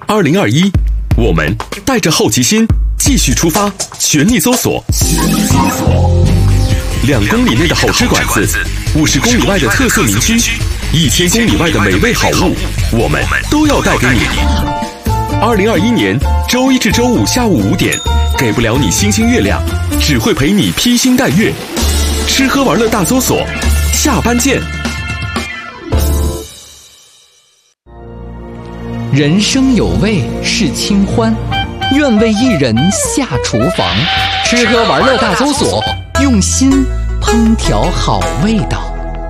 2021，我们带着好奇心继续出发，全力搜索。2公里内的好吃馆子，50公里外的特色名区，1000公里外的美味好物，我们都要带给你。2021年周一至周五下午5点，给不了你星星月亮，只会陪你披星戴月。吃喝玩乐大搜索，下班见。 人生有味是清欢，愿为一人下厨房。吃喝玩乐大搜索，用心烹调好味道。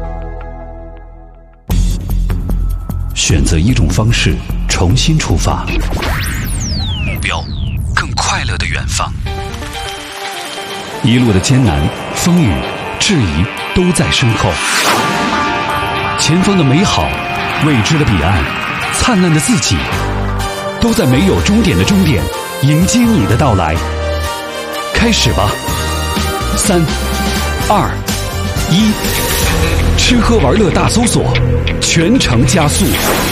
选择一种方式重新出发，目标更快乐的远方。一路的艰难、风雨、质疑都在身后，前方的美好、未知的彼岸、灿烂的自己，都在没有终点的终点迎接你的到来。开始吧，3、2、1，吃喝玩乐大搜索，全程加速。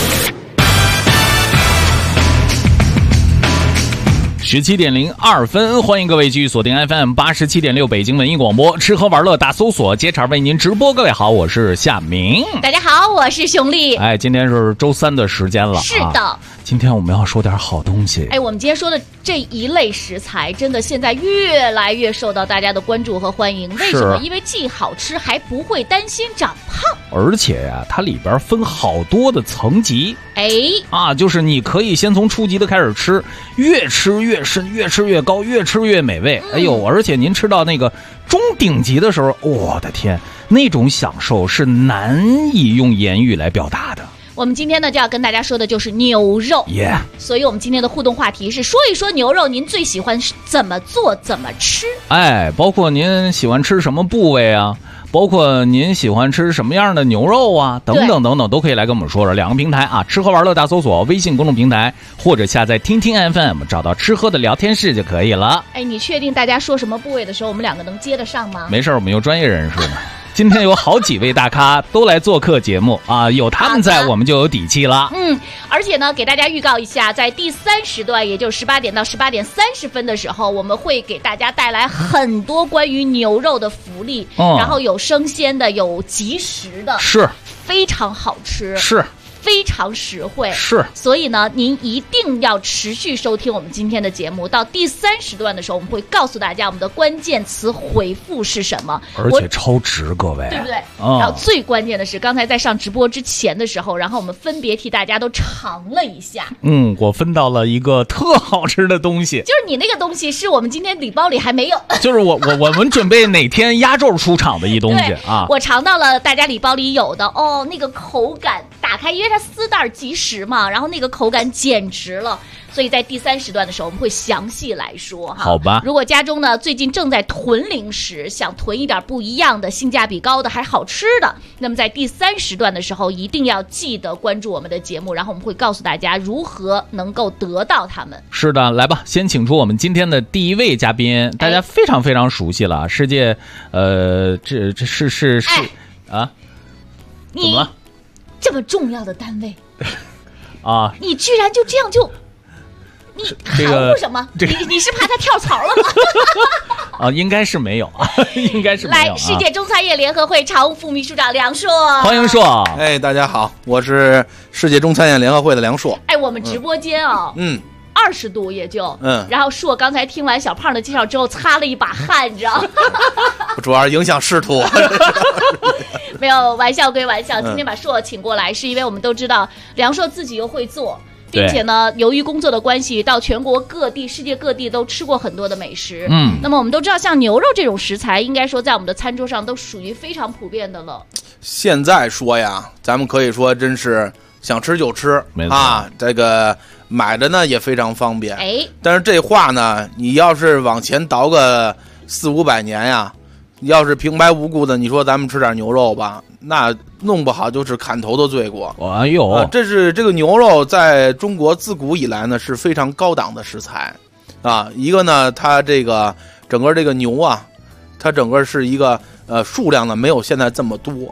17点02分，欢迎各位继续锁定 FM 87.6北京文艺广播，吃喝玩乐大搜索，接茬为您直播。各位好，我是夏明。 大家好，我是熊丽。 今天是周3的时间了。 是的， 今天我们要说点好东西。 我们今天说的这一类食材，真的现在越来越受到大家的关注和欢迎。为什么？因为既好吃，还不会担心长胖。 而且呀，它里边分好多的层级。就是你可以先从初级的开始吃，越吃越深，越吃越高，越吃越美味。而且您吃到那个中顶级的时候，我的天，那种享受是难以用言语来表达的。 我们今天呢就要跟大家说的就是牛肉，所以我们今天的互动话题是说一说牛肉，您最喜欢怎么做怎么吃？ 包括您喜欢吃什么部位啊，包括您喜欢吃什么样的牛肉啊，等等等等，都可以来跟我们说说。2个平台啊，吃喝玩乐大搜索微信公众平台，或者下载听听 FM， 找到吃喝的聊天室就可以了。 你确定大家说什么部位的时候，我们2个能接得上吗？ 没事，我们有专业人士呢。今天有好几位大咖都来做客节目啊，有他们在，我们就有底气了。 而且呢，给大家预告一下，在第3时段，也就是18点到18点30分的时候，我们会给大家带来很多关于牛肉的福利，然后有生鲜的，有即食的， 是非常好吃， 是非常实惠， 是。 所以呢，您一定要持续收听我们今天的节目。到第3时段的时候，我们会告诉大家我们的关键词回复是什么， 而且超值，各位， 对不对？然后最关键的是，刚才在上直播之前的时候，然后我们分别替大家都尝了一下。 我分到了一个特好吃的东西， 就是你那个东西是我们今天礼包里还没有， 就是我们准备哪天压轴出场的一东西啊。 我尝到了大家礼包里有的那个口感，打开因为它丝袋即食嘛，然后那个口感简直了。所以在第3时段的时候，我们会详细来说哈。 好吧。 如果家中呢最近正在囤零食，想囤一点不一样的、性价比高的、还好吃的，那么在第3时段的时候，一定要记得关注我们的节目，然后我们会告诉大家如何能够得到它们。 是的，来吧，先请出我们今天的第一位嘉宾，大家非常非常熟悉了，世界这是啊，怎么了？ 这么重要的单位啊， 你居然就这样就。你含糊什么？你是怕他跳槽了吗？ 应该是没有啊，应该是没有。 来，世界中餐业联合会常务副秘书长梁硕， 欢迎硕。 大家好，我是世界中餐业联合会的梁硕。 我们直播间20度也就然后硕刚才听完小胖的介绍之后，擦了一把汗，你知道吗？ 主要是影响仕途。 没有，玩笑归玩笑，今天把硕请过来，是因为我们都知道梁硕自己又会做。并且呢，由于工作的关系，到全国各地、世界各地都吃过很多的美食。那么我们都知道，像牛肉这种食材，应该说在我们的餐桌上都属于非常普遍的了。 现在说呀，咱们可以说真是想吃就吃啊，这个买的呢也非常方便。但是这话呢，你要是往前倒个400-500年呀，要是平白无故的，你说咱们吃点牛肉吧，那弄不好就是砍头的罪过。这是这个牛肉在中国自古以来呢是非常高档的食材啊。一个呢，它这个整个这个牛啊，它整个是一个数量呢没有现在这么多。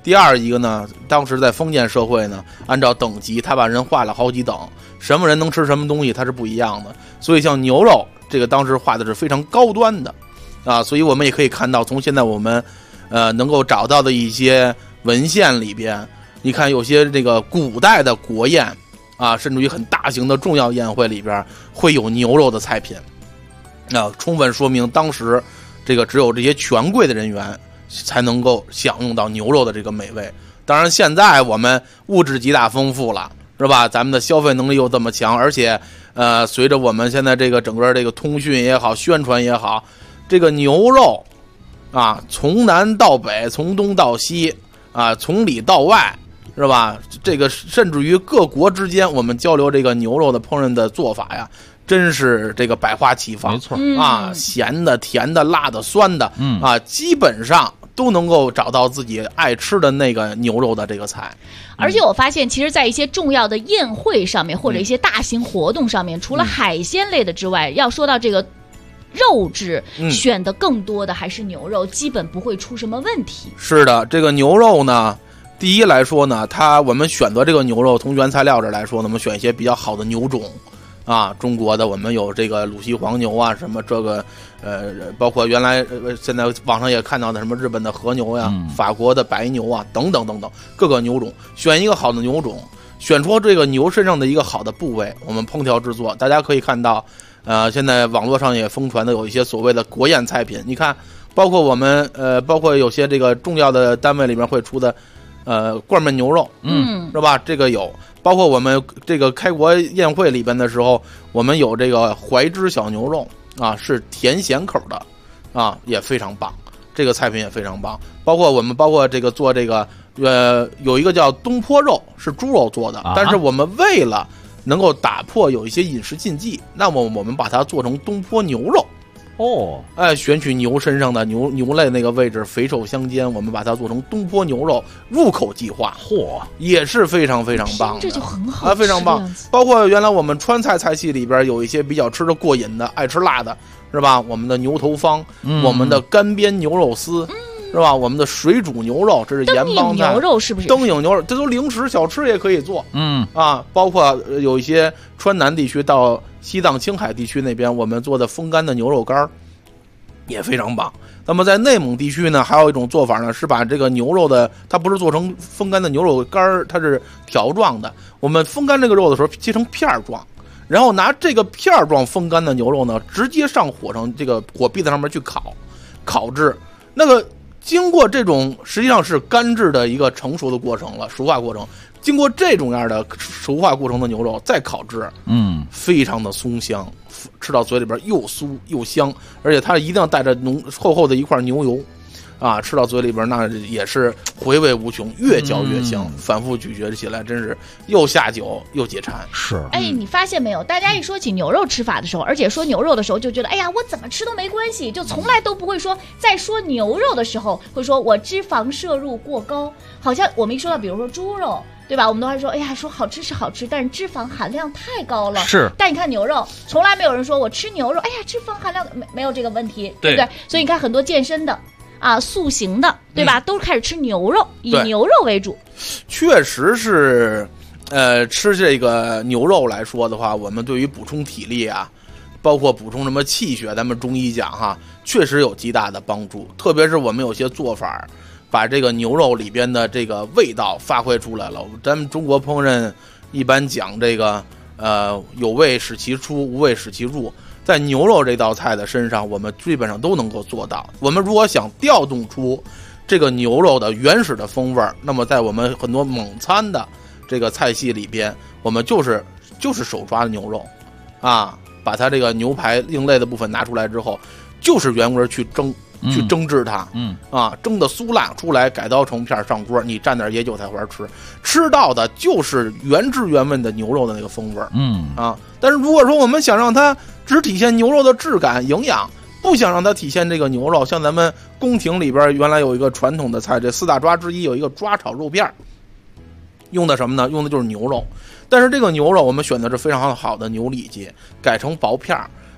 第二一个呢，当时在封建社会呢，按照等级，他把人划了好几等，什么人能吃什么东西，它是不一样的。所以像牛肉这个当时划的是非常高端的啊，所以我们也可以看到，从现在我们能够找到的一些文献里边，你看有些这个古代的国宴啊，甚至于很大型的重要宴会里边会有牛肉的菜品，充分说明当时这个只有这些权贵的人员才能够享用到牛肉的这个美味。当然现在我们物质极大丰富了，是吧？咱们的消费能力又这么强，而且随着我们现在这个整个这个通讯也好，宣传也好，这个牛肉啊，从南到北，从东到西啊，从里到外，是吧？这个甚至于各国之间，我们交流这个牛肉的烹饪的做法呀，真是这个百花齐放， 没错啊，咸的、甜的、辣的、酸的，啊，基本上都能够找到自己爱吃的那个牛肉的这个菜。 而且我发现，其实，在一些重要的宴会上面，或者一些大型活动上面，除了海鲜类的之外，要说到这个肉质，选的更多的还是牛肉，基本不会出什么问题。 是的，这个牛肉呢，第一来说呢，我们选择这个牛肉，从原材料这来说呢，我们选一些比较好的牛种。啊，中国的我们有这个鲁西黄牛啊，什么这个包括原来现在网上也看到的什么日本的和牛呀，法国的白牛啊，等等等等，各个牛种，选一个好的牛种，选出这个牛身上的一个好的部位，我们烹调制作。大家可以看到，现在网络上也疯传的有一些所谓的国宴菜品，你看，包括我们包括有些这个重要的单位里面会出的罐焖牛肉，是吧？这个有。包括我们这个开国宴会里边的时候，我们有这个怀汁小牛肉啊，是甜咸口的啊，也非常棒，这个菜品也非常棒。包括这个做这个有一个叫东坡肉，是猪肉做的，但是我们为了能够打破有一些饮食禁忌，那么我们把它做成东坡牛肉。选取牛身上的牛类那个位置肥瘦相间，我们把它做成东坡牛肉，入口即化，也是非常非常棒的， 这就很好啊，非常棒。包括原来我们川菜菜系里边有一些比较吃得过瘾的，爱吃辣的，是吧？我们的牛头方，我们的干煸牛肉丝，是吧？我们的水煮牛肉，这是盐帮菜。 牛肉是不是？ 灯影牛肉，这都零食小吃也可以做。包括有一些川南地区到西藏青海地区那边，我们做的风干的牛肉干也非常棒。那么在内蒙地区呢，还有一种做法呢，是把这个牛肉的，它不是做成风干的牛肉干，它是条状的。我们风干这个肉的时候，切成片状，然后拿这个片状风干的牛肉呢，直接上火上这个火篦子上面去烤制。那个经过这种实际上是干制的一个成熟的过程了，熟化过程。经过这种样的熟化过程的牛肉再烤制，非常的松香，吃到嘴里边又酥又香，而且它一定要带着厚厚的一块牛油，啊，吃到嘴里边那也是回味无穷，越嚼越香，反复咀嚼起来真是又下酒又解馋。 是， 你发现没有？大家一说起牛肉吃法的时候，而且说牛肉的时候，就觉得哎呀，我怎么吃都没关系，就从来都不会说在说牛肉的时候会说我脂肪摄入过高，好像我们一说到比如说猪肉。对吧？我们都还说，哎呀，说好吃是好吃，但是脂肪含量太高了。 是。 但你看牛肉，从来没有人说我吃牛肉，哎呀，脂肪含量没有这个问题，对不对？所以你看很多健身的啊、塑形的，对吧？都开始吃牛肉，以牛肉为主。 确实是，吃这个牛肉来说的话，我们对于补充体力啊，包括补充什么气血，咱们中医讲哈，确实有极大的帮助。特别是我们有些做法，把这个牛肉里边的这个味道发挥出来了。咱们中国烹饪一般讲这个有味使其出，无味使其入。在牛肉这道菜的身上，我们基本上都能够做到。我们如果想调动出这个牛肉的原始的风味，那么在我们很多蒙餐的这个菜系里边，我们就是手抓的牛肉啊，把它这个牛排另类的部分拿出来之后，就是原味去蒸制它，蒸的酥烂出来，改刀成片上锅，你蘸点野韭菜花吃到的就是原汁原味的牛肉的那个风味，但是如果说我们想让它只体现牛肉的质感营养，不想让它体现这个牛肉，像咱们宫廷里边原来有一个传统的菜，这4大抓之一有一个抓炒肉片，用的什么呢？用的就是牛肉，但是这个牛肉我们选的是非常好的牛里脊，改成薄片，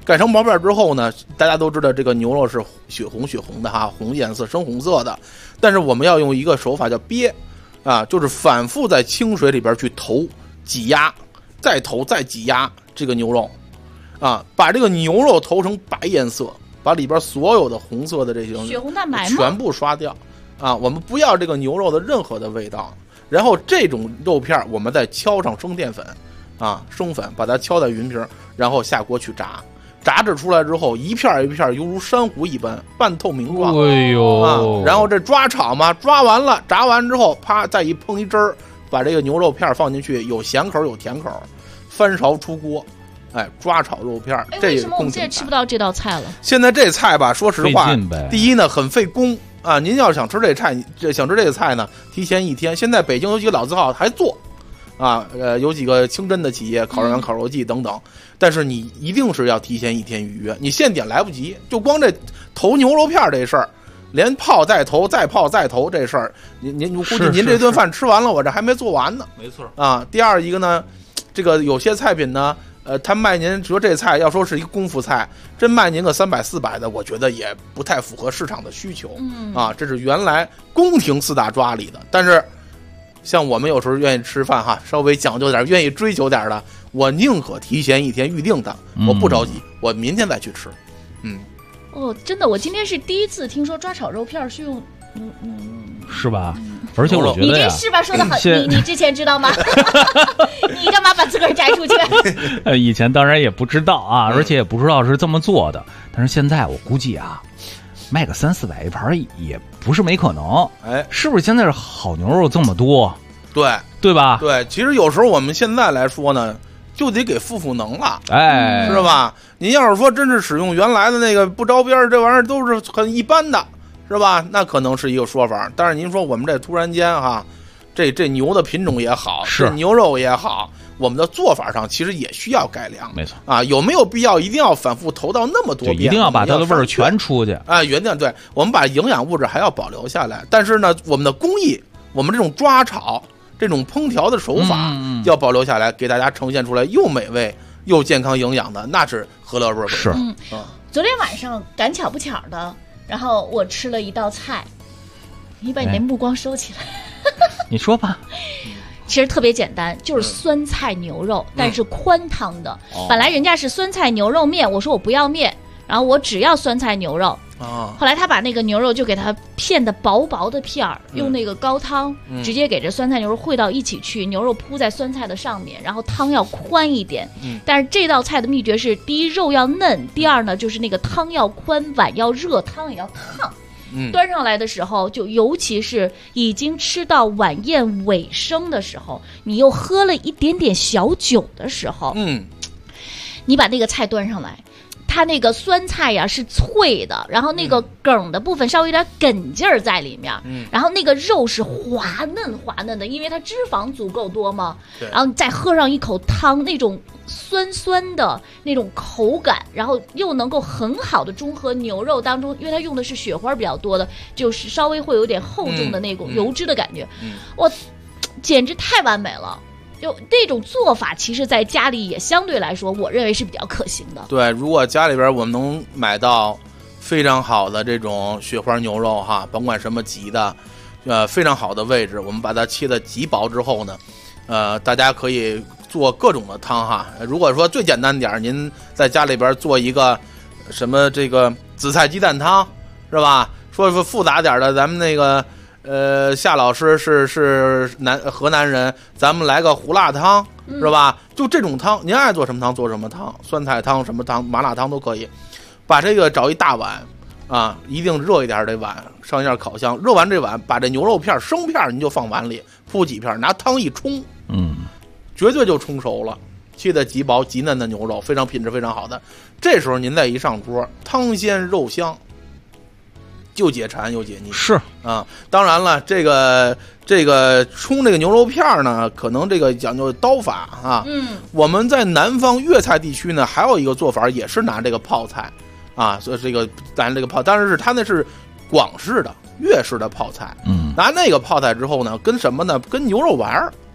盖成薄片之后呢，大家都知道这个牛肉是血红的哈，红颜色深红色的，但是我们要用一个手法叫煸啊，就是反复在清水里边去投挤压，再投再挤压这个牛肉啊，把这个牛肉投成白颜色，把里边所有的红色的这些血红蛋白全部刷掉啊，我们不要这个牛肉的任何的味道。然后这种肉片我们再敲上生淀粉啊，生粉把它敲在匀平，然后下锅去炸。炸制出来之后，一片一片犹如珊瑚一般半透明状。 哎呦啊！然后这抓炒嘛，抓完了，炸完之后，啪，再一碰一汁儿，把这个牛肉片放进去，有咸口有甜口，翻勺出锅。哎，抓炒肉片，这为什么我们现在吃不到这道菜了？ 现在这菜吧，说实话，第一呢很费工啊。您要想吃这菜，想吃这个菜呢，提前1天。现在北京有几个老字号还做。啊，有几个清真的企业，烤肉园、烤肉季等等，但是你一定是要提前1天预约，你现点来不及。就光这投牛肉片这事儿，连泡再投，再泡再投这事儿，您估计您这顿饭吃完了，我这还没做完呢。 没错啊。第二一个呢，这个有些菜品呢，他卖您说这菜要说是一个功夫菜，真卖您个300、400的，我觉得也不太符合市场的需求。啊，这是原来宫廷4大抓里的，但是。像我们有时候愿意吃饭哈，稍微讲究点，愿意追求点的，我宁可提前1天预定的，我不着急，我明天再去吃。 哦，真的，我今天是第一次听说抓炒肉片是用， 是吧？而且我觉得你这是吧说的好，你之前知道吗？你干嘛把自个儿摘出去？ 以前当然也不知道啊，而且也不知道是这么做的，但是现在我估计啊。卖个300、400一盘也不是没可能， 哎， 是不是？现在是好牛肉这么多， 对吧？ 对，其实有时候我们现在来说呢，就得给赋能了， 哎， 是吧？您要是说真是使用原来的那个不着边这玩意儿都是很一般的，是吧？那可能是一个说法。但是您说我们这突然间哈，这牛的品种也好，这牛肉也好。我们的做法上其实也需要改良， 没错啊，有没有必要一定要反复投到那么多遍？ 一定要把它的味儿全出去啊！原定对，我们把营养物质还要保留下来，但是呢，我们的工艺，我们这种抓炒、这种烹调的手法要保留下来，给大家呈现出来又美味又健康营养的，那是何乐味儿？ 是。 昨天晚上赶巧不巧的，然后我吃了一道菜，你把你那目光收起来， 你说吧。 其实特别简单，就是酸菜牛肉，但是宽汤的。本来人家是酸菜牛肉面，我说我不要面，然后我只要酸菜牛肉。后来他把那个牛肉就给它片的薄薄的片儿，用那个高汤直接给这酸菜牛肉烩到一起去，牛肉铺在酸菜的上面，然后汤要宽一点。但是这道菜的秘诀是：第一，肉要嫩；第二呢，就是那个汤要宽，碗要热，汤也要烫。端上来的时候，就尤其是已经吃到晚宴尾声的时候，你又喝了一点点小酒的时候，你把那个菜端上来，它那个酸菜呀是脆的，然后那个梗的部分稍微有点梗劲儿在里面，然后那个肉是滑嫩的，因为它脂肪足够多嘛，然后再喝上一口汤，那种酸酸的那种口感，然后又能够很好的中和牛肉当中，因为它用的是雪花比较多的，就是稍微会有点厚重的那种油脂的感觉，哇，简直太完美了。就这种做法，其实在家里也相对来说，我认为是比较可行的。 对，如果家里边我们能买到非常好的这种雪花牛肉哈，甭管什么级的，非常好的位置，我们把它切的极薄之后呢，大家可以做各种的汤哈。如果说最简单点，您在家里边做一个什么这个紫菜鸡蛋汤，是吧？说复杂点的，咱们那个。夏老师是河南人，咱们来个胡辣汤，是吧？就这种汤，您爱做什么汤做什么汤，酸菜汤、什么汤、麻辣汤都可以。把这个找一大碗啊，一定热一点这碗，上一下烤箱，热完这碗，把这牛肉片生片您就放碗里，铺几片，拿汤一冲，绝对就冲熟了。切的极薄极嫩的牛肉，非常品质非常好的。这时候您再一上桌，汤鲜肉香。又解馋又解腻， 是啊，当然了，这个冲这个牛肉片呢，可能这个讲究刀法啊。我们在南方粤菜地区呢，还有一个做法，也是拿这个泡菜啊，所以这个咱这个泡，当然是它那是广式的粤式的泡菜。拿那个泡菜之后呢，跟什么呢？跟牛肉丸儿。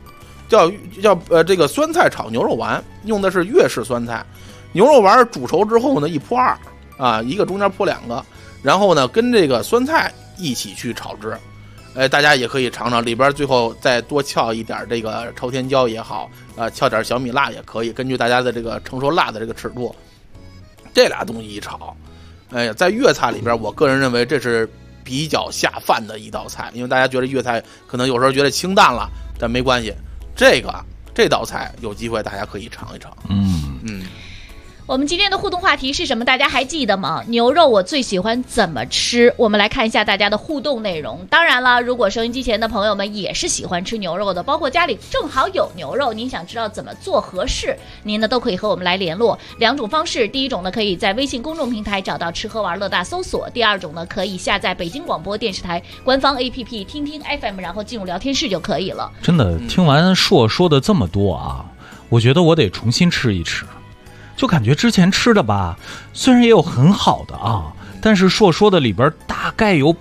叫这个酸菜炒牛肉丸，用的是粤式酸菜。牛肉丸煮熟之后呢，一泼二啊，一个中间泼2个，然后呢跟这个酸菜一起去炒制。大家也可以尝尝，里边最后再多翘一点这个朝天椒也好，翘点小米辣也可以，根据大家的这个承受辣的这个尺度，这俩东西一炒，在粤菜里边，我个人认为这是比较下饭的一道菜，因为大家觉得粤菜可能有时候觉得清淡了，但没关系，这道菜有机会大家可以尝一尝。 我们今天的互动话题是什么？大家还记得吗？牛肉我最喜欢怎么吃？我们来看一下大家的互动内容。当然了，如果收音机前的朋友们也是喜欢吃牛肉的，包括家里正好有牛肉，您想知道怎么做合适，您呢都可以和我们来联络。2种方式，第一种呢可以在微信公众平台找到吃喝玩乐大搜索，第2种呢可以下载北京广播电视台官方 APP 听听 FM， 然后进入聊天室就可以了。 真的，听完硕说的这么多啊，我觉得我得重新吃一吃。就感觉之前吃的吧，虽然也有很好的啊，但是硕说的里边大概有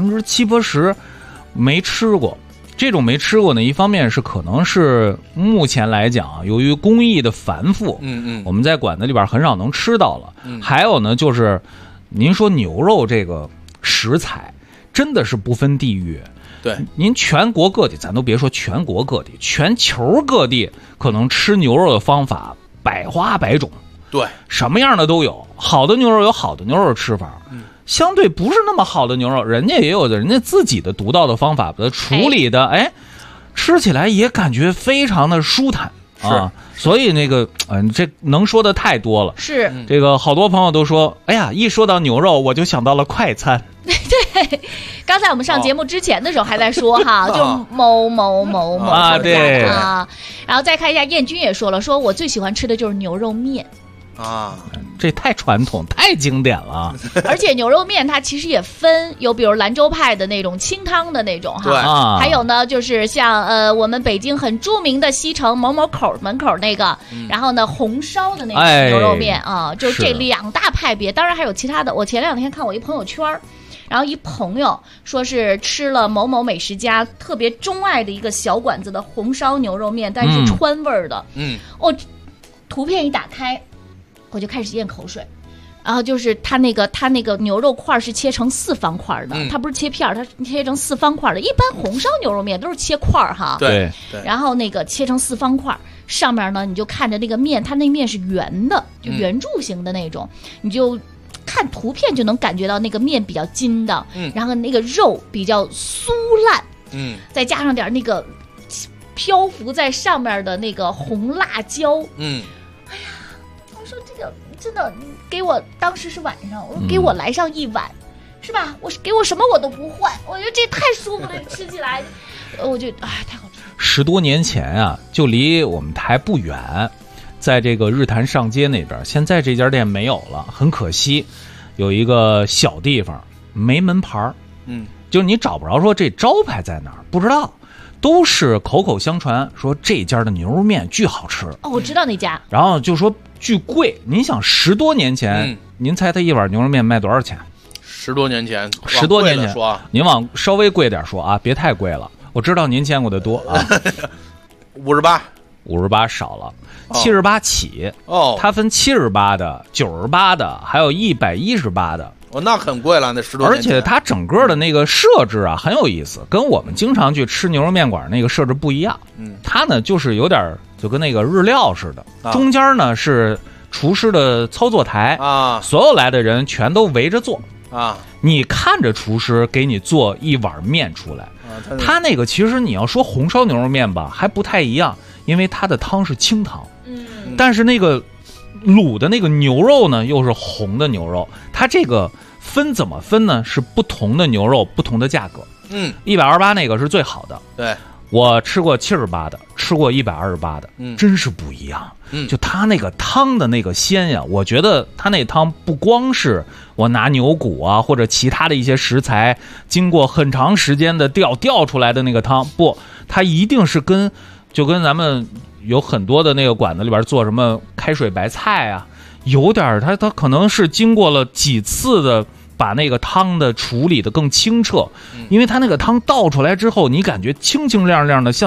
70%-80%没吃过。这种没吃过呢，一方面是可能是目前来讲，由于工艺的繁复，我们在馆子里边很少能吃到了。还有呢，就是您说牛肉这个食材真的是不分地域。 对， 您全国各地，咱都别说全国各地，全球各地可能吃牛肉的方法百花百种。 对， 什么样的都有，好的牛肉有好的牛肉吃法，相对不是那么好的牛肉，人家也有人家自己的独到的方法的处理的，吃起来也感觉非常的舒坦啊。所以那个，这能说的太多了。 是这个好多朋友都说，哎呀，一说到牛肉，我就想到了快餐。 对，刚才我们上节目之前的时候还在说哈，就某啊， 对啊，然后再看一下，燕君也说了，说我最喜欢吃的就是牛肉面。 这太传统太经典了。 而且牛肉面它其实也分有比如兰州派的那种清汤的那种哈，还有呢就是像我们北京很著名的西城某某口门口那个，然后呢红烧的那种牛肉面啊，就这2大派别。当然还有其他的，我前2天看我一朋友圈，然后一朋友说是吃了某某美食家特别钟爱的一个小馆子的红烧牛肉面，但是川味儿的。图片一打开我就开始咽口水，然后就是它那个牛肉块是切成4方块的，它不是切片，它切成4方块的。一般红烧牛肉面都是切块哈， 对。 然后那个切成4方块，上面呢你就看着那个面，它那面是圆的，就圆柱形的那种，你就看图片就能感觉到那个面比较筋道，然后那个肉比较酥烂，再加上点那个漂浮在上面的那个红辣椒，哎呀。我说这个真的给我，当时是晚上，我说给我来上1碗，是吧？给我什么我都不换，我觉得这太舒服了，吃起来，我就太好吃。10 多年前啊，就离我们台不远，在这个日坛上街那边，现在这家店没有了，很可惜。有一个小地方没门牌，就是你找不着说这招牌在哪儿，不知道。都是口口相传，说这家的牛肉面巨好吃。 我知道那家。 然后就说巨贵，您想10多年前，您猜他1碗牛肉面卖多少钱 ？10多年前 ，10多年前说，您往稍微贵点说啊，别太贵了。我知道您见过的多啊。58少了，78起。它分78的、98的，还有118的。 那很贵了，那10多年前。 而且它整个的那个设置啊很有意思，跟我们经常去吃牛肉面馆那个设置不一样。它呢就是有点就跟那个日料似的，中间呢是厨师的操作台啊，所有来的人全都围着坐啊，你看着厨师给你做一碗面出来。它那个其实你要说红烧牛肉面吧，还不太一样，因为它的汤是清汤，但是那个卤的那个牛肉呢又是红的牛肉，它这个分怎么分呢？是不同的牛肉不同的价格。128那个是最好的。 对， 我吃过78的，吃过128的，真是不一样。就它那个汤的那个鲜呀，我觉得它那汤不光是我拿牛骨啊或者其他的一些食材经过很长时间的调出来的那个汤，不，它一定是就跟咱们有很多的那个馆子里边做什么开水白菜啊，有点它可能是经过了几次的把那个汤的处理的更清澈，因为它那个汤倒出来之后，你感觉清清亮亮的，像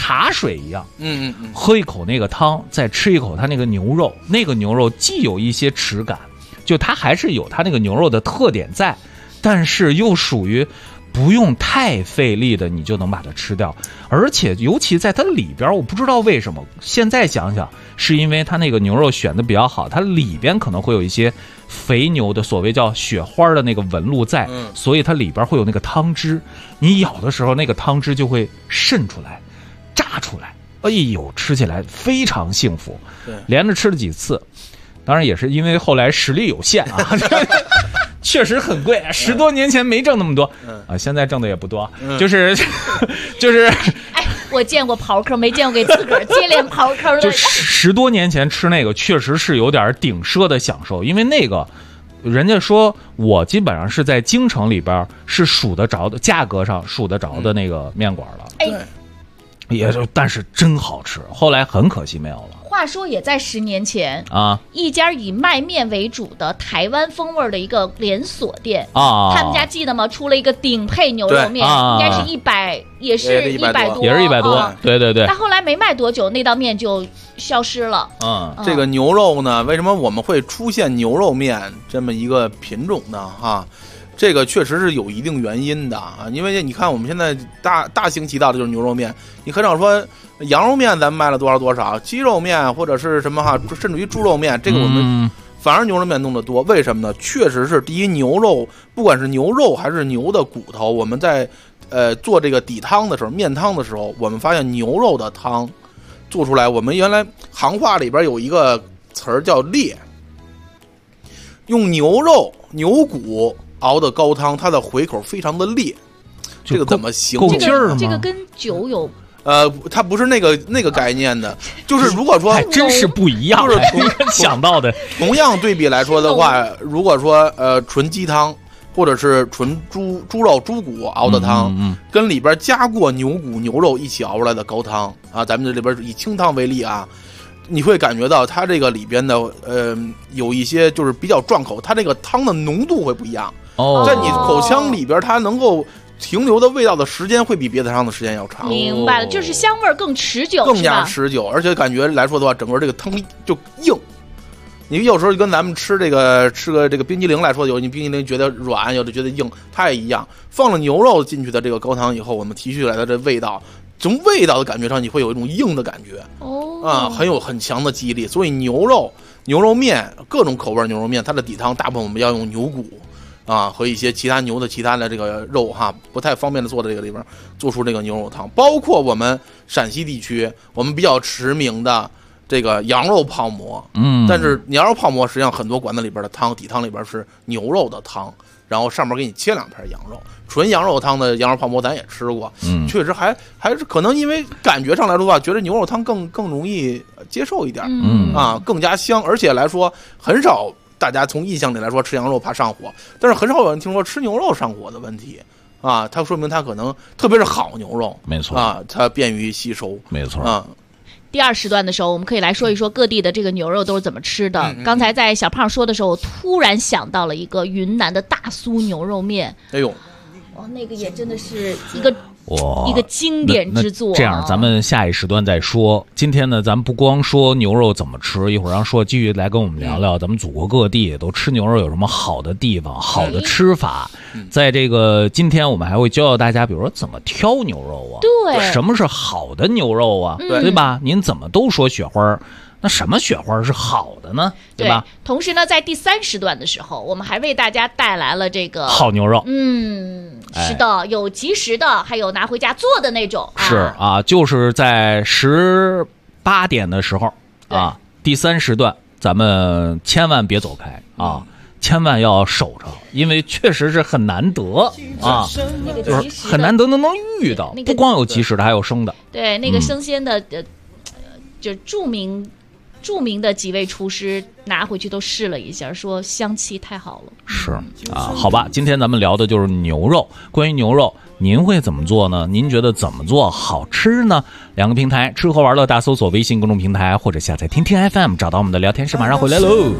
茶水一样，喝一口那个汤，再吃一口它那个牛肉，那个牛肉既有一些齿感，就它还是有它那个牛肉的特点在，但是又属于不用太费力的，你就能把它吃掉。而且尤其在它里边，我不知道为什么，现在想想是因为它那个牛肉选的比较好，它里边可能会有一些肥牛的所谓叫雪花的那个纹路在，所以它里边会有那个汤汁，你咬的时候那个汤汁就会渗出来炸出来，哎呦，吃起来非常幸福。连着吃了几次，当然也是因为后来实力有限啊确实很贵，10多年前没挣那么多，现在挣的也不多，就是哎，我见过刨坑，没见过给自个儿接连刨坑的。 就10多年前吃那个，确实是有点顶奢的享受，因为那个人家说我基本上是在京城里边是数得着的，价格上数得着的那个面馆了。但是真好吃，后来很可惜没有了。 话说也在10年前啊，一家以卖面为主的台湾风味的一个连锁店啊，他们家记得吗？出了一个顶配牛肉面，应该是100，也是100多， 也是100多，对对对。 但后来没卖多久，那道面就消失了。 这个牛肉呢，为什么我们会出现牛肉面这么一个品种呢？哈。这个确实是有一定原因的啊，因为你看我们现在大行其道的就是牛肉面，你很少说羊肉面咱们卖了多少，鸡肉面或者是什么甚至于猪肉面，这个我们反而牛肉面弄得多。为什么呢？确实是第一，牛肉不管是牛肉还是牛的骨头，我们在做这个底汤的时候，面汤的时候，我们发现牛肉的汤做出来，我们原来行话里边有一个词儿叫烈，用牛肉牛骨熬的高汤，它的回口非常的烈，这个怎么形容？ 这个跟酒有它不是那个概念的，就是如果说还真是不一样，就是想到的同样对比来说的话，如果说纯鸡汤或者是纯猪肉猪骨熬的汤，跟里边加过牛骨牛肉一起熬出来的高汤啊，咱们这里边以清汤为例啊。你会感觉到它这个里边的有一些就是比较壮口，它这个汤的浓度会不一样在你口腔里边它能够停留的味道的时间会比别的汤的时间要长。 明白了，就是香味更持久， 更加持久，而且感觉来说的话，整个这个汤就硬。你有时候跟咱们吃个这个冰激凌来说，有你冰激凌觉得软，有的觉得硬，它也一样。放了牛肉进去的这个高汤以后，我们提取来的这味道，从味道的感觉上，你会有一种硬的感觉很强的记忆力。所以牛肉面各种口味牛肉面，它的底汤大部分我们要用牛骨和一些其他牛的其他的这个肉不太方便的做的这个里边做出这个牛肉汤。包括我们陕西地区我们比较驰名的这个羊肉泡馍，但是羊肉泡馍实际上很多馆子里边的汤底汤里边是牛肉的汤，然后上面给你切2片羊肉，纯羊肉汤的羊肉泡馍咱也吃过，确实还是可能因为感觉上来说的话，觉得牛肉汤更容易接受一点，更加香，而且来说很少大家从印象里来说吃羊肉怕上火，但是很少有人听说吃牛肉上火的问题它说明它可能特别是好牛肉， 没错它便于吸收， 没错第2时段的时候，我们可以来说一说各地的这个牛肉都是怎么吃的。刚才在小胖说的时候，我突然想到了一个云南的大苏牛肉面。 哎呦， 那个也真的是一个经典之作。 这样，咱们下一时段再说。今天呢，咱们不光说牛肉怎么吃，一会儿让继续来跟我们聊聊咱们祖国各地都吃牛肉有什么好的地方、好的吃法。在这个今天，我们还会教大家，比如说怎么挑牛肉对， 什么是好的牛肉对吧？您怎么都说雪花，那什么雪花是好的呢？对吧？ 同时呢，在第3时段的时候，我们还为大家带来了这个好牛肉。 是的，有即食的，还有拿回家做的那种。 是就是在18点的时候第3时段，咱们千万别走开千万要守着，因为确实是很难得就是很难得能遇到，不光有即食的，还有生的。 对，那个生鲜的就著名的几位厨师拿回去都试了一下，说香气太好了。 是好吧，今天咱们聊的就是牛肉。关于牛肉，您会怎么做呢？您觉得怎么做好吃呢？2个平台，吃喝玩乐大搜索微信公众平台，或者下载听听 FM， 找到我们的聊天室，马上回来喽。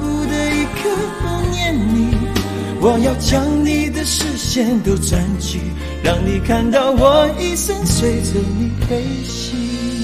我要将你的视线都占据，让你看到我一生随着你飞行。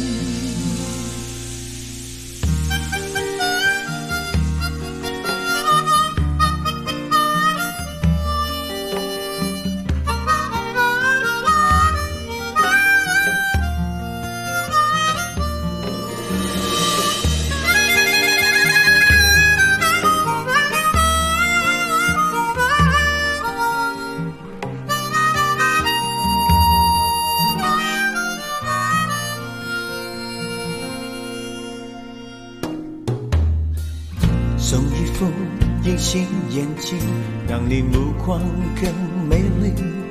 送一副隐形眼镜，让你目光更美丽，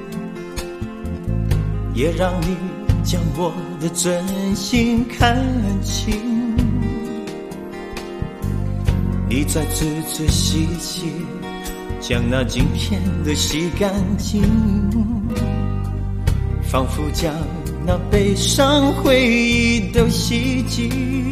也让你将我的真心看清。你在仔仔细细将那镜片都洗干净，仿佛将那悲伤回忆都洗净。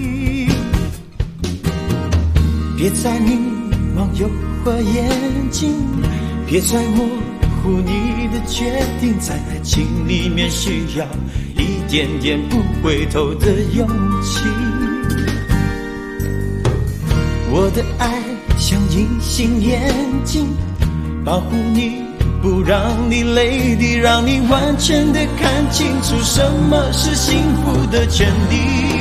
别再迷茫诱惑眼睛，别再模糊你的决定，在爱情里面需要一点点不回头的勇气。我的爱像隐形眼镜，保护你不让你泪滴，让你完全的看清楚什么是幸福的权利。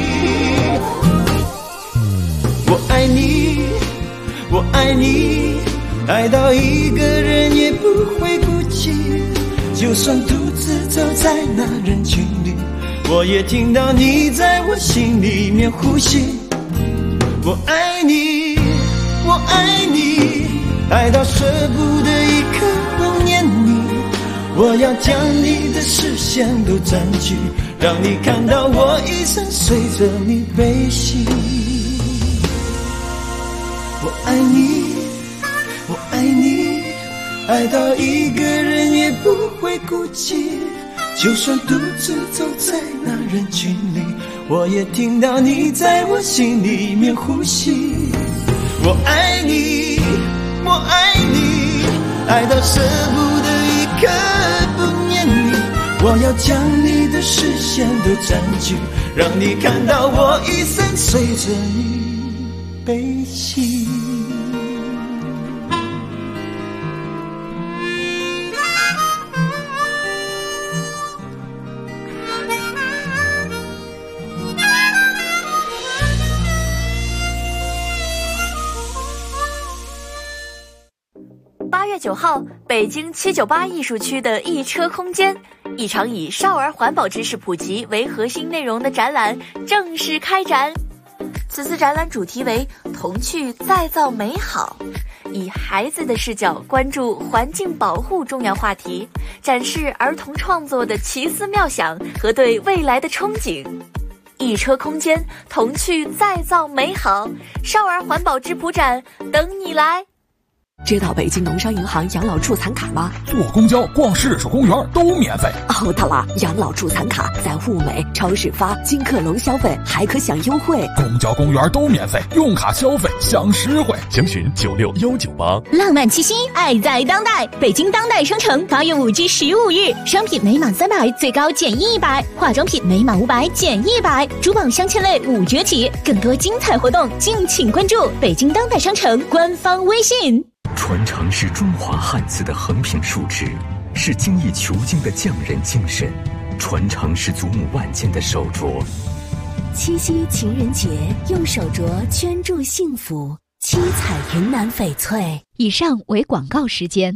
我爱你，我爱你，爱到一个人也不会孤寂，就算独自走在那人群里，我也听到你在我心里面呼吸。我爱你，我爱你，爱到舍不得一刻不念你，我要将你的视线都占据，让你看到我一生随着你悲喜。我爱你，我爱你，爱到一个人也不会孤寂，就算独自走在那人群里，我也听到你在我心里面呼吸。我爱你，我爱你，爱到舍不得一刻不念你，我要将你的视线都占据，让你看到我一生随着你悲喜。 8月9号，北京798艺术区的一车空间，一场以少儿环保知识普及为核心内容的展览正式开展。此次展览主题为童趣再造美好，以孩子的视角关注环境保护重要话题，展示儿童创作的奇思妙想和对未来的憧憬。一车空间，童趣再造美好，少儿环保质朴展等你来。 知道北京农商银行养老助残卡吗？ 坐公交、逛市属公园都免费。 哦，对了，养老助残卡在物美、超市发金客隆消费还可享优惠。 公交、公园都免费，用卡消费享实惠。详询96198。 浪漫气息，爱在当代。北京当代商城8月5至15日，商品每满300最高减100，化妆品每满500减100，珠宝镶嵌类5折起。更多精彩活动，敬请关注北京当代商城官方微信。 传承是中华汉字的横平竖直，是精益求精的匠人精神；传承是祖母万千的手镯。 七夕情人节，用手镯圈住幸福，七彩云南翡翠。 以上为广告时间。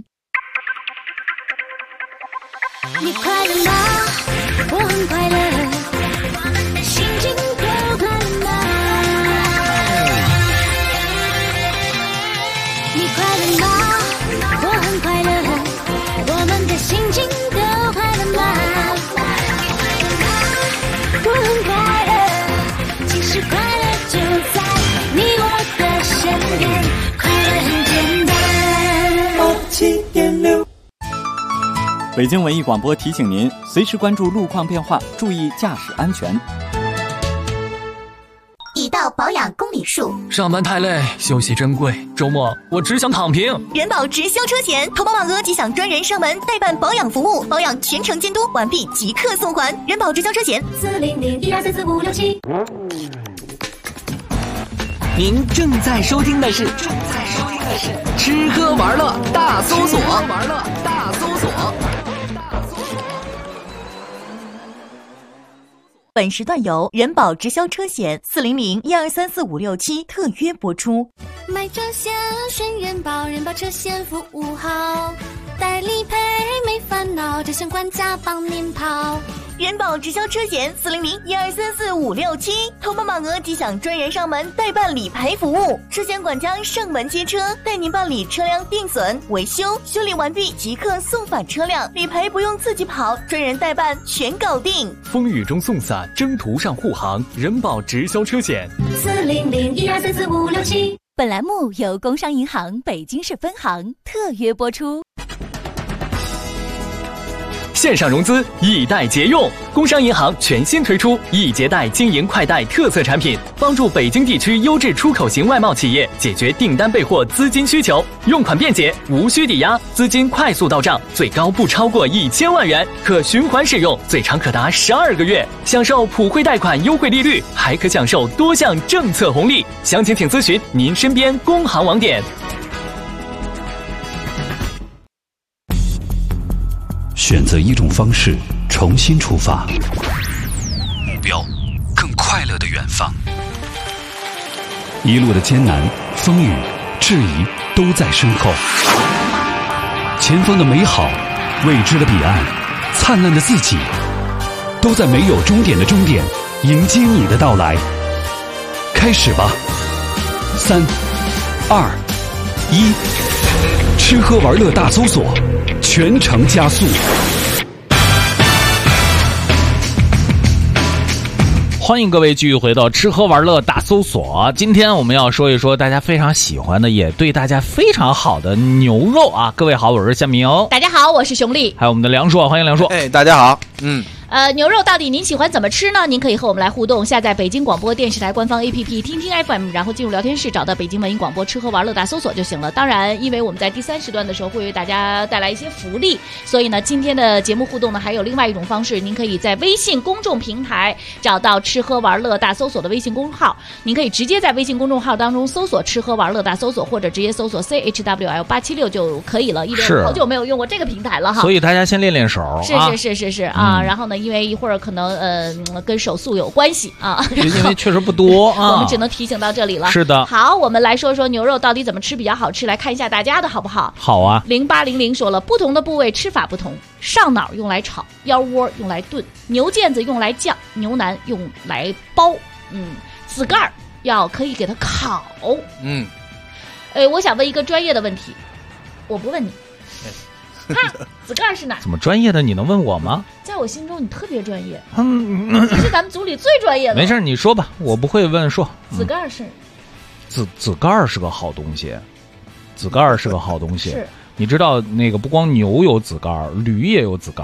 你快乐吗？我很快乐，心情多快乐吗？你快乐吗？我很快乐，我们的心情都快乐吗？我很快乐，其实快乐就在你我的身边，快乐很简单。 北京文艺广播提醒您，随时关注路况变化，注意驾驶安全。 已到保养公里数， 上班太累，休息珍贵，周末我只想躺平。 人保直销车险，投保满额即享专人上门代办保养服务，保养全程监督，完毕即刻送还。人保直销车险40012344567。 您正在收听的是吃喝玩乐大搜索。 本时段由人保直销车险40012344567特约播出。 买车险选人保，人保车险服务好，代理赔没烦恼，这险管家帮您跑。 人保直销车险400-1234-567，投保满额即享专人上门代办理赔服务，车险管家上门接车，带您办理车辆定损、维修，修理完毕即刻送返车辆，理赔不用自己跑，专人代办全搞定。 风雨中送伞，征途上护航，人保直销车险 400-1234-567。 本栏目由工商银行北京市分行特约播出。 线上融资易贷节用，工商银行全新推出易捷贷经营快贷特色产品，帮助北京地区优质出口型外贸企业解决订单备货资金需求，用款便捷，无需抵押，资金快速到账，最高不超过1000万元，可循环使用，最长可达12个月，享受普惠贷款优惠利率，还可享受多项政策红利。详情请咨询您身边工行网点。 选择一种方式，重新出发，目标更快乐的远方。一路的艰难、风雨、质疑都在身后，前方的美好、未知的彼岸、灿烂的自己，都在没有终点的终点迎接你的到来。开始吧，3、2、1，吃喝玩乐大搜索，全程加速。 欢迎各位继续回到吃喝玩乐大搜索。今天我们要说一说大家非常喜欢的，也对大家非常好的牛肉啊！各位好，我是夏明。 大家好，我是熊丽。 还有我们的梁硕，欢迎梁硕。 大家好。 牛肉到底您喜欢怎么吃呢？您可以和我们来互动，下载北京广播电视台官方 APP 听听 FM， 然后进入聊天室，找到北京文艺广播吃喝玩乐大搜索就行了。当然，因为我们在第3时段的时候会为大家带来一些福利，所以呢，今天的节目互动呢还有另外一种方式，您可以在微信公众平台找到吃喝玩乐大搜索的微信公众号，您可以直接在微信公众号当中搜索吃喝玩乐大搜索，或者直接搜索 CHWL876 就可以了。因为我好久没有用过这个平台了哈， 所以大家先练练手。 是啊，然后呢，因为一会儿可能跟手速有关系啊， 因为确实不多啊， 我们只能提醒到这里了。 是的， 好，我们来说说牛肉到底怎么吃比较好吃，来看一下大家的好不好？ 好啊。 0800说了，不同的部位吃法不同，上脑用来炒，腰窝用来炖，牛腱子用来酱，牛腩用来煲，子盖可以给它烤。我想问一个专业的问题，我不问你。子盖是哪？ 怎么专业的你能问我吗？ 在我心中你特别专业，你是咱们组里最专业的。 没事，你说吧，我不会问说。 子盖是子盖是个好东西，子盖是个好东西。 是， 你知道那个不光牛有子盖，驴也有子盖。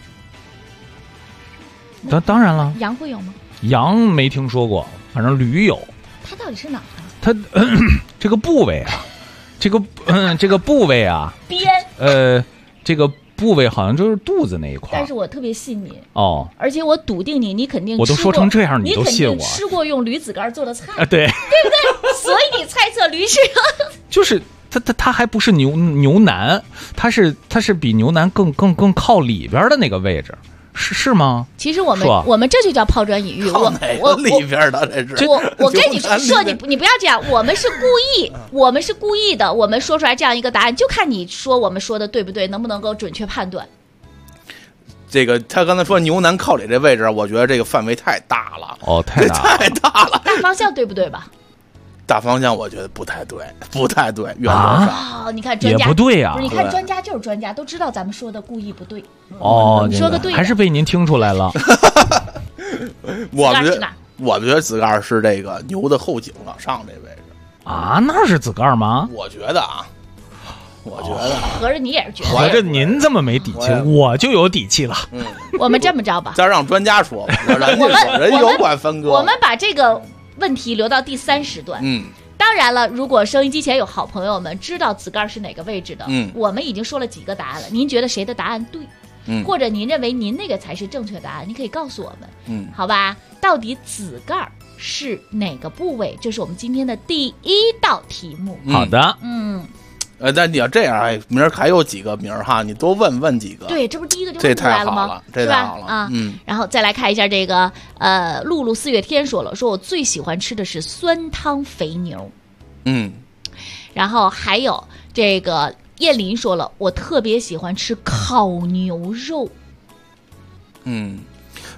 当然了， 羊会有吗？ 羊没听说过，反正驴有。 它到底是哪儿？ 它这个部位啊，这个部位啊， 边这个部位好像就是肚子那一块。 但是我特别信你哦， 而且我笃定你肯定吃过， 我都说成这样，你都信我。 你肯定吃过用驴子盖做的菜啊，对， 对不对？所以你猜测驴是就是它还不是牛腩，它是比牛腩更靠里边的那个位置。是吗？ 其实我们这就叫抛砖引玉。 我里边的这是我跟你说，你不要这样，我们是故意的，我们说出来这样一个答案，就看你说我们说的对不对，能不能够准确判断。 这个他刚才说牛腩靠里这位置，我觉得这个范围太大了。 哦，太大了。 大方向对不对吧？ 大方向我觉得不太对，原则上你看专家也不对啊， 不是，你看专家就是专家，都知道咱们说的故意不对。 你说的对， 还是被您听出来了。 我觉得子盖是这个牛的后颈往上这位置啊，那是子盖吗？ 我觉得合着你也是觉得， 合着您这么没底气，我就有底气了。 我们这么着吧， 再让专家说吧，人有管分割。 我们把这个问题留到第3时段。当然了，如果收音机前有好朋友们知道子盖是哪个位置的，我们已经说了几个答案了，您觉得谁的答案对？或者您认为您那个才是正确答案，你可以告诉我们。好吧，到底子盖是哪个部位？这是我们今天的第1道题目。 好的， 但你要这样，明儿还有几个名哈，你多问几个。 对，这不是第一个就问出来了吗？ 这太好了啊！然后再来看一下这个露露4月天说了，说我最喜欢吃的是酸汤肥牛。然后还有这个燕林说了，我特别喜欢吃烤牛肉。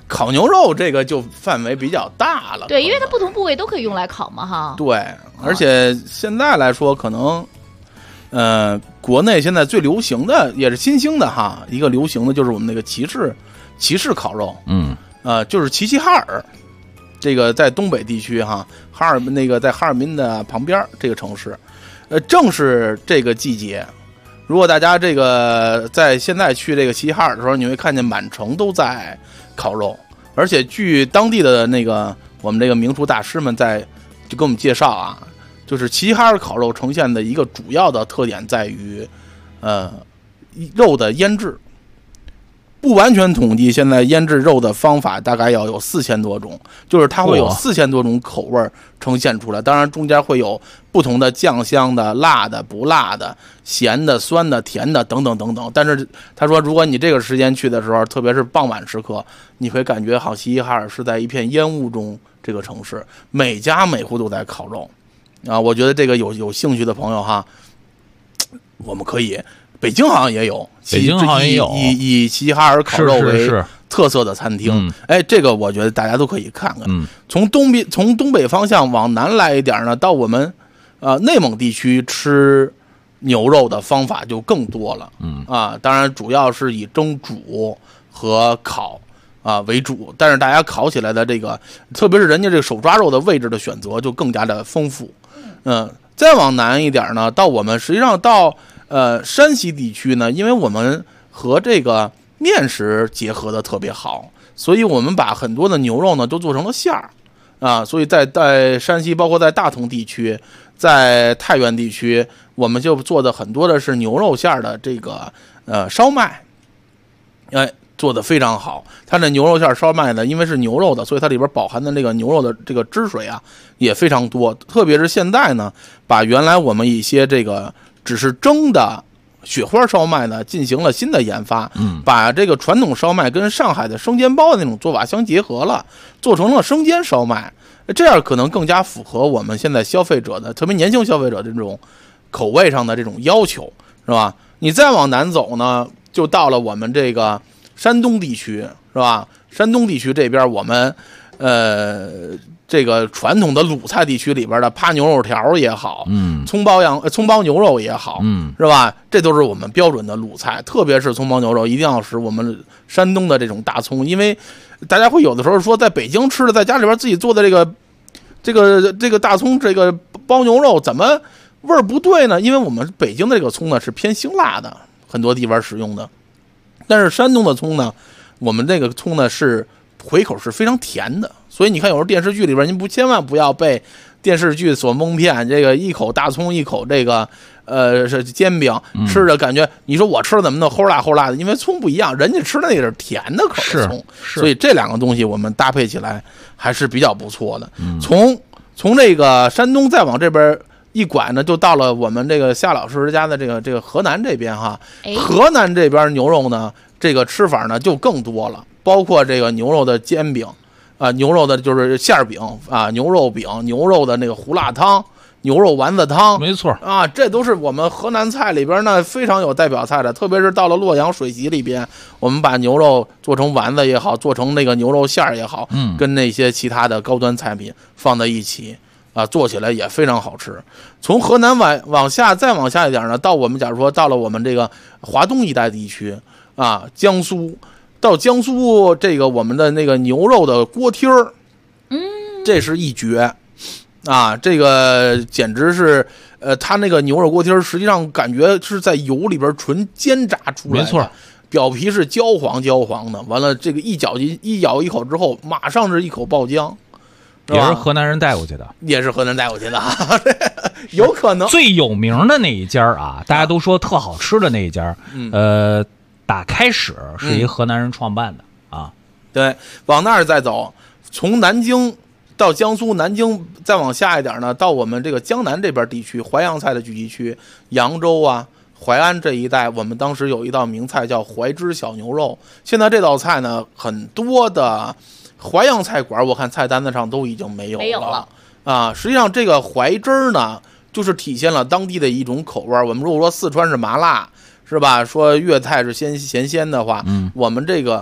烤牛肉这个就范围比较大了。 对，因为它不同部位都可以用来烤嘛，哈。 对，而且现在来说，可能，国内现在最流行的也是新兴的哈，一个流行的就是我们那个骑士烤肉，就是齐齐哈尔，这个在东北地区哈，在哈尔滨的旁边这个城市，正是这个季节。如果大家这个在现在去这个齐齐哈尔的时候，你会看见满城都在烤肉，而且据当地的那个我们这个名厨大师们就给我们介绍啊，就是齐齐哈尔烤肉呈现的一个主要的特点在于，肉的腌制。不完全统计，现在腌制肉的方法大概要有4000多种，就是它会有4000多种口味呈现出来。当然，中间会有不同的酱香的、辣的、不辣的、咸的、酸的、甜的等等等等。但是他说，如果你这个时间去的时候，特别是傍晚时刻，你会感觉好齐齐哈尔是在一片烟雾中，这个城市每家每户都在烤肉啊。我觉得这个有兴趣的朋友哈，我们可以。北京好像也有，以齐齐哈尔烤肉为特色的餐厅。这个我觉得大家都可以看看。从东北方向往南来一点呢，到我们内蒙地区吃牛肉的方法就更多了。当然主要是以蒸煮和烤为主，但是大家烤起来的这个，特别是人家这个手抓肉的位置的选择就更加的丰富。再往南一点呢，到我们实际上到山西地区呢，因为我们和这个面食结合的特别好，所以我们把很多的牛肉呢都做成了馅儿所以在山西，包括在大同地区，在太原地区，我们就做的很多的是牛肉馅儿的这个烧麦，做的非常好。它的牛肉馅烧麦呢，因为是牛肉的，所以它里边饱含的这个牛肉的这个汁水啊也非常多。特别是现在呢，把原来我们一些这个只是蒸的雪花烧麦呢进行了新的研发，把这个传统烧麦跟上海的生煎包的那种做法相结合了，做成了生煎烧麦。这样可能更加符合我们现在消费者的，特别年轻消费者的这种口味上的这种要求，是吧？你再往南走呢，就到了我们这个山东地区，是吧？山东地区这边我们这个传统的鲁菜地区里边的趴牛肉条也好，葱包牛肉也好，是吧？这都是我们标准的鲁菜，特别是葱包牛肉一定要使我们山东的这种大葱，因为大家会有的时候说在北京吃的，在家里边自己做的这个大葱这个包牛肉怎么味儿不对呢？因为我们北京的这个葱呢是偏辛辣的，很多地方使用的，但是山东的葱呢，我们这个葱呢是回口是非常甜的。所以你看，有时候电视剧里边，您千万不要被电视剧所蒙骗。这个一口大葱，一口这个是煎饼，吃着感觉，你说我吃的怎么能齁辣齁辣的？因为葱不一样，人家吃的那个是甜的口的葱，所以这两个东西我们搭配起来还是比较不错的。从这个山东再往这边一拐呢，就到了我们这个夏老师家的这个河南这边哈。河南这边牛肉呢，这个吃法呢就更多了，包括这个牛肉的煎饼。牛肉的就是馅饼牛肉饼，牛肉的那个胡辣汤，牛肉丸子汤， 没错这都是我们河南菜里边呢非常有代表菜的。特别是到了洛阳水席里边，我们把牛肉做成丸子也好，做成那个牛肉馅也好，跟那些其他的高端菜品放在一起做起来也非常好吃。从河南往下再往下一点呢，到我们假如说到了我们这个华东一带地区江苏。到江苏这个我们的那个牛肉的锅贴儿，这是一绝这个简直是它那个牛肉锅贴儿实际上感觉是在油里边纯煎炸出来的， 没错， 表皮是焦黄的，完了这个一咬一口之后，马上是一口爆浆。 也是河南人带过去的， 有可能最有名的那一家大家都说特好吃的那一家，打开始是一河南人创办的对，往那儿再走，从南京到江苏南京，再往下一点呢，到我们这个江南这边地区，淮扬菜的聚集区，扬州淮安这一带，我们当时有一道名菜叫淮汁小牛肉。现在这道菜呢，很多的淮扬菜馆我看菜单子上都已经没有了实际上这个淮汁呢，就是体现了当地的一种口味。我们如果说四川是麻辣，是吧？说粤菜是咸鲜的话，我们这个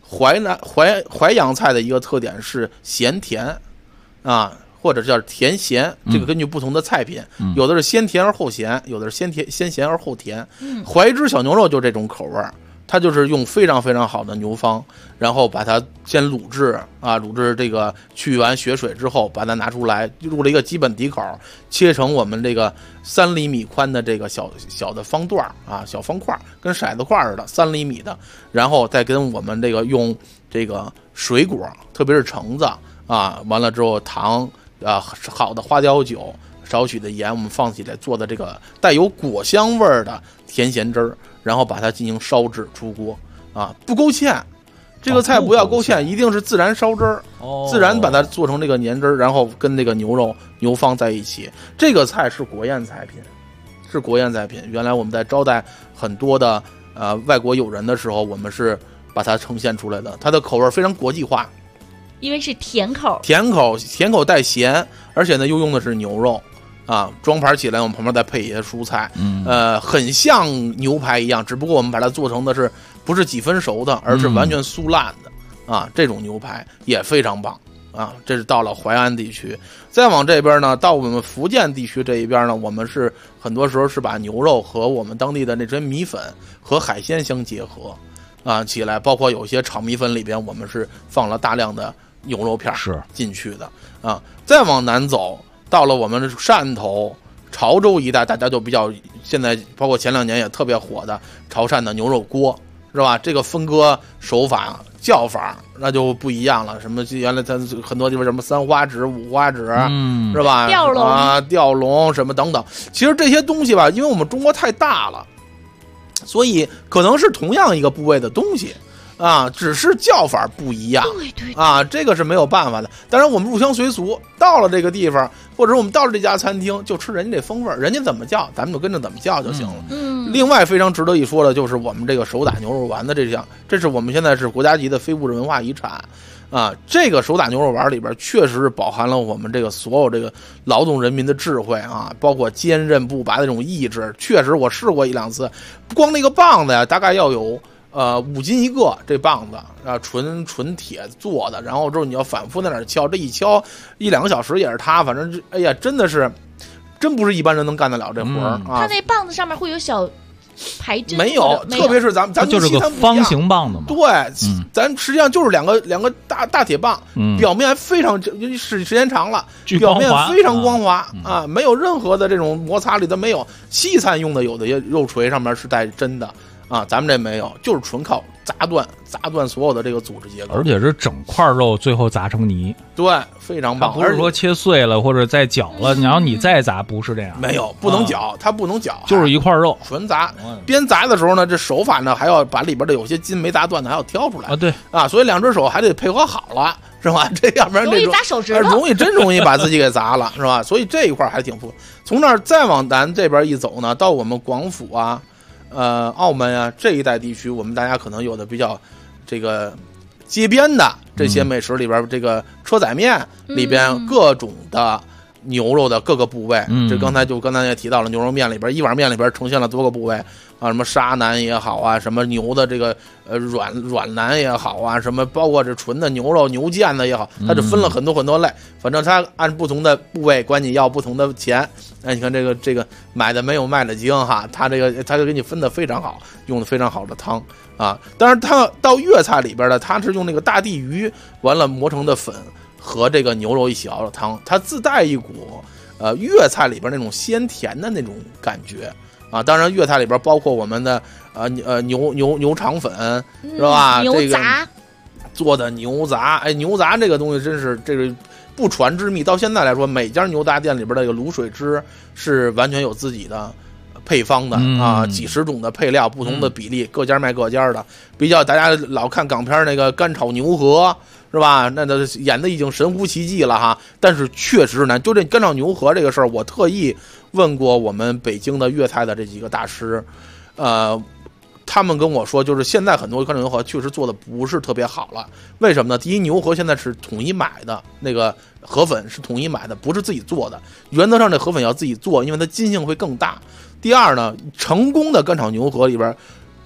淮扬菜的一个特点是咸甜啊，或者叫甜咸，这个根据不同的菜品，有的是先甜而后咸，有的是先咸而后甜。淮汁小牛肉就这种口味，它就是用非常非常好的牛方，然后把它先卤制啊，卤制这个去完血水之后，把它拿出来，入了一个基本底口，切成我们这个3厘米宽的这个小的方段啊，小方块，跟骰子块似的，3厘米的，然后再跟我们这个用这个水果，特别是橙子啊，完了之后糖啊，好的花椒酒，少许的盐，我们放起来做的这个带有果香味儿的甜咸汁儿。然后把它进行烧制出锅啊，不勾芡，这个菜不要勾芡，一定是自然烧汁儿，自然把它做成这个黏汁儿，然后跟这个牛方在一起。这个菜是国宴菜品，是国宴菜品。原来我们在招待很多的外国友人的时候，我们是把它呈现出来的。它的口味非常国际化， 因为是甜口带咸，而且呢又用的是牛肉。啊，装盘起来，我们旁边再配一些蔬菜，很像牛排一样，只不过我们把它做成的是不是几分熟的，而是完全酥烂的，啊，这种牛排也非常棒啊。这是到了淮安地区，再往这边呢，到我们福建地区这一边呢，我们是很多时候是把牛肉和我们当地的那些米粉和海鲜相结合啊起来，包括有些炒米粉里边，我们是放了大量的牛肉片进去的啊。再往南走。到了我们汕头、潮州一带，大家就比较现在包括前2年也特别火的潮汕的牛肉锅，是吧？这个分割手法、叫法那就不一样了。什么原来它很多地方什么3花指、5花指，是吧？吊龙什么等等。其实这些东西吧，因为我们中国太大了，所以可能是同样一个部位的东西。啊，只是叫法不一样，对啊，这个是没有办法的。当然，我们入乡随俗，到了这个地方，或者我们到了这家餐厅，就吃人家这风味，人家怎么叫，咱们就跟着怎么叫就行了。另外非常值得一说的就是我们这个手打牛肉丸的这项，这是我们现在是国家级的非物质文化遗产啊。这个手打牛肉丸里边确实是饱含了我们这个所有这个劳动人民的智慧啊，包括坚韧不拔的这种意志。确实，我试过1、2次，光那个棒子呀，大概要有。5斤一个，这棒子啊，纯铁做的，然后之后你要反复在那儿敲，这一敲1、2个小时也是它，反正哎呀，真的是，真不是一般人能干得了这活儿啊。 它那棒子上面会有小排针？ 没有，特别是咱就是个方形棒的嘛。 对，咱实际上就是两个大铁棒，表面非常时间长了，表面非常光滑啊，没有任何的这种摩擦力都没有。西餐用的有的肉锤上面是带针的。啊，咱们这没有，就是纯靠砸断所有的这个组织结构， 而且是整块肉最后砸成泥， 对，非常棒。 不是说切碎了或者再搅了，然后你再砸，不是这样， 没有，不能搅，它不能搅， 就是一块肉， 纯砸。边砸的时候呢，这手法呢还要把里边的有些筋没砸断的还要挑出来啊，对啊，所以2只手还得配合好了，是吧？这要不然容易砸手指头， 真容易把自己给砸了，是吧？所以这一块还挺富。从那儿再往南这边一走呢，到我们广府啊。澳门啊这一带地区，我们大家可能有的比较这个街边的这些美食里边，这个车仔面里边各种的牛肉的各个部位，这刚才也提到了，牛肉面里边一碗面里边呈现了多个部位啊，什么沙腩也好啊，什么牛的这个软腩也好啊，什么包括这纯的牛肉牛腱子也好，它就分了很多类，反正它按不同的部位管你要不同的钱。哎，你看这个买的没有卖的精哈，它就给你分的非常好，用的非常好的汤啊。当然它到粤菜里边呢，它是用那个大地鱼完了磨成的粉和这个牛肉一起熬的汤，它自带一股粤菜里边那种鲜甜的那种感觉啊。当然粤菜里边包括我们的牛肠粉是吧？ 牛杂、 这个做的牛杂，哎，牛杂这个东西真是这个。不传之秘，到现在来说，每家牛杂店里边的这个卤水汁是完全有自己的配方的啊，几十种的配料，不同的比例，各家卖各家的。比较大家老看港片那个干炒牛河是吧？那都演的已经神乎其技了哈，但是确实难。就这干炒牛河这个事儿，我特意问过我们北京的粤菜的这几个大师，他们跟我说，就是现在很多干炒牛河确实做的不是特别好了。为什么呢？第一，牛河现在是统一买的，那个河粉是统一买的，不是自己做的。原则上，这河粉要自己做，因为它筋性会更大。第二呢，成功的干炒牛河里边，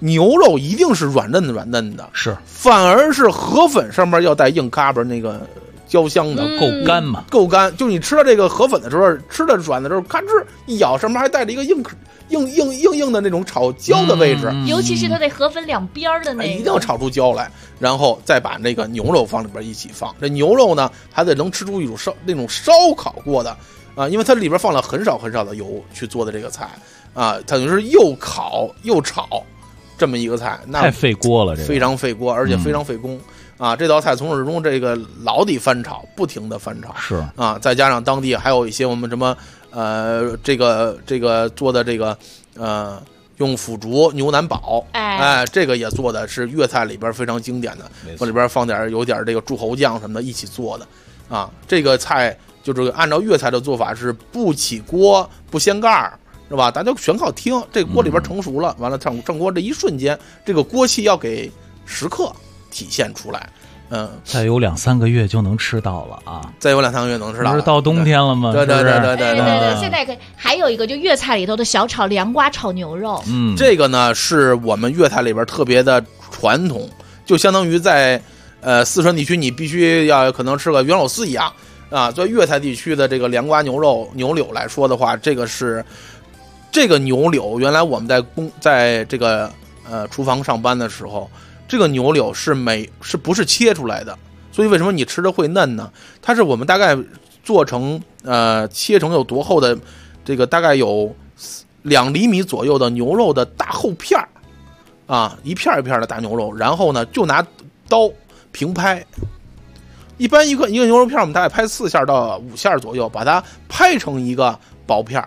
牛肉一定是软嫩的， 是， 反而是河粉上面要带硬嘎巴那个焦香的， 够干嘛？ 够干。就你吃到这个河粉的时候，吃的软的时候，咔吱一咬，上面还带着一个硬的那种炒焦的位置， 尤其是它那河粉两边的那个， 一定要炒出焦来，然后再把那个牛肉放里边一起放。这牛肉呢，还得能吃出一种那种烧烤过的啊，因为它里边放了很少的油去做的这个菜啊，它等于是又烤又炒。这么一个菜，那太费锅了，这个非常费锅，而且非常费工啊！这道菜从始至终这个老得翻炒，不停的翻炒， 是啊，再加上当地还有一些我们什么这个做的这个用腐竹牛腩煲，哎，这个也做的是粤菜里边非常经典的，往里边放有点这个柱侯酱什么的一起做的啊。这个菜就是按照粤菜的做法是不起锅不掀盖儿。是吧？大家全靠听，这锅里边成熟了，完了上锅这一瞬间，这个锅气要给食客体现出来。 再有2-3个月就能吃到了啊！ 再有2-3个月能吃到了， 不是到冬天了吗？ 对。 现在可以还有一个，就粤菜里头的小炒凉瓜炒牛肉， 这个呢是我们粤菜里边特别的传统，就相当于在四川地区你必须要可能吃个元老丝一样啊。在粤菜地区的这个凉瓜牛柳来说的话，这个牛柳，原来我们在这个厨房上班的时候，这个牛柳是不是切出来的？所以为什么你吃的会嫩呢？它是我们大概做成切成有多厚的，这个大概有2厘米左右的牛肉的大厚片儿啊，一片一片的大牛肉，然后呢就拿刀平拍。一般一个牛肉片我们大概拍4下到5下左右，把它拍成一个薄片儿。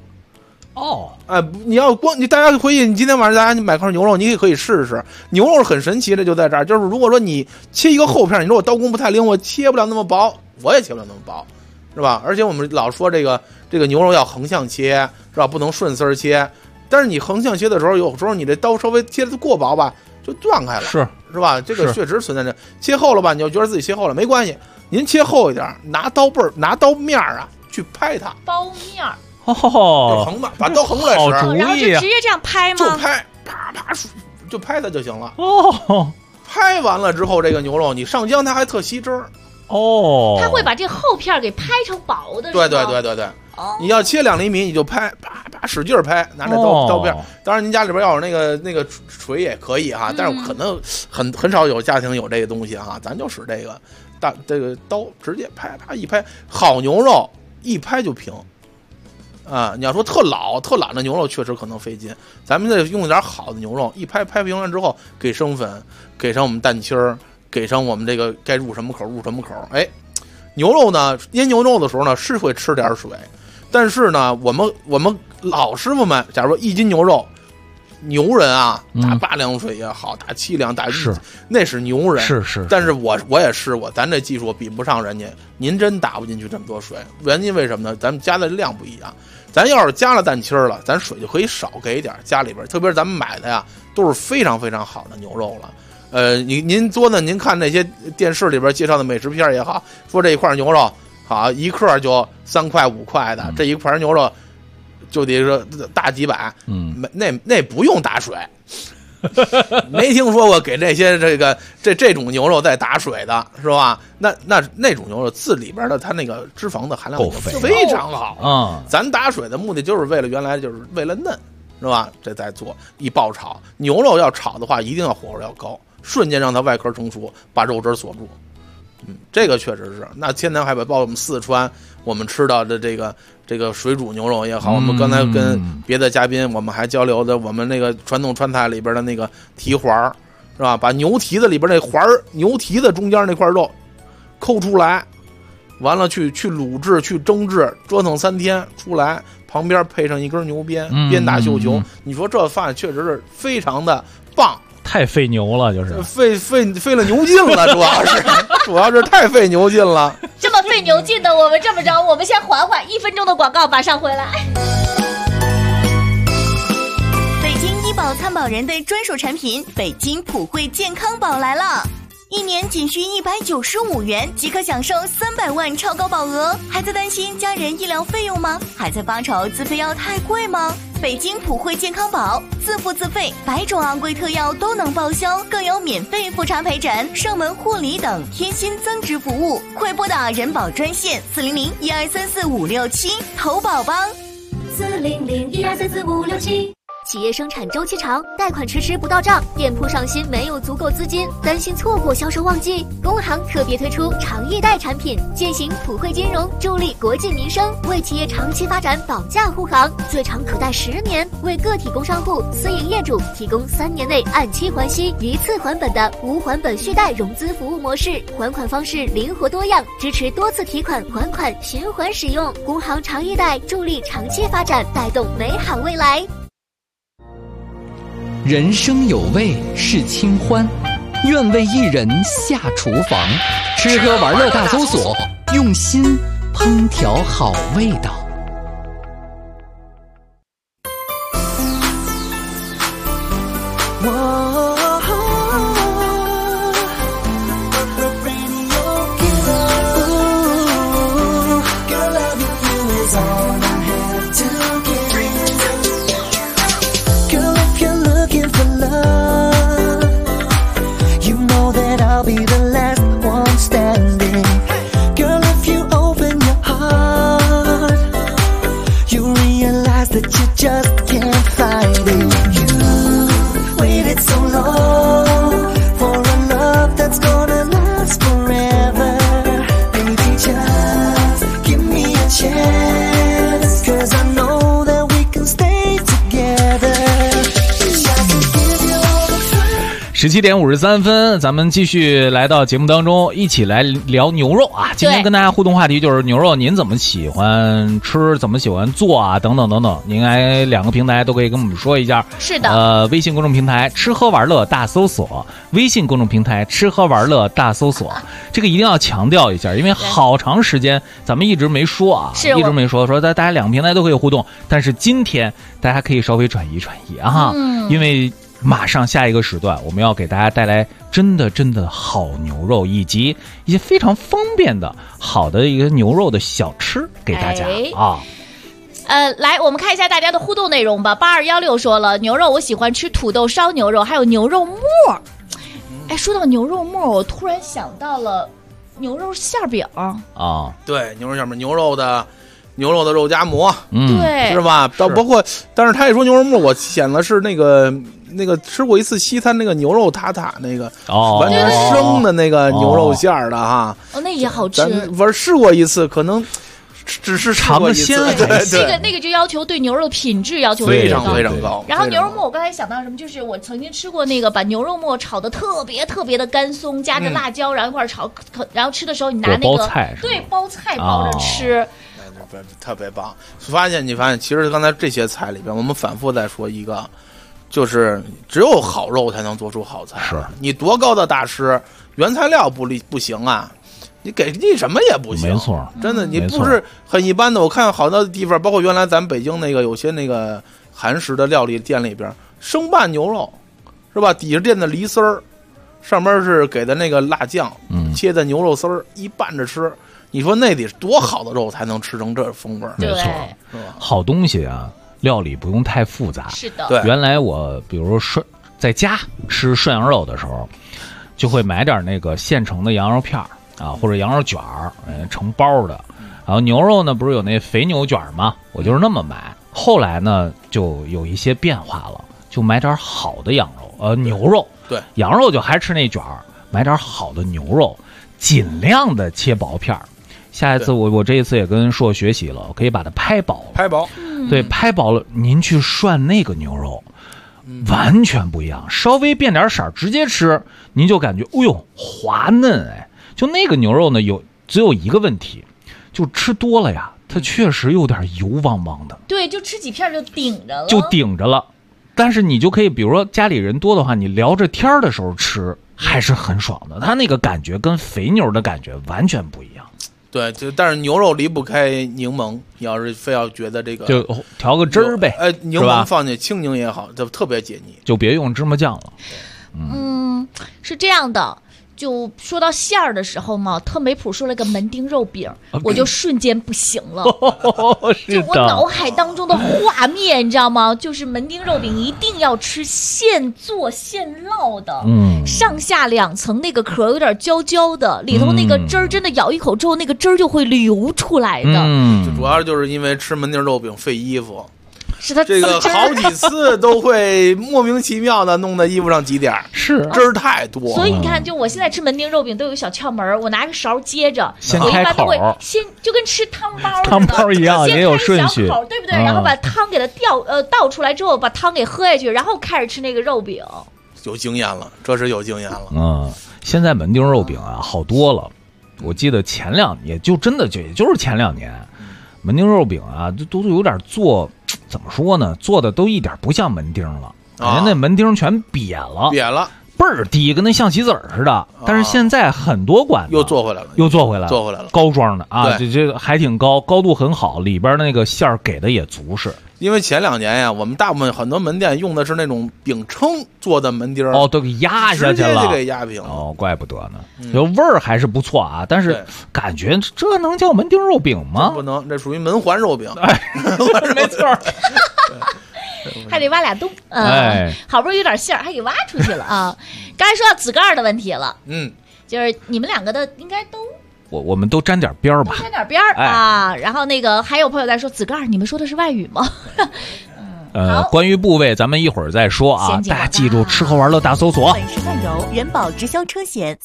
你要大家回去，你今天晚上大家买块牛肉，你也可以试试。牛肉是很神奇的，就在这儿，就是如果说你切一个厚片，你说我刀工不太灵，我切不了那么薄，我也切不了那么薄，是吧？而且我们老说这个牛肉要横向切，是吧？不能顺丝切。但是你横向切的时候，有时候你这刀稍微切的过薄吧，就断开了，是吧？这个确实存在着。切厚了吧，你就觉得自己切厚了，没关系，您切厚一点，拿刀面啊去拍它， 刀面。 横吧，把刀横出来使， 然后就直接这样拍吗？ 就拍，啪就拍它就行了。拍完了之后，这个牛肉你上浆，它还特吸汁儿。 它会把这厚片给拍成薄的。 对。你要切2厘米，你就拍，啪使劲拍，拿这刀片。当然，您家里边要有那个锤也可以哈，但是可能很少有家庭有这个东西哈，咱就使这个刀直接拍，啪一拍，好牛肉一拍就平。你要说特老的牛肉确实可能费劲，咱们再用点好的牛肉，一拍平完之后，给生粉，给上我们蛋清儿，给上我们这个该入什么口入什么口。哎，牛肉呢，腌牛肉的时候呢是会吃点水，但是呢，我们老师傅们，假如说1斤牛肉，牛人啊，打8两水也好，打7两，打1，那是牛人。 是。 但是我也试过，咱这技术比不上人家，您真打不进去这么多水。原因为什么呢？咱们加的量不一样。咱要是加了蛋清了，咱水就可以少给一点，家里边，特别是咱们买的呀，都是非常非常好的牛肉了。您多呢，您看那些电视里边介绍的美食片也好，说这一块牛肉好1克就3块5块的，这一盘牛肉就得说大几百，那不用打水。没听说过给这些这种牛肉再打水的，是吧？那种牛肉自里边的它那个脂肪的含量非常好咱打水的目的就是为了原来就是为了嫩，是吧？这再做一爆炒牛肉要炒的话，一定要火候要高，瞬间让它外壳成熟，把肉汁锁住。这个确实是。那天南海北，包括我们四川，我们吃到的这个水煮牛肉也好，我们刚才跟别的嘉宾我们还交流的，我们那个传统川菜里边的那个蹄环，是吧？把牛蹄子里边那环，牛蹄子中间那块肉抠出来，完了去卤制、去蒸制，折腾3天出来，旁边配上一根牛鞭，鞭打绣球。你说这饭确实是非常的棒。 太费牛了，就是费了牛劲了，主要是太费牛劲了。 这么费牛劲的，我们这么着，我们先缓缓，1分钟的广告，马上回来。 北京医保参保人的专属产品北京普惠健康宝来了，1年仅需195元即可享受300万超高保额。还在担心家人医疗费用吗？还在发愁自费药太贵吗？ 北京普惠健康宝，自付自费，100种昂贵特药都能报销，更有免费复查陪诊、上门护理等贴心增值服务。快拨打人保专线400-1234-567，投保吧。 400-1234-567。企业生产周期长，贷款迟迟不到账，店铺上新没有足够资金，担心错过销售旺季。工行特别推出长易贷产品，践行普惠金融，助力国计民生，为企业长期发展保驾护航，最长可贷10年，为个体工商户、私营业主提供3年内按期还息、一次还本的无还本续贷融资服务模式，还款方式灵活多样，支持多次提款还款循环使用。工行长易贷助力长期发展，带动美好未来。 人生有味是清欢，愿为一人下厨房。吃喝玩乐大搜索，用心烹调好味道。 17点53分，咱们继续来到节目当中，一起来聊牛肉啊。今天跟大家互动话题就是牛肉，您怎么喜欢吃，怎么喜欢做啊，等等等等。您来2个平台都可以跟我们说一下。 是的， 微信公众平台吃喝玩乐大搜索，微信公众平台吃喝玩乐大搜索，这个一定要强调一下，因为好长时间咱们一直没说啊，一直没说大家2个平台都可以互动，但是今天大家可以稍微转移转移啊，因为马上下一个时段，我们要给大家带来真的好牛肉，以及一些非常方便的好的一个牛肉的小吃给大家啊。 来，我们看一下大家的互动内容吧。8216说了，牛肉我喜欢吃土豆烧牛肉，还有牛肉末。哎，说到牛肉末，我突然想到了牛肉馅饼啊。对，牛肉馅饼，牛肉的肉夹馍， 对， 是吧？包括，但是他一说牛肉末，我想的是那个吃过一次西餐那个牛肉塔塔那个，完全生的那个牛肉馅儿的哈。 那也好吃。 我试过一次，可能只是尝个鲜。 那个就要求对牛肉品质要求非常高。 然后牛肉末，我刚才想到什么，就是我曾经吃过那个把牛肉末炒的特别的干松，加着辣椒，然后一块炒，然后吃的时候你拿那个包菜包着吃。 特别棒！你发现，其实刚才这些菜里边，我们反复在说一个，就是只有好肉才能做出好菜。 是你多高的大师，原材料不行啊，你给你什么也不行。 没错， 真的，你不是很一般的。我看好多地方，包括原来咱们北京那个有些那个韩式的料理店里边，生拌牛肉是吧？底下垫的梨丝儿，上面是给的那个辣酱，切的牛肉丝儿，一拌着吃。你说那得多好的肉才能吃成这风味？ 没错，好东西啊，料理不用太复杂。 是的， 对。 原来我比如说在家吃涮羊肉的时候，就会买点那个现成的羊肉片啊，或者羊肉卷儿，成包的。然后牛肉呢，不是有那肥牛卷吗？我就是那么买。后来呢，就有一些变化了，就买点好的牛肉。 对， 羊肉就还吃那卷儿，买点好的牛肉，尽量的切薄片儿。下一次我这一次也跟硕学习了，我可以把它拍薄，对，拍薄了，您去涮那个牛肉，完全不一样，稍微变点色直接吃，您就感觉哎呦滑嫩哎。就那个牛肉呢，只有一个问题，就吃多了呀，它确实有点油汪汪的。 对，就吃几片就顶着了。但是你就可以，比如说家里人多的话，你聊着天的时候吃还是很爽的。它那个感觉跟肥牛的感觉完全不一样。 对，但是牛肉离不开柠檬，你要是非要觉得这个， 就调个汁儿呗。 柠檬放进清柠也好，就特别解腻。 就别用芝麻酱了。 是这样的。 就说到馅儿的时候嘛，特梅普说了个门钉肉饼，我就瞬间不行了。就我脑海当中的画面，你知道吗？就是门钉肉饼一定要吃现做现烙的，上下2层那个壳有点焦焦的，里头那个汁儿真的咬一口之后，那个汁儿就会流出来的。 主要就是因为吃门钉肉饼费衣服。 是他这个好几次都会莫名其妙的弄在衣服上挤点儿， 是汁儿太多。 所以你看，就我现在吃门钉肉饼都有个小窍门，我拿个勺接着， 我一般都会先就跟吃汤包一样，也有顺序， 对不对？然后把汤给它倒出来之后，把汤给喝下去，然后开始吃那个肉饼。 有经验了，这是有经验了。 现在门钉肉饼啊好多了，我记得前2年，也就是前2年，门钉肉饼啊都有点做。怎么说呢？做的都一点不像门钉了，人家那门钉全瘪了，倍儿低，跟那象棋子儿似的。但是现在很多馆子又做回来了， 高装的啊，这还挺高度很好，里边那个馅儿给的也足实。 因为前2年呀，我们大部分很多门店用的是那种饼铛做的门钉， 都给压下去了， 直接就给压平了。 怪不得呢，就味儿还是不错啊，但是感觉这能叫门钉肉饼吗？ 不能，这属于门环肉饼。 没错。 还得挖俩洞，好不容易有点馅儿，还给挖出去了啊！刚才说到紫盖儿的问题了，就是你们2个的应该都， 我们都沾点边儿吧， 沾点边儿啊。然后那个还有朋友在说紫盖儿，你们说的是外语吗？ 关于部位咱们一会儿再说啊，大家记住吃喝玩乐大搜索。 本时段由人保直销车险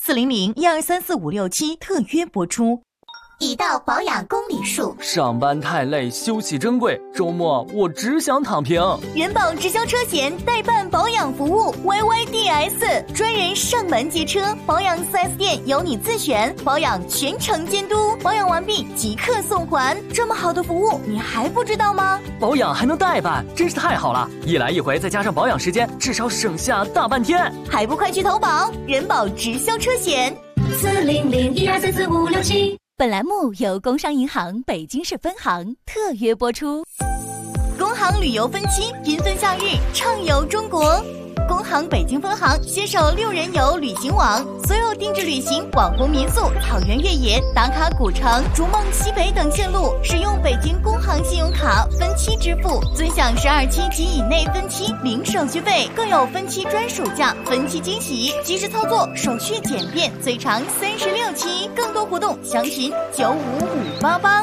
400-1234-567特约播出。 已到保养公里数， 上班太累，休息珍贵，周末我只想躺平。 人保直销车险代办保养服务 YYDS， 专人上门接车，保养 4S 店由你自选，保养全程监督，保养完毕即刻送还。这么好的服务你还不知道吗？ 保养还能代办，真是太好了，一来一回再加上保养时间，至少省下大半天。 还不快去投保人保直销车险 400-1234-567。 本栏目由工商银行北京市分行特约播出。 工行旅游分期缤纷夏日畅游中国，工行北京分行携手6人游旅行网，所有定制旅行、网红民宿、草原越野、打卡古城、逐梦西北等线路，使用北京工行信用卡分期支付，尊享12期及以内分期零手续费，更有分期专属价、分期惊喜，及时操作，手续简便，最长36期。更多活动详询95588。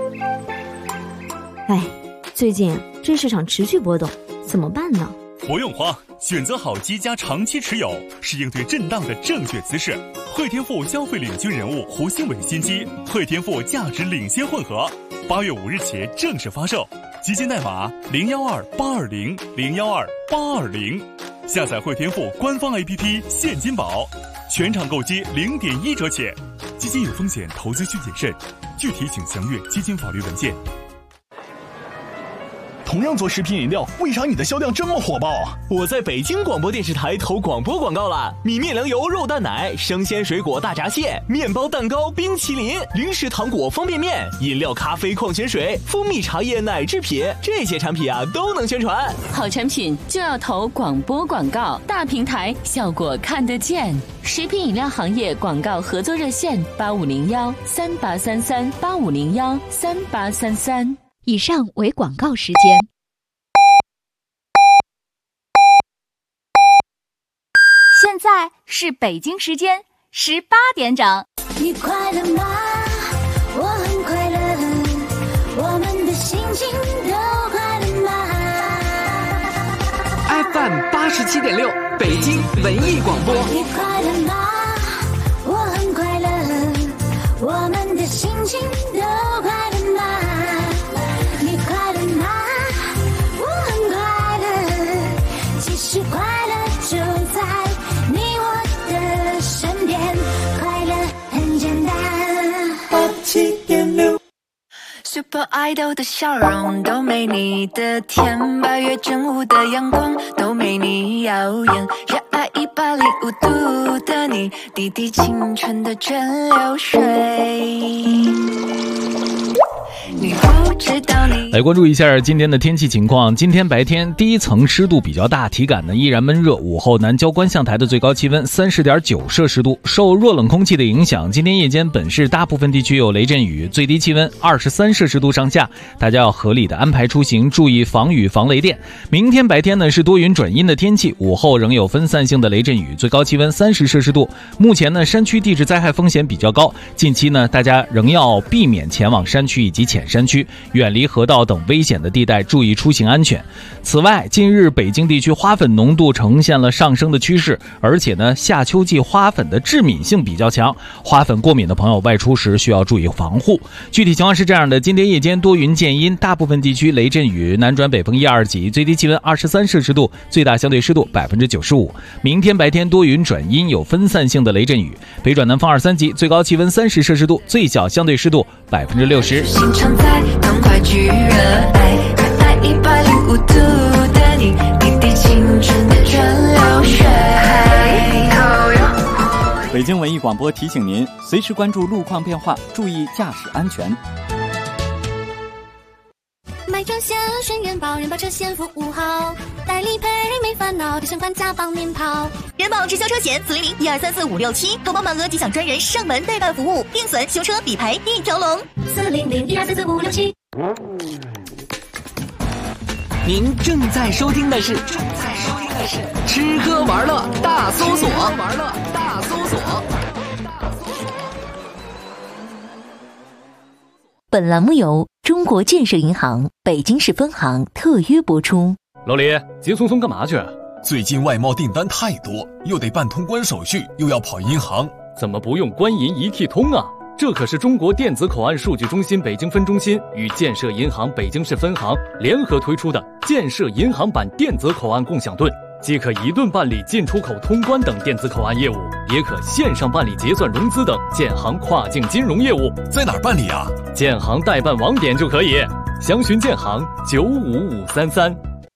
最近这市场持续波动，怎么办呢？ 不用慌，选择好机加长期持有是应对震荡的正确姿势。汇添富消费领军人物胡兴伟新机汇添富价值领先混合，8月5日起正式发售，基金代码012820012820，下载汇添富官方 APP 现金宝，全场购机0.1折起。基金有风险，投资需谨慎，具体请详阅基金法律文件。 同样做食品饮料，为啥你的销量这么火爆啊？ 我在北京广播电视台投广播广告了，米面粮油肉蛋奶、生鲜水果大闸蟹、面包蛋糕、冰淇淋、零食糖果方便面、饮料咖啡矿泉水、蜂蜜茶叶奶制品，这些产品啊都能宣传。 好产品就要投广播广告，大平台效果看得见。食品饮料行业广告合作热线8501-3833-8501-3833。 以上为广告时间。 现在是北京时间18点整。 你快乐吗？我很快乐，我们的心情都快乐吗 ？FM 87.6，北京文艺广播。 你快乐吗？我很快乐，我们的心情都快乐吗？你快乐吗？我很快乐，其实快乐就在你我的身边，快乐很简单。87.6 Super Idol 的笑容都没你的甜，8月正午的阳光都没你耀眼，热爱105度的你，滴滴青春的蒸馏水。 你不知道你。 来关注一下今天的天气情况。今天白天第一层湿度比较大，体感呢依然闷热。午后南郊观象台的最高气温30.9摄氏度。受弱冷空气的影响，今天夜间本市大部分地区有雷阵雨，最低气温23摄氏度上下，大家要合理的安排出行，注意防雨防雷电。明天白天呢是多云转阴的天气，午后仍有分散性的雷阵雨，最高气温30摄氏度。目前呢山区地质灾害风险比较高，近期呢大家仍要避免前往山区以及浅山区，远离河道等危险的地带，注意出行安全。此外，近日北京地区花粉浓度呈现了上升的趋势，而且呢夏秋季花粉的致敏性比较强，花粉过敏的朋友外出时需要注意防护。具体情况是这样的，今天夜间多云见阴，大部分地区雷阵雨，南转北风1、2级，最低气温23摄氏度，最大相对湿度95%。明天白天多云转阴，有分散性的雷阵雨，北转南风2、3级，最高气温30摄氏度，最小相对湿度60%。 心常在，赶快去热爱，热爱105度的你，滴滴青春的蒸馏水。 北京文艺广播提醒您，随时关注路况变化，注意驾驶安全。 买车险选人保，人保车险服务好，代理赔没烦恼，提前款加帮您跑。 人保直销车险400-1234567，投保满额即享专人上门代办服务，定损、修车、理赔一条龙。 400-1234567。 您正在收听的是吃喝玩乐大搜索。 本栏目由中国建设银行北京市分行特约播出。 老李，急匆匆干嘛去？ 最近外贸订单太多，又得办通关手续，又要跑银行， 怎么不用官银一体通啊？这可是中国电子口岸数据中心北京分中心与建设银行北京市分行联合推出的建设银行版电子口岸共享盾，既可一盾办理进出口通关等电子口岸业务，也可线上办理结算融资等建行跨境金融业务。 在哪儿办理啊？ 建行代办网点就可以，详询建行95533。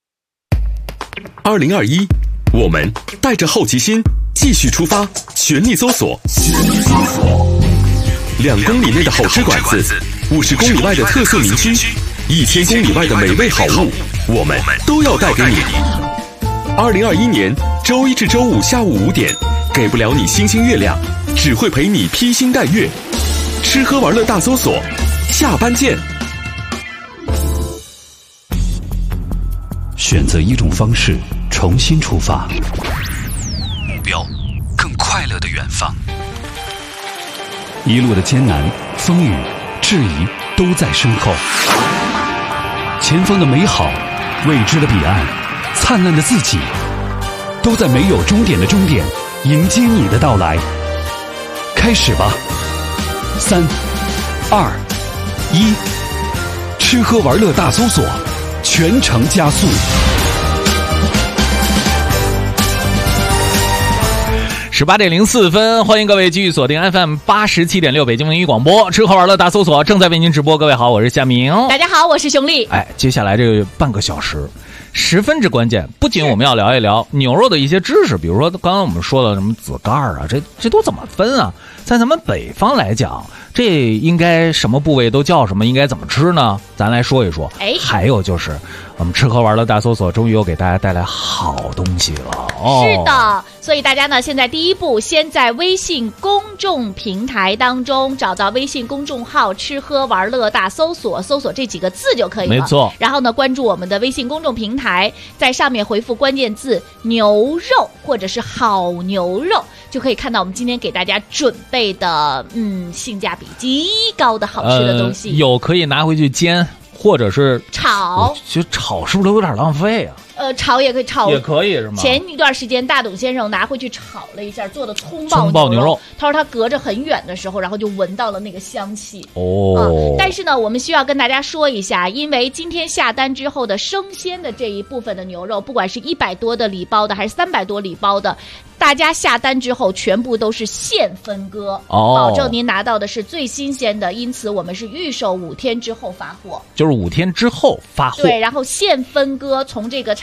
2021，我们带着好奇心继续出发，全力搜索。2公里内的好吃馆子，50公里外的特色名区，1000公里外的美味好物，我们都要带给你。2021年周一至周五下午5点，给不了你星星月亮，只会陪你披星戴月。吃喝玩乐大搜索，下班见。 选择一种方式，重新出发，目标更快乐的远方。一路的艰难、风雨、质疑都在身后，前方的美好、未知的彼岸、灿烂的自己，都在没有终点的终点迎接你的到来。开始吧，3、2、1，吃喝玩乐大搜索，全程加速。 18点04分，欢迎各位继续锁定 FM87.6北京文艺广播，吃喝玩乐大搜索正在为您直播。各位好，我是夏明。 大家好，我是熊丽。 接下来这半个小时十分之关键，不仅我们要聊一聊牛肉的一些知识，比如说刚刚我们说了什么子盖啊，这都怎么分啊？在咱们北方来讲，这应该什么部位都叫什么，应该怎么吃呢？咱来说一说。还有就是我们吃喝玩乐大搜索终于又给大家带来好东西了。 是的，所以大家呢，现在第一步，先在微信公众平台当中找到微信公众号吃喝玩乐大搜索，搜索这几个字就可以了。 没错。 然后呢，关注我们的微信公众平台，在上面回复关键字牛肉或者是好牛肉，就可以看到我们今天给大家准备的性价比极高的好吃的东西。 有可以拿回去煎，或者是炒。 其实炒是不是都有点浪费啊？ 炒也可以，炒也可以是吗？ 前一段时间大董先生拿回去炒了一下，做的葱爆牛肉。 他说他隔着很远的时候，然后就闻到了那个香气。但是呢，我们需要跟大家说一下，因为今天下单之后的生鲜的这一部分的牛肉，不管是100多的礼包的还是300多礼包的，大家下单之后全部都是现分割，保证您拿到的是最新鲜的。因此我们是预售5天之后发货， 就是5天之后发货。 对，然后现分割，从这个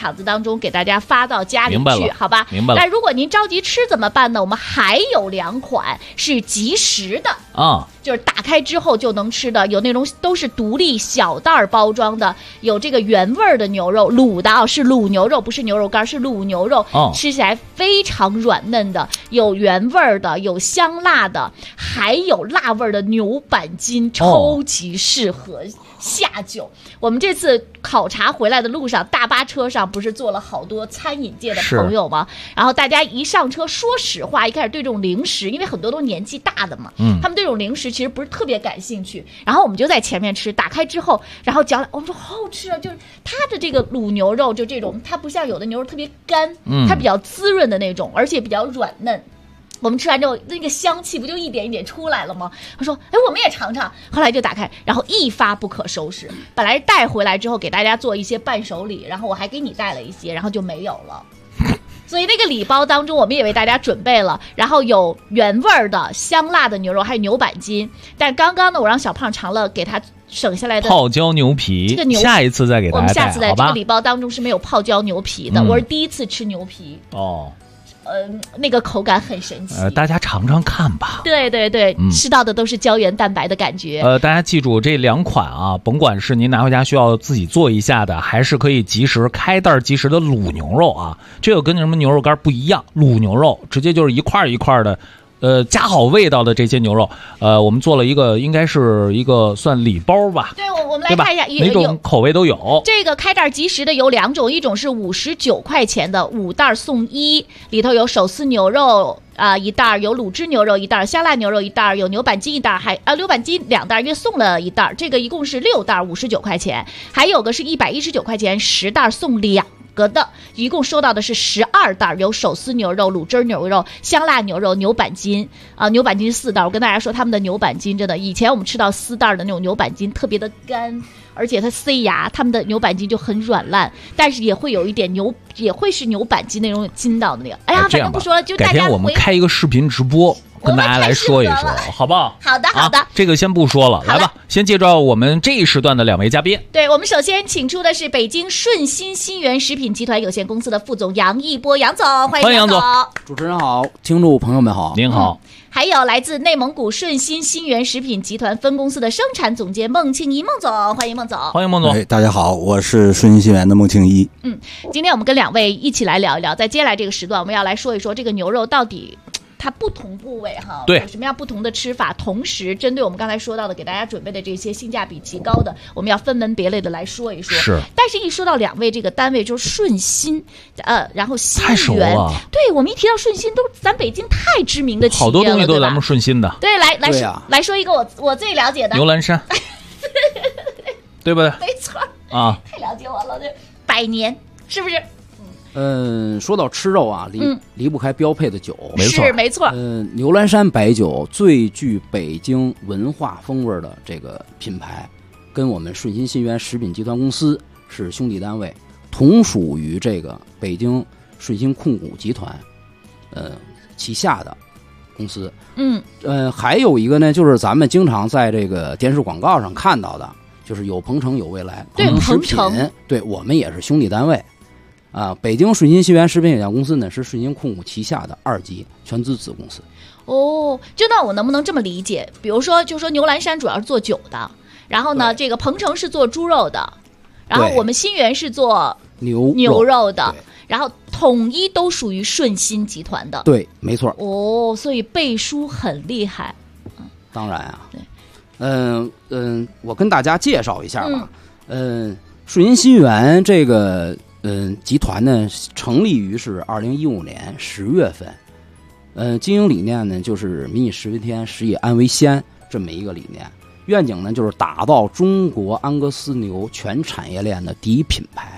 场子当中给大家发到家里去，好吧？ 明白了。 但如果您着急吃怎么办呢？我们还有2款是即食的啊， 就是打开之后就能吃的，有那种都是独立小袋包装的，有这个原味的牛肉，卤的啊，是卤牛肉，不是牛肉干，是卤牛肉，吃起来非常软嫩的，有原味的，有香辣的，还有辣味的牛板筋，超级适合下酒。我们这次考察回来的路上，大巴车上不是坐了好多餐饮界的朋友吗？然后大家一上车，说实话，一开始对这种零食，因为很多都年纪大的嘛，他们对这种零食其实不是特别感兴趣。然后我们就在前面吃，打开之后，然后嚼，我们说好好吃啊！就是它的这个卤牛肉，就这种，它不像有的牛肉特别干，它比较滋润的那种，而且比较软嫩。我们吃完之后，那个香气不就一点一点出来了吗？他说：“哎，我们也尝尝。”后来就打开，然后一发不可收拾。本来带回来之后给大家做一些伴手礼，然后我还给你带了一些，然后就没有了。所以那个礼包当中，我们也为大家准备了，然后有原味的香辣的牛肉，还有牛板筋。但刚刚呢，我让小胖尝了给他省下来的泡椒牛皮， 这个牛下一次再给大家带， 我们下次在这个礼包当中是没有泡椒牛皮的，我是第一次吃牛皮哦。 那个口感很神奇， 大家尝尝看吧。 对对对，吃到的都是胶原蛋白的感觉。 大家记住这2款啊，甭管是您拿回家需要自己做一下的，还是可以即食开袋即食的卤牛肉啊，这个跟什么牛肉干不一样，卤牛肉直接就是一块一块的。加好味道的这些牛肉，我们做了一个，应该是一个算礼包吧？ 对，我们来看一下， 哪种口味都有。 这个开袋即食的有2种，一种是59块钱的5袋送1，里头有手撕牛肉1袋，有卤汁牛肉1袋，香辣牛肉1袋，有牛板筋1袋，还牛板筋2袋，约送了1袋，这个一共是6袋，59块钱。还有个是119块钱10袋送2个的，一共收到的是12袋，有手撕牛肉、卤汁牛肉、香辣牛肉、牛板筋牛板筋4袋。我跟大家说，他们的牛板筋真的，以前我们吃到4袋的那种牛板筋特别的干，而且它塞牙，他们的牛板筋就很软烂，但是也会有一点也会是牛板筋那种筋道的那个。哎呀，反正不说了，就大家改天我们开一个视频直播。跟大家来说一说，好不好？ 好的，好的。 这个先不说了，来吧，先介绍我们这一时段的2位嘉宾。 对，我们首先请出的是北京顺心新源食品集团有限公司的副总杨一波杨总，欢迎杨总。 主持人好，听众朋友们好， 您好。 还有来自内蒙古顺心新源食品集团分公司的生产总监孟庆一孟总，欢迎孟总。 欢迎孟总。 大家好，我是顺心新源的孟庆一。 今天我们跟2位一起来聊一聊，在接下来这个时段，我们要来说一说这个牛肉到底。它不同部位对有什么样不同的吃法，同时针对我们刚才说到的给大家准备的这些性价比极高的，我们要分门别类的来说一说。 是， 但是一说到2位这个单位，就是顺心然后新太熟源了。 对，我们一提到顺心，都咱北京太知名的企业了， 好多东西都是咱们顺心的。 对，来说一个我最了解的牛栏山对不对？ 没错啊， 太了解我了，这100年是不是？ 说到吃肉啊，离不开标配的酒， 没错。 牛栏山白酒最具北京文化风味的这个品牌，跟我们顺心新源食品集团公司是兄弟单位，同属于这个北京顺心控股集团，旗下的公司。还有一个呢，就是咱们经常在这个电视广告上看到的，就是有鹏程有未来， 对， 食品，对我们也是兄弟单位。北京顺心新源食品有限公司呢是顺心控股旗下的2级全资子公司。 就那我能不能这么理解？比如说，就说牛栏山主要是做酒的，然后呢，这个鹏程是做猪肉的，然后我们新源是做牛肉的，然后统一都属于顺心集团的。 对，没错。 所以背书很厉害。 当然啊，对，我跟大家介绍一下吧。顺心新源这个。集团呢成立于是2015年10月份，经营理念呢就是民以食为天，食以安为先这么一个理念。愿景呢就是打造中国安格斯牛全产业链的第一品牌。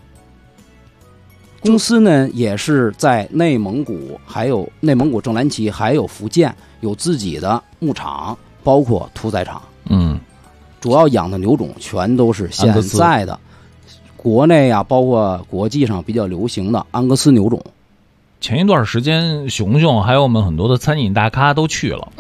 公司呢也是在内蒙古、还有内蒙古正蓝旗，还有福建有自己的牧场，包括屠宰场。主要养的牛种全都是现在的。国内啊，包括国际上比较流行的安格斯牛种。 前一段时间，熊熊还有我们很多的餐饮大咖都去了。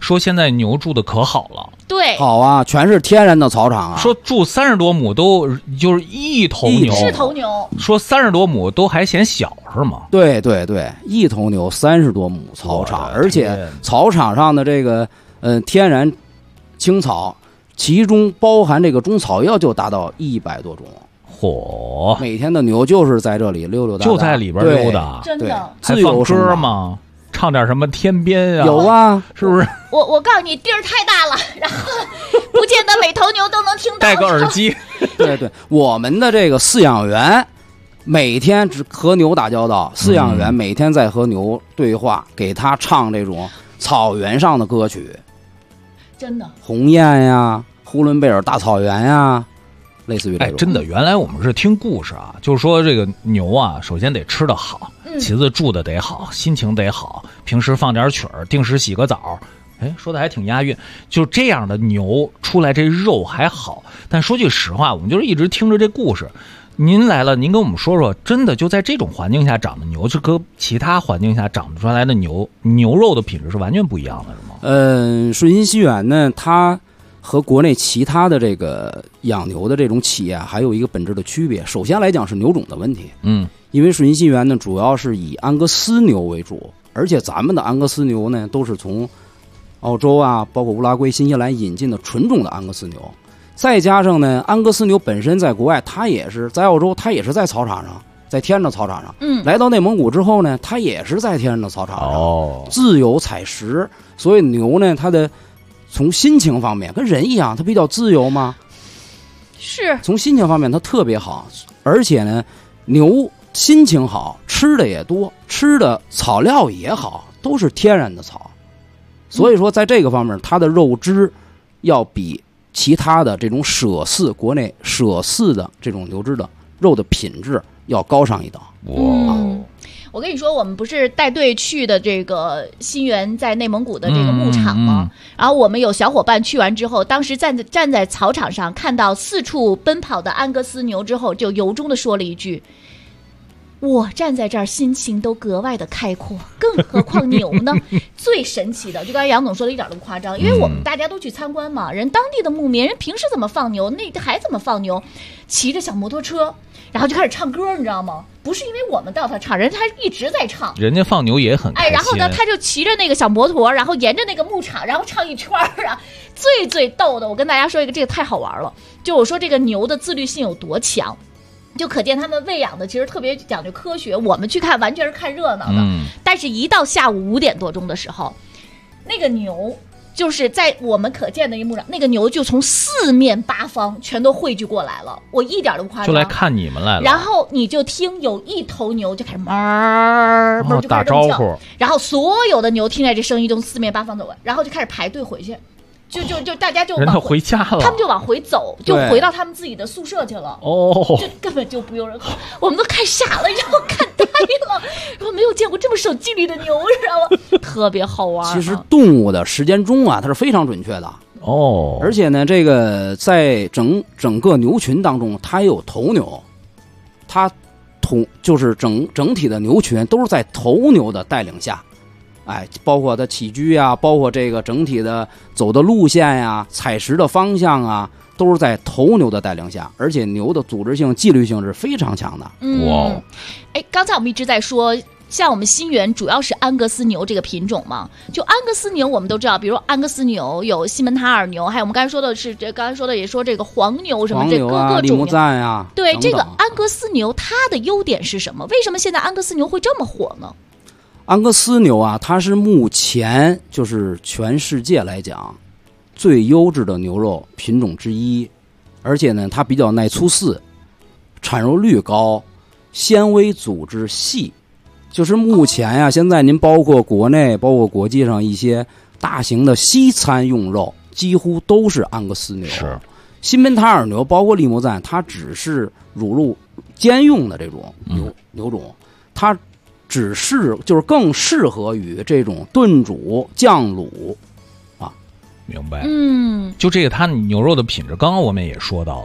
说现在牛住的可好了， 对， 好啊，全是天然的草场啊。 说住30多亩都就是一头牛， 是头牛。 说30多亩都还嫌小是吗？ 对对对，一头牛30多亩草场，而且草场上的这个天然青草，其中包含这个中草药就达到100多种。 嚯！ 每天的牛就是在这里溜溜达达， 就在里边溜达， 真的。 还放歌吗？唱点什么天边啊？ 有啊， 是不是？ 我告诉你，地儿太大了，然后不见得每头牛都能听到。 戴个耳机。 对对，我们的这个饲养员每天只和牛打交道，饲养员每天在和牛对话，给他唱这种草原上的歌曲。 真的。 鸿雁呀，呼伦贝尔大草原呀。类似于这种， 真的，原来我们是听故事啊，就是说这个牛啊，首先得吃得好，其次住的得好，心情得好，平时放点曲儿，定时洗个澡，说的还挺押韵。就这样的牛出来，这肉还好。但说句实话，我们就是一直听着这故事。您来了，您跟我们说说，真的就在这种环境下长的牛，是和其他环境下长出来的牛肉的品质是完全不一样的，是吗？ 顺心西园呢，它和国内其他的这个养牛的这种企业还有一个本质的区别。首先来讲是牛种的问题，因为顺心西园呢主要是以安格斯牛为主，而且咱们的安格斯牛呢都是从澳洲啊，包括乌拉圭、新西兰引进的纯种的安格斯牛，再加上呢安格斯牛本身在国外，它也是在澳洲，它也是在草场上，在天然的草场上，来到内蒙古之后呢，它也是在天然的草场上，自由采食，所以牛呢它的从心情方面跟人一样，它比较自由嘛， 是从心情方面它特别好，而且呢牛心情好，吃的也多，吃的草料也好，都是天然的草，所以说在这个方面它的肉质要比其他的这种国内舍饲的这种牛只的肉的品质要高上一等。 我跟你说，我们不是带队去的这个新源在内蒙古的这个牧场吗？然后我们有小伙伴去完之后，当时站在草场上看到四处奔跑的安格斯牛之后，就由衷的说了一句：我站在这儿心情都格外的开阔，更何况牛呢？最神奇的，就刚才杨总说的一点都不夸张，因为我们大家都去参观嘛，人当地的牧民，人平时怎么放牛，那还怎么放牛，骑着小摩托车，然后就开始唱歌，你知道吗？不是因为我们到他唱，人家一直在唱， 人家放牛也很开心。 然后呢，他就骑着那个小摩托，然后沿着那个牧场，然后唱一圈啊。最逗的，我跟大家说一个，这个太好玩了，就我说这个牛的自律性有多强。就可见他们喂养的其实特别讲究科学，我们去看完全是看热闹的，但是一到下午5点多钟的时候，那个牛就是在我们可见的一幕上，那个牛就从4面8方全都汇聚过来了，我一点都不夸张， 就来看你们来了。 然后你就听有一头牛就开始就打招呼， 然后所有的牛听见这声音就从4面8方走过来，然后就开始排队回去。就大家就人家回家了， 他们就往回走，就回到他们自己的宿舍去了。就根本就不用人，我们都看傻了，然后看呆了，然后没有见过这么守纪律的牛，知道吗？特别好玩。 其实动物的时间钟啊，它是非常准确的而且呢，这个在整个牛群当中，它也有头牛，它就是整体的牛群都是在头牛的带领下。包括它起居啊，包括这个整体的走的路线呀、采食的方向啊，都是在头牛的带领下，而且牛的组织性、纪律性是非常强的。 刚才我们一直在说，像我们新源主要是安格斯牛这个品种嘛，就安格斯牛我们都知道，比如安格斯牛有西门塔尔牛，还有我们刚才说的也说这个黄牛什么这各种利姆赞啊， 对， 等等这个安格斯牛它的优点是什么？为什么现在安格斯牛会这么火呢？ 安格斯牛啊，它是目前就是全世界来讲最优质的牛肉品种之一，而且呢，它比较耐粗饲，产肉率高，纤维组织细。就是目前呀，现在您包括国内、包括国际上一些大型的西餐用肉，几乎都是安格斯牛。 是新门塔尔牛，包括利姆赞，它只是乳鹿兼用的这种牛种，它只是就是更适合于这种炖煮酱卤明白。就这个它牛肉的品质，刚刚我们也说到了，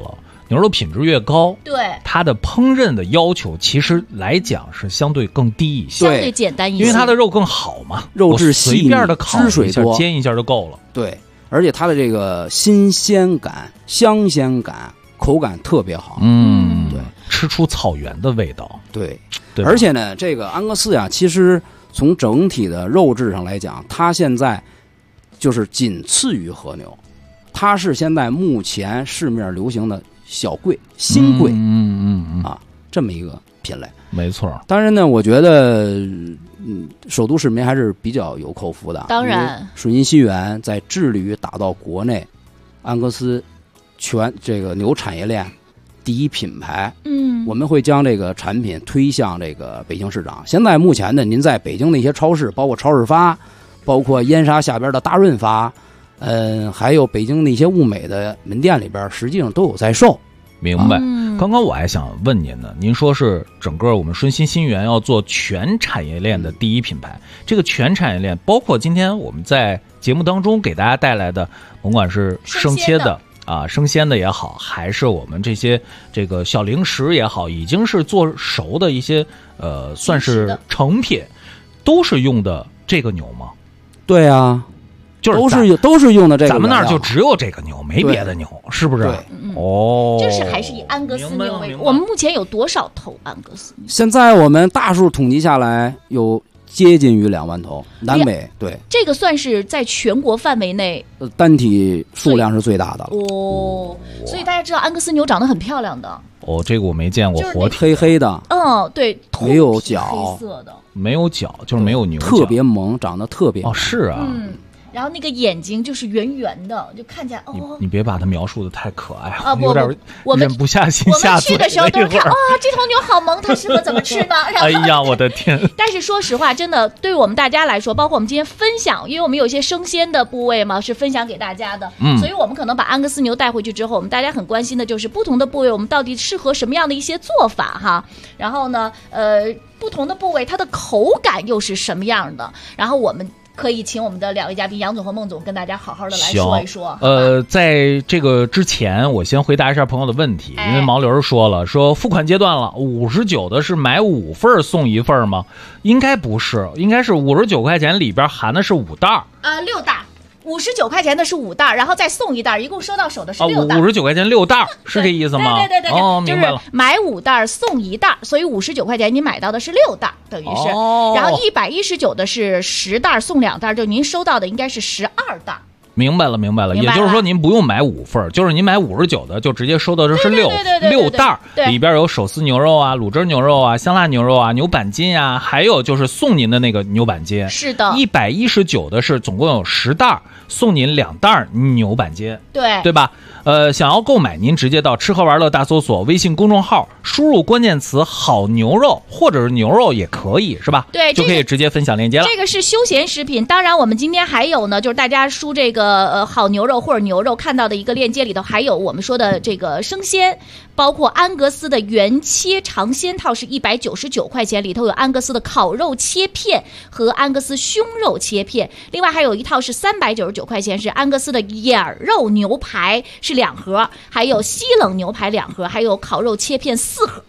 牛肉品质越高， 对它的烹饪的要求其实来讲是相对更低一些， 相对简单一些， 因为它的肉更好嘛， 肉质细腻， 随便的烤汁水多， 煎一下就够了。 对，而且它的这个新鲜感、香鲜感、口感特别好。 对，吃出草原的味道。 对， 对， 而且呢，这个安格斯呀，其实从整体的肉质上来讲，它现在就是仅次于和牛，它是现在目前市面流行的小贵、新贵，这么一个品类。 没错。 当然呢，我觉得，首都市民还是比较有口福的。 当然， 顺鑫新源在致力于打造国内安格斯全这个牛产业链第一品牌。我们会将这个产品推向这个北京市场。现在目前呢，您在北京的一些超市，包括超市发，包括燕莎下边的大润发，还有北京的一些物美的门店里边，实际上都有在售。 明白。刚刚我还想问您呢，您说是整个我们顺鑫新源要做全产业链的第一品牌，这个全产业链包括今天我们在节目当中给大家带来的，甭管是生切的生鲜的也好，还是我们这个小零食也好，已经是做熟的一些算是成品，都是用的这个牛吗？ 对啊， 就是都是用的这个。 咱们那儿就只有这个牛，没别的牛，是不是？ 对， 就是还是以安格斯牛为主。我们目前有多少头安格斯牛？ 现在我们大数统计下来有接近于2万头，南北对。 这个算是在全国范围内单体数量是最大的了。 所以大家知道安格斯牛长得很漂亮的。 这个我没见过活体， 黑黑的。 对， 没有角， 黑色的， 没有角，就是没有牛角， 特别萌，长得特别萌。 是啊。 然后那个眼睛就是圆圆的，就看起来你别把它描述的太可爱啊！ 有点忍不下心下嘴。 我们去的时候都是看这头牛好萌，它适合怎么吃呢？ 哎呀，我的天！ 但是说实话，真的对我们大家来说，包括我们今天分享，因为我们有一些生鲜的部位嘛，是分享给大家的，所以我们可能把安格斯牛带回去之后，我们大家很关心的就是不同的部位，我们到底适合什么样的一些做法哈？然后呢，不同的部位它的口感又是什么样的？然后我们可以请我们的2位嘉宾杨总和孟总跟大家好好的来说一说。 在这个之前，我先回答一下朋友的问题，因为毛驴说了，说付款阶段了，59的是买5份送1份吗？应该不是，应该是59块钱里边含的是5袋 ，6袋。59块钱的是5袋，然后再送1袋，一共收到手的是6袋。 59块钱6袋是这意思吗？ 对， 明白了。 就是买5袋送1袋，所以59块钱你买到的是6袋，等于是。然后119的是10袋送2袋，就您收到的应该是12袋。 明白了。也就是说，您不用买5份，就是您买59的，就直接收到的是6袋，里边有手撕牛肉啊、卤汁牛肉啊、香辣牛肉啊、牛板筋啊，还有就是送您的那个牛板筋。 是的。 119的是总共有10袋，送您2袋牛板筋。对吧？想要购买，您直接到吃喝玩乐大搜索微信公众号，输入关键词好牛肉或者是牛肉也可以，是吧？ 对， 就可以直接分享链接了。 这个是休闲食品，当然我们今天还有呢，就是大家输这个好牛肉或者牛肉看到的一个链接里头，还有我们说的这个生鲜，包括安格斯的原切尝鲜套是199块钱，里头有安格斯的烤肉切片和安格斯胸肉切片，另外还有一套是399块钱，是安格斯的眼肉牛排是2盒，还有西冷牛排2盒，还有烤肉切片4盒。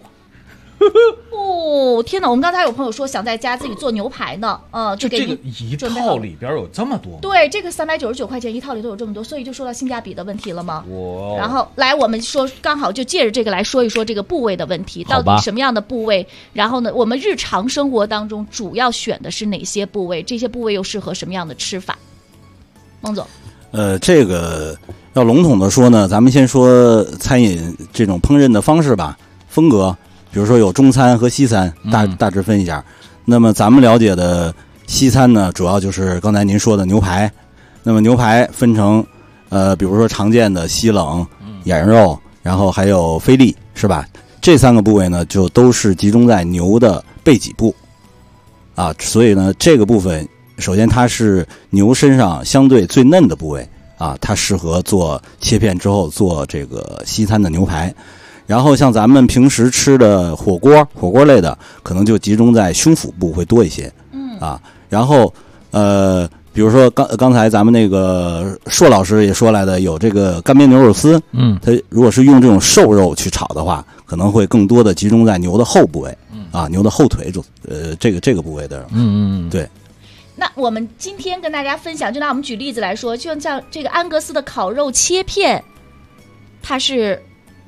天哪！我们刚才有朋友说想在家自己做牛排呢， 就这个一套里边有这么多。 对，这个399块钱一套里头有这么多，所以就说到性价比的问题了吗？然后来我们说，刚好就借着这个来说一说这个部位的问题，到底什么样的部位？然后呢，我们日常生活当中主要选的是哪些部位？这些部位又适合什么样的吃法？孟总， 这个要笼统的说呢，咱们先说餐饮这种烹饪的方式吧，风格。比如说有中餐和西餐，大致分一下。那么咱们了解的西餐呢，主要就是刚才您说的牛排。那么牛排分成比如说常见的西冷、眼肉，然后还有菲力，是吧？这3个部位呢，就都是集中在牛的背脊部啊。所以呢，这个部分首先它是牛身上相对最嫩的部位啊，它适合做切片之后做这个西餐的牛排。然后像咱们平时吃的火锅类的，可能就集中在胸腹部会多一些，然后比如说刚才咱们那个硕老师也说来的，有这个干煸牛肉丝，它如果是用这种瘦肉去炒的话，可能会更多的集中在牛的后部位，牛的后腿这个部位的，对。 那我们今天跟大家分享，就拿我们举例子来说，就像这个安格斯的烤肉切片，它是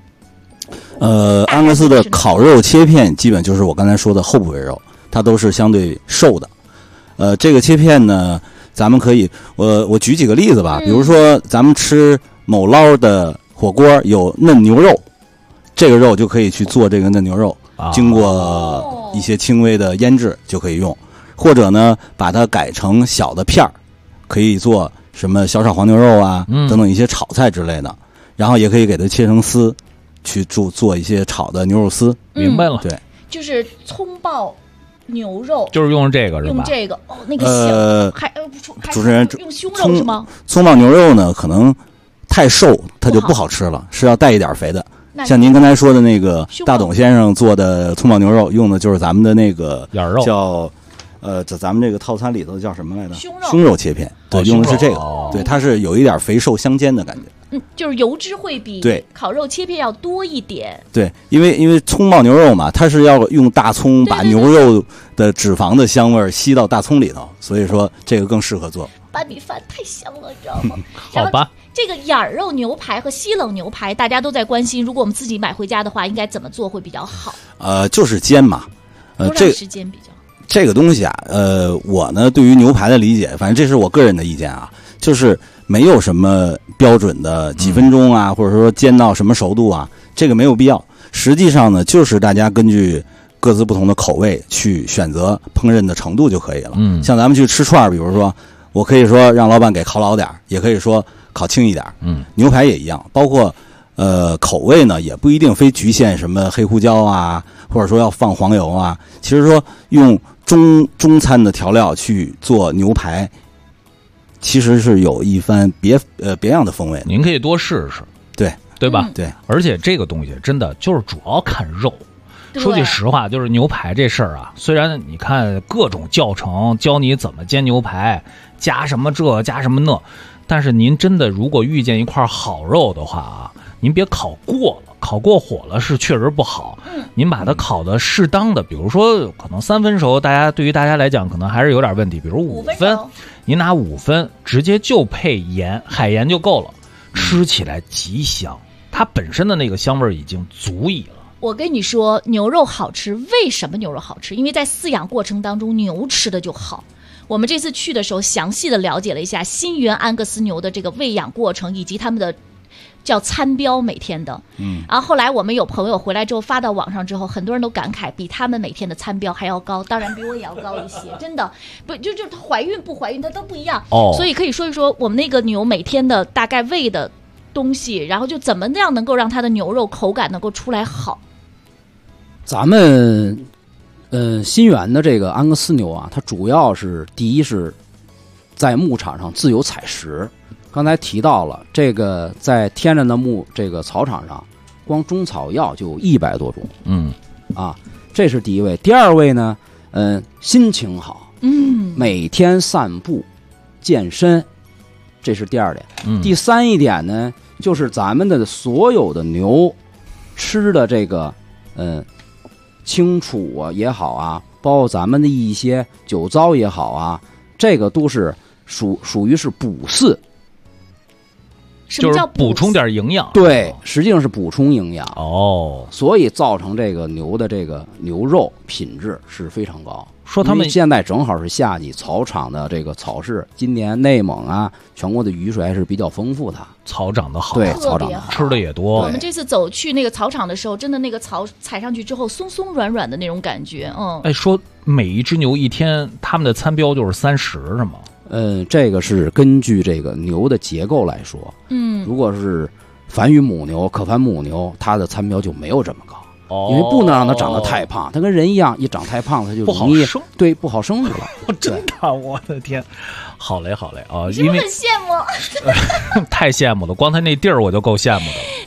安格斯的烤肉切片基本就是我刚才说的后部位肉，它都是相对瘦的。这个切片呢，咱们可以我举几个例子吧，比如说咱们吃某捞的火锅有嫩牛肉，这个肉就可以去做这个嫩牛肉，经过一些轻微的腌制就可以用，或者呢把它改成小的片儿，可以做什么小炒黄牛肉啊等等一些炒菜之类的，然后也可以给它切成丝，去做一些炒的牛肉丝。 明白了， 对， 就是葱爆牛肉， 就是用这个是吧？ 用这个那个小主持人用胸肉是吗？ 葱爆牛肉呢，可能太瘦它就不好吃了，是要带一点肥的。像您刚才说的那个大董先生做的葱爆牛肉，用的就是咱们的那个眼肉， 叫咱们这个套餐里头叫什么来着？胸肉切片，对，用的是这个，对，它是有一点肥瘦相间的感觉。 就是油脂会比烤肉切片要多一点。 对，因为葱爆牛肉嘛，它是要用大葱把牛肉的脂肪的香味吸到大葱里头，所以说这个更适合做。 拌米饭太香了，你知道吗？ 好吧。 这个眼肉牛排和西冷牛排，大家都在关心，如果我们自己买回家的话，应该怎么做会比较好？ 就是煎嘛。 多长时间比较好？ 这个东西啊，我呢对于牛排的理解，反正这是我个人的意见啊，就是没有什么标准的几分钟啊，或者说煎到什么熟度啊，这个没有必要。实际上呢，就是大家根据各自不同的口味去选择烹饪的程度就可以了。像咱们去吃串，比如说，我可以说让老板给烤老点，也可以说烤轻一点。牛排也一样，包括口味呢，也不一定非局限什么黑胡椒啊，或者说要放黄油啊。其实说用中餐的调料去做牛排，其实是有一番别样的风味。 您可以多试试，对吧？ 对， 而且这个东西真的就是主要看肉。说句实话，就是牛排这事儿啊，虽然你看各种教程教你怎么煎牛排，加什么这加什么那，但是您真的如果遇见一块好肉的话啊，您别烤过了，烤过火了是确实不好。您把它烤的适当的，比如说可能3分熟，对于大家来讲可能还是有点问题，比如5分，您拿5分直接就配盐，海盐就够了，吃起来极香，它本身的那个香味已经足以了。 我跟你说，牛肉好吃，为什么牛肉好吃？因为在饲养过程当中，牛吃的就好。我们这次去的时候，详细的了解了一下新源安格斯牛的这个喂养过程，以及他们的叫餐标每天的。然后后来我们有朋友回来之后发到网上之后，很多人都感慨，比他们每天的餐标还要高，当然比我也要高一些，真的不就怀孕不怀孕它都不一样。所以可以说一说我们那个牛每天的大概喂的东西，然后就怎么样能够让它的牛肉口感能够出来好。 咱们新源的这个安格斯牛啊，它主要是第一是在牧场上自由采食，刚才提到了这个在天然的这个草场上，光中草药就有100多种。这是第一位。第二位呢，心情好，每天散步健身，这是第二点。第三一点呢，就是咱们的所有的牛吃的这个清楚啊也好啊，包括咱们的一些酒糟也好啊，这个都是属于是补饲。 什么叫补充点营养？ 对，实际上是补充营养。所以造成这个牛的这个牛肉品质是非常高。 说他们现在正好是夏季，草场的这个草市，今年内蒙啊，全国的雨水还是比较丰富的， 草长得好， 对，草长得好， 吃的也多。 我们这次去那个草场的时候，真的那个草踩上去之后，松松软软的那种感觉。 说每一只牛一天他们的餐标就是30是吗？ 这个是根据这个牛的结构来说。如果是繁育母牛、可繁母牛，它的餐标就没有这么高。因为不能让它长得太胖，它跟人一样，一长太胖它就容易不好生育了。 真的，我的天！好嘞啊！ 你是不是很羡慕？ 太羡慕了，光他那地儿我就够羡慕的了。 对，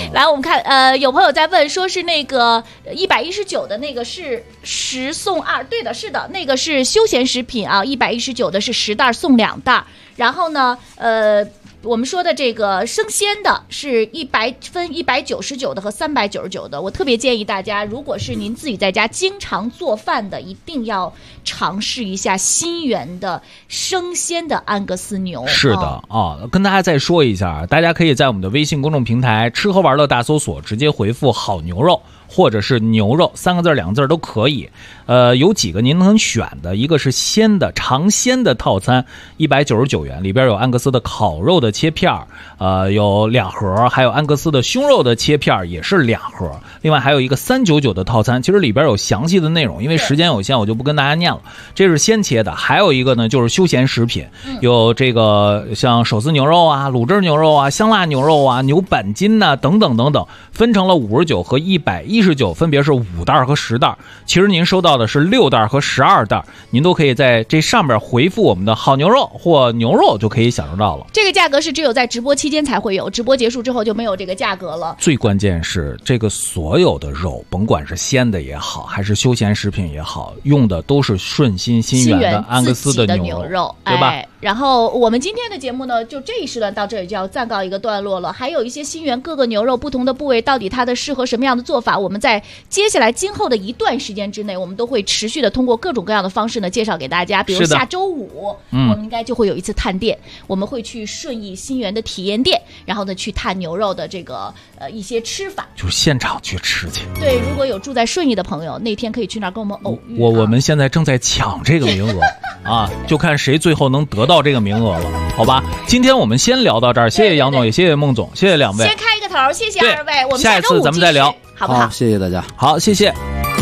来，我们看，有朋友在问，说是那个119的那个是10送2，对的，是的，那个是休闲食品啊，119的是10袋送2袋。然后呢，我们说的这个生鲜的是分199的和399的。我特别建议大家，如果是您自己在家经常做饭的，一定要尝试一下新源的生鲜的安格斯牛。 是的跟大家再说一下，大家可以在我们的微信公众平台吃喝玩乐大搜索，直接回复好牛肉或者是牛肉3个字2个字都可以。有几个您能选的，一个是鲜的尝鲜的套餐199元，里边有安格斯的烤肉的切片，有2盒，还有安格斯的胸肉的切片也是2盒。另外还有一个399的套餐，其实里边有详细的内容，因为时间有限我就不跟大家念了。这是鲜切的。还有一个呢就是休闲食品，有这个像手撕牛肉啊、卤汁牛肉啊、香辣牛肉啊、牛板筋啊等等等等，分成了59和119，分别是5袋和10袋。其实您收到的是6袋和12袋，您都可以在这上面回复我们的好牛肉或牛肉就可以享受到了。 这个价格是只有在直播期间才会有，直播结束之后就没有这个价格了。 最关键是这个所有的肉，甭管是鲜的也好，还是休闲食品也好，用的都是顺心新源的安格斯的牛肉，对吧？ 然后我们今天的节目呢，就这一时段到这里就要暂告一个段落了。还有一些新源各个牛肉不同的部位，到底它的适合什么样的做法，我们在接下来今后的一段时间之内，我们都会持续的通过各种各样的方式呢介绍给大家。比如下周5，我们应该就会有一次探店，我们会去顺义新源的体验店，然后呢去探牛肉的这个一些吃法， 就是现场去吃去。 对，如果有住在顺义的朋友，那天可以去那儿跟我们偶遇。 我们现在正在抢这个名额啊，就看谁最后能得到这个名额了，好吧？今天我们先聊到这儿，谢谢杨总，也谢谢孟总，谢谢2位。 先开一个头，谢谢2位，我们下一次咱们再聊， 好不好？ 谢谢大家， 好，谢谢。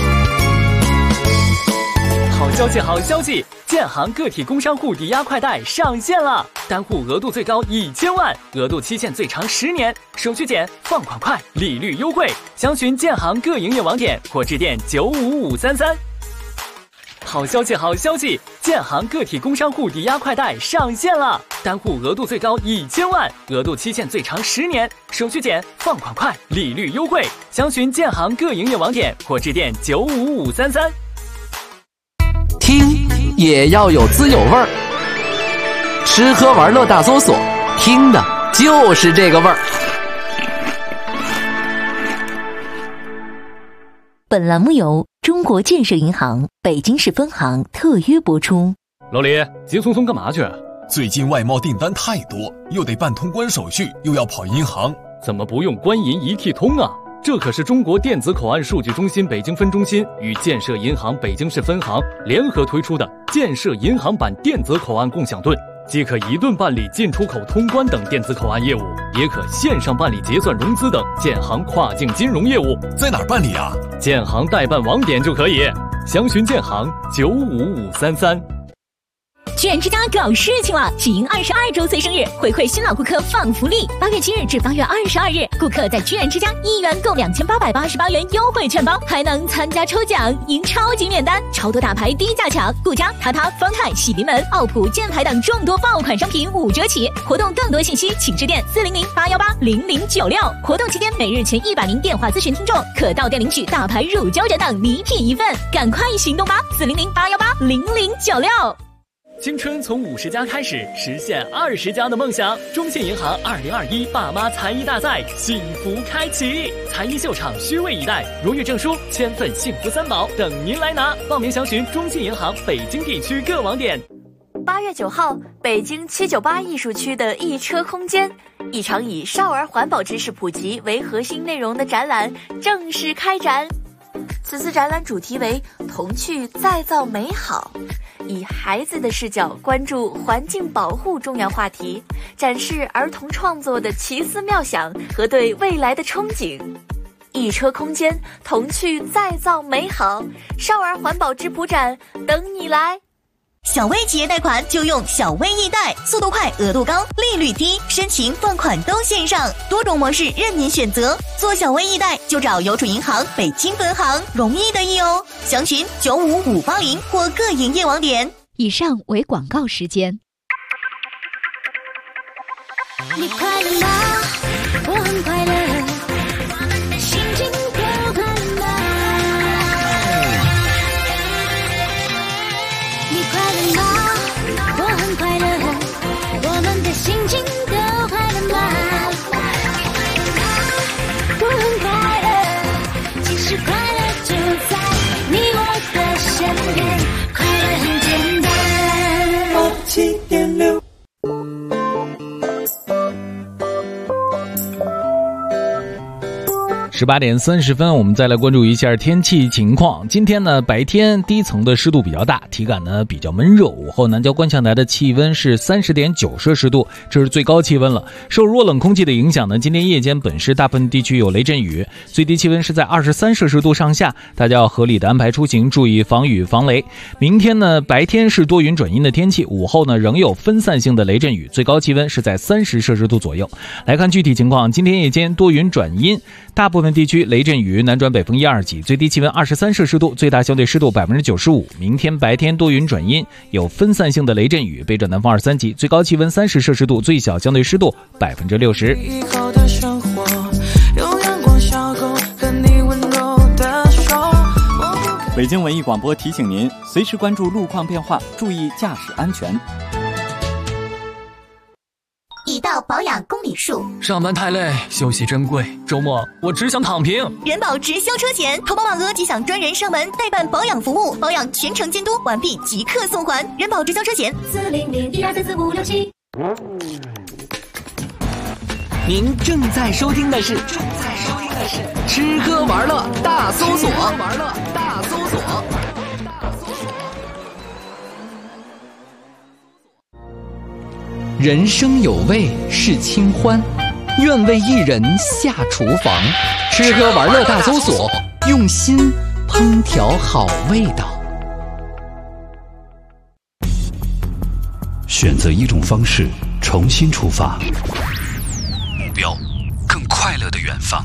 好消息，好消息！建行个体工商户抵押快贷上线了，单户额度最高1000万，额度期限最长10年，手续简，放款快，利率优惠。详询建行各营业网点或致电95533。好消息，好消息！建行个体工商户抵押快贷上线了，单户额度最高1000万，额度期限最长10年，手续简，放款快，利率优惠。详询建行各营业网点或致电95533。 听也要有滋有味儿，吃喝玩乐大搜索，听的就是这个味儿。 本栏目由中国建设银行北京市分行特约播出。 老李，急匆匆干嘛去？ 最近外贸订单太多，又得办通关手续，又要跑银行， 怎么不用官银一体通啊？这可是中国电子口岸数据中心北京分中心与建设银行北京市分行联合推出的建设银行版电子口岸共享盾，既可一盾办理进出口通关等电子口岸业务，也可线上办理结算融资等建行跨境金融业务。 在哪儿办理啊？ 建行代办网点就可以，详询建行95533。 居然之家搞事情了！喜迎22周岁生日，回馈新老顾客放福利。8月7日至8月22日，顾客在居然之家1元购2888元优惠券包，还能参加抽奖，赢超级免单，超多大牌低价抢，顾家、塔塔、方太、喜临门、奥普、箭牌等众多爆款商品5折起。活动更多信息请致电400-818-0096。活动期间每日前100名电话咨询听众可到店领取大牌乳胶枕等礼品1份，赶快行动吧！400-818-0096。 青春从50加开始，实现20加的梦想。中信银行2021爸妈才艺大赛幸福开启，才艺秀场虚位以待，荣誉证书、千份幸福3宝等您来拿。报名详询中信银行北京地区各网点。 8月9号，北京798艺术区的一车空间，一场以少儿环保知识普及为核心内容的展览正式开展。此次展览主题为童趣再造美好，以孩子的视角关注环境保护重要话题，展示儿童创作的奇思妙想和对未来的憧憬。一车空间，童趣再造美好，少儿环保质朴展等你来。 小微企业贷款就用小微易贷，速度快，额度高，利率低，申请放款都线上，多种模式任您选择。做小微易贷就找邮储银行北京分行，容易的易哦。详询95580或各营业网点。 以上为广告时间。 你快乐吗？我很快乐。 18点30分，我们再来关注一下天气情况。今天呢，白天低层的湿度比较大，体感呢比较闷热。午后南郊观象台的气温是30.9摄氏度，这是最高气温了。受弱冷空气的影响呢，今天夜间本市大部分地区有雷阵雨，最低气温是在23摄氏度上下，大家要合理的安排出行，注意防雨防雷。明天呢，白天是多云转阴的天气，午后呢仍有分散性的雷阵雨，最高气温是在30摄氏度左右。来看具体情况，今天夜间多云转阴，大部分地区雷阵雨，南转北风1、2级，最低气温23摄氏度，最大相对湿度95%。明天白天多云转阴，有分散性的雷阵雨，北转南风2、3级，最高气温30摄氏度，最小相对湿度60%。 以后的生活有阳光小狗跟你温柔的手。 北京文艺广播提醒您，随时关注路况变化，注意驾驶安全。 已到保养公里数， 上班太累，休息珍贵，周末我只想躺平。 人保直销车险，投保满额即享专人上门代办保养服务，保养全程监督，完毕即刻送还。人保直销车险40012344567。 您正在收听的是吃喝玩乐大搜索。人生有味是清欢，愿为一人下厨房。吃喝玩乐大搜索，用心烹调好味道。 选择一种方式，重新出发，目标更快乐的远方。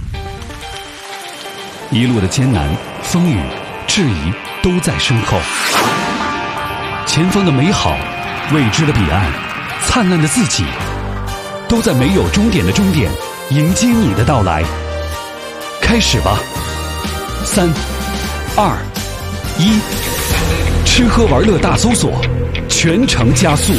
一路的艰难、风雨、质疑都在身后，前方的美好，未知的彼岸，灿烂的自己，都在没有终点的终点迎接你的到来。开始吧，3、2、1，吃喝玩乐大搜索，全程加速。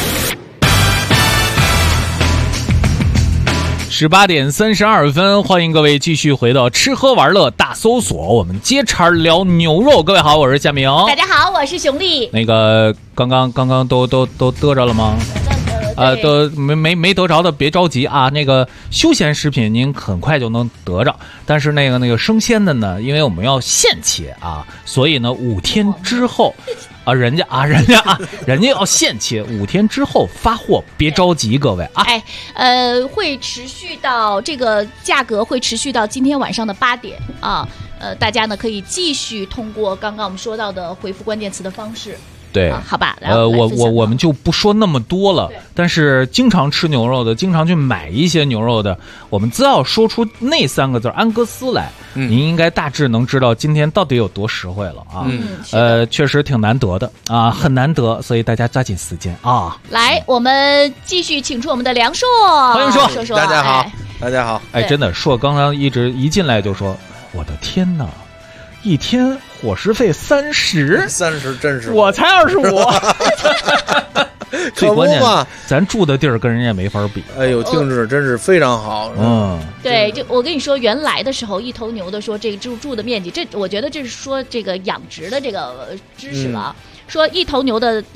18点32分，欢迎各位继续回到吃喝玩乐大搜索，我们接茬聊牛肉。各位好，我是夏明。 大家好，我是熊丽。 那个刚刚都得着了吗？都没得着的别着急啊。那个休闲食品您很快就能得着，但是那个生鲜的呢，因为我们要现切啊，所以呢5天之后。人家要现切，5天之后发货，别着急，各位啊。 会持续到这个价格会持续到今天晚上的8点啊。大家呢可以继续通过刚刚我们说到的回复关键词的方式。 对， 好吧。 我们就不说那么多了。但是经常吃牛肉的，经常去买一些牛肉的，我们只要说出那3个字安格斯来，您应该大致能知道今天到底有多实惠了啊。确实挺难得的啊，很难得，所以大家抓紧时间啊。 来，我们继续请出我们的梁硕， 欢迎硕。 大家好，大家好。 真的，硕刚刚一进来就说，我的天哪！1天伙食费30， 真是我才25。最关键嘛， 咱住的地儿跟人家没法比。 哎呦，听着真是非常好。 对，就我跟你说，原来的时候，一头牛的说这个住的面积，我觉得这是说这个养殖的这个知识了。说一头牛的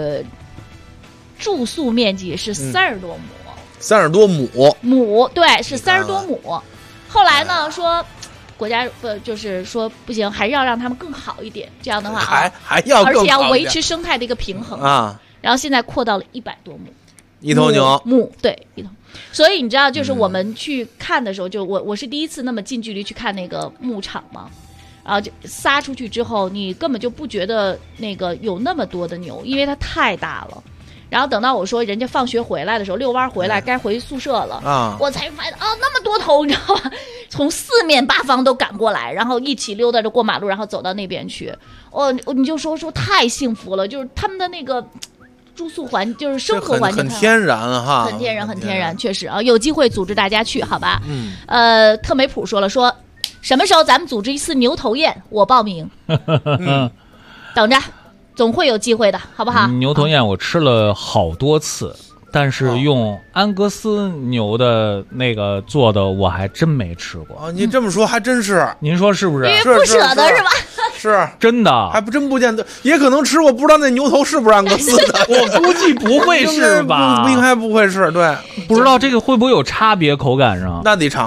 住宿面积是30多亩。30多亩，对，是30多亩。后来呢，说。国家就是说不行，还是要让他们更好一点。这样的话还要更好一点， 而且要维持生态的一个平衡啊。然后现在扩到了100多亩， 一头牛对一头。所以你知道，就是我们去看的时候，就我是第一次那么近距离去看那个牧场嘛，然后就撒出去之后，你根本就不觉得那个有那么多的牛，因为它太大了。然后等到我说人家放学回来的时候，遛弯回来该回宿舍了啊，我才发现那么多头，你知道吗？从4面8方都赶过来，然后一起溜达着过马路，然后走到那边去。你就说太幸福了，就是他们的那个住宿就是生活环境很天然哈， 很天然，确实啊，有机会组织大家去，好吧？特美普说什么时候咱们组织一次牛头宴，我报名。等着。总会有机会的，好不好？ 牛头宴我吃了好多次，但是用安格斯牛的那个做的我还真没吃过。 你这么说还真是， 您说是不是？ 因为不舍得是吧？ 是真的， 还真不见得，也可能吃过，不知道那牛头是不是安格斯的。 我估计不会是吧？ 应该不会是，对， 不知道这个会不会有差别，口感上那得尝尝。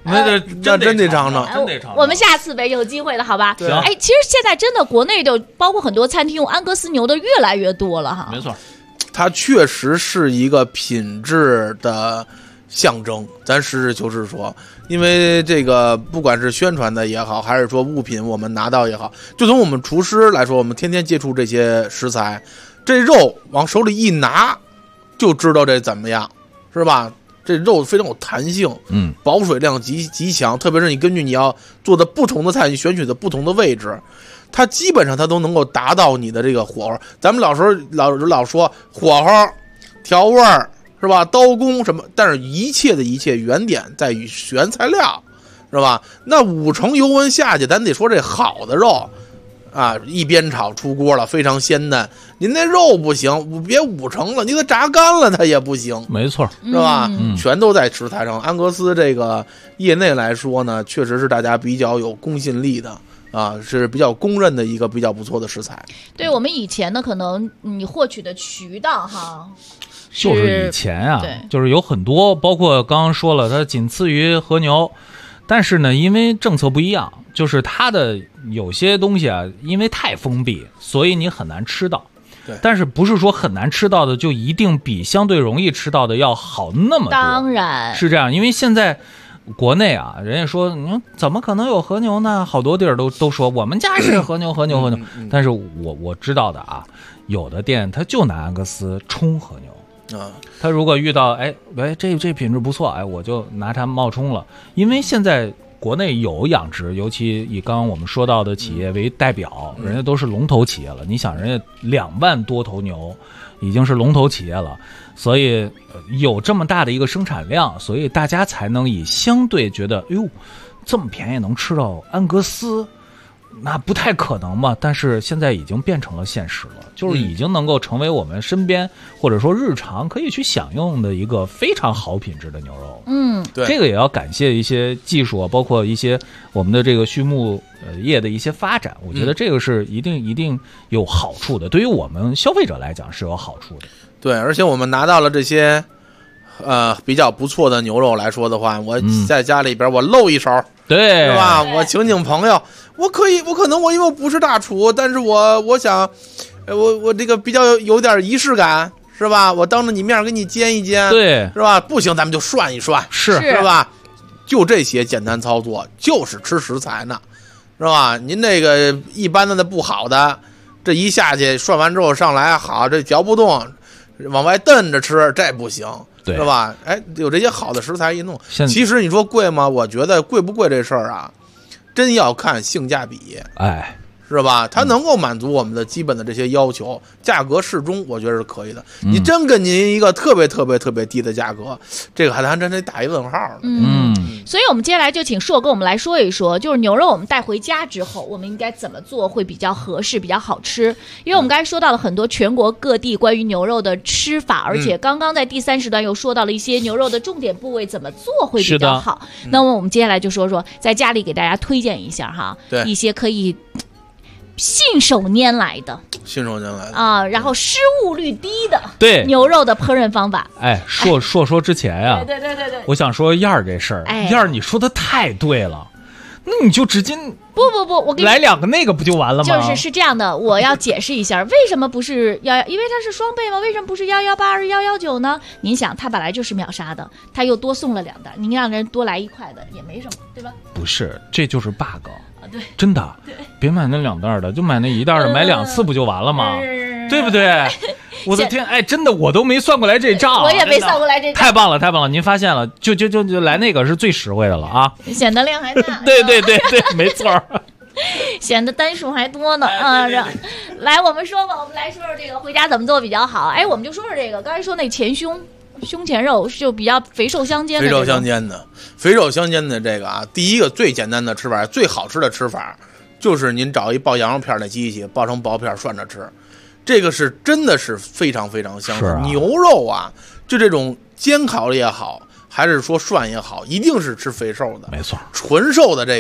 那真得尝尝， 真得尝。 我们下次呗，有机会了，好吧？ 对。 哎，其实现在真的国内的，包括很多餐厅用安格斯牛的越来越多了哈。 没错， 它确实是一个品质的象征。咱实事求是说，因为这个不管是宣传的也好，还是说物品我们拿到也好，就从我们厨师来说，我们天天接触这些食材，这肉往手里一拿，就知道这怎么样，是吧？这肉非常有弹性，保水量极强，特别是你根据你要做的不同的菜，你选取的不同的位置，它基本上它都能够达到你的这个火候。咱们老说火候、调味儿是吧？刀工什么，但是一切的一切原点在于原材料，是吧？那5成油温下去，咱得说这好的肉啊，一边炒出锅了，非常鲜嫩。您那肉不行，别5成了，你给它炸干了，它也不行。 没错， 是吧？全都在食材上。安格斯这个业内来说呢，确实是大家比较有公信力的啊，是比较公认的一个比较不错的食材。 对我们以前呢，可能你获取的渠道哈。 就是以前啊，就是有很多，包括刚刚说了，它仅次于和牛，但是呢，因为政策不一样，就是它的有些东西啊，因为太封闭，所以你很难吃到。 对， 但是不是说很难吃到的就一定比相对容易吃到的要好那么多？ 当然是这样，因为现在国内啊，人家说你怎么可能有和牛呢？好多地儿都说我们家是和牛，但是我知道的啊，有的店他就拿安格斯冲和牛。他如果遇到这品质不错，我就拿它冒充了。因为现在国内有养殖，尤其以刚刚我们说到的企业为代表，人家都是龙头企业了。你想，人家2万多头牛已经是龙头企业了，所以有这么大的一个生产量，所以大家才能以相对觉得，这么便宜能吃到安格斯。那不太可能嘛，但是现在已经变成了现实了，就是已经能够成为我们身边或者说日常可以去享用的一个非常好品质的牛肉。 对， 这个也要感谢一些技术啊，包括一些我们的这个畜牧业的一些发展，我觉得这个是一定有好处的，对于我们消费者来讲是有好处的。 对，而且我们拿到了这些比较不错的牛肉来说的话，我在家里边我露一手， 对， 是吧？我请朋友，我可能因为我不是大厨，但是我想，我这个比较有点仪式感，是吧？我当着你面给你煎一煎， 对， 是吧？不行，咱们就涮一涮，是吧？就这些简单操作，就是吃食材呢，是吧？您这个一般的不好的，这一下去涮完之后上来好，这嚼不动，往外瞪着吃，这不行。是吧？有这些好的食材一弄，其实你说贵吗？我觉得贵不贵这事儿啊，真要看性价比。是吧？它能够满足我们的基本的这些要求，价格适中，我觉得是可以的。你真跟您一个特别低的价格，这个还真得打一问号呢。 所以我们接下来就请硕跟我们来说一说，就是牛肉我们带回家之后，我们应该怎么做会比较合适、比较好吃？因为我们刚才说到了很多全国各地关于牛肉的吃法，而且刚刚在第3时段又说到了一些牛肉的重点部位怎么做会比较好。那么我们接下来就说在家里给大家推荐一下哈，一些可以信手拈来的啊，然后失误率低的牛肉的烹饪方法。 说之前啊， 对， 我想说燕儿这事儿，燕儿你说的太对了，那你就直接不，我给你来2个那个不就完了吗？ 是这样的，我要解释一下，为什么不是因为它是双倍吗？为什么不是1182119呢？您想，它本来就是秒杀的，它又多送了2袋，您让人多来1块的也没什么，对吧？ 不是，这就是 bug。 对， 真的，别买那2袋的，就买那1袋的，买2次不就完了吗？对不对？我的天，真的我都没算过来这账， 我也没算过来这账， 太棒了！您发现了，就来那个是最实惠的了啊， 显得量还大。 对，没错， 显得单数还多呢啊！来，我们说吧，我们来说说这个回家怎么做比较好。我们就说说这个，刚才说那前胸前肉就比较肥瘦相间的， 肥瘦相间的这个啊，第一个最简单的吃法，最好吃的吃法，就是您找一爆羊肉片的机器，爆成薄片涮着吃，这个是真的是非常香的。牛肉啊，就这种煎烤也好，还是说涮也好，一定是吃肥瘦的， 没错， 纯瘦的这个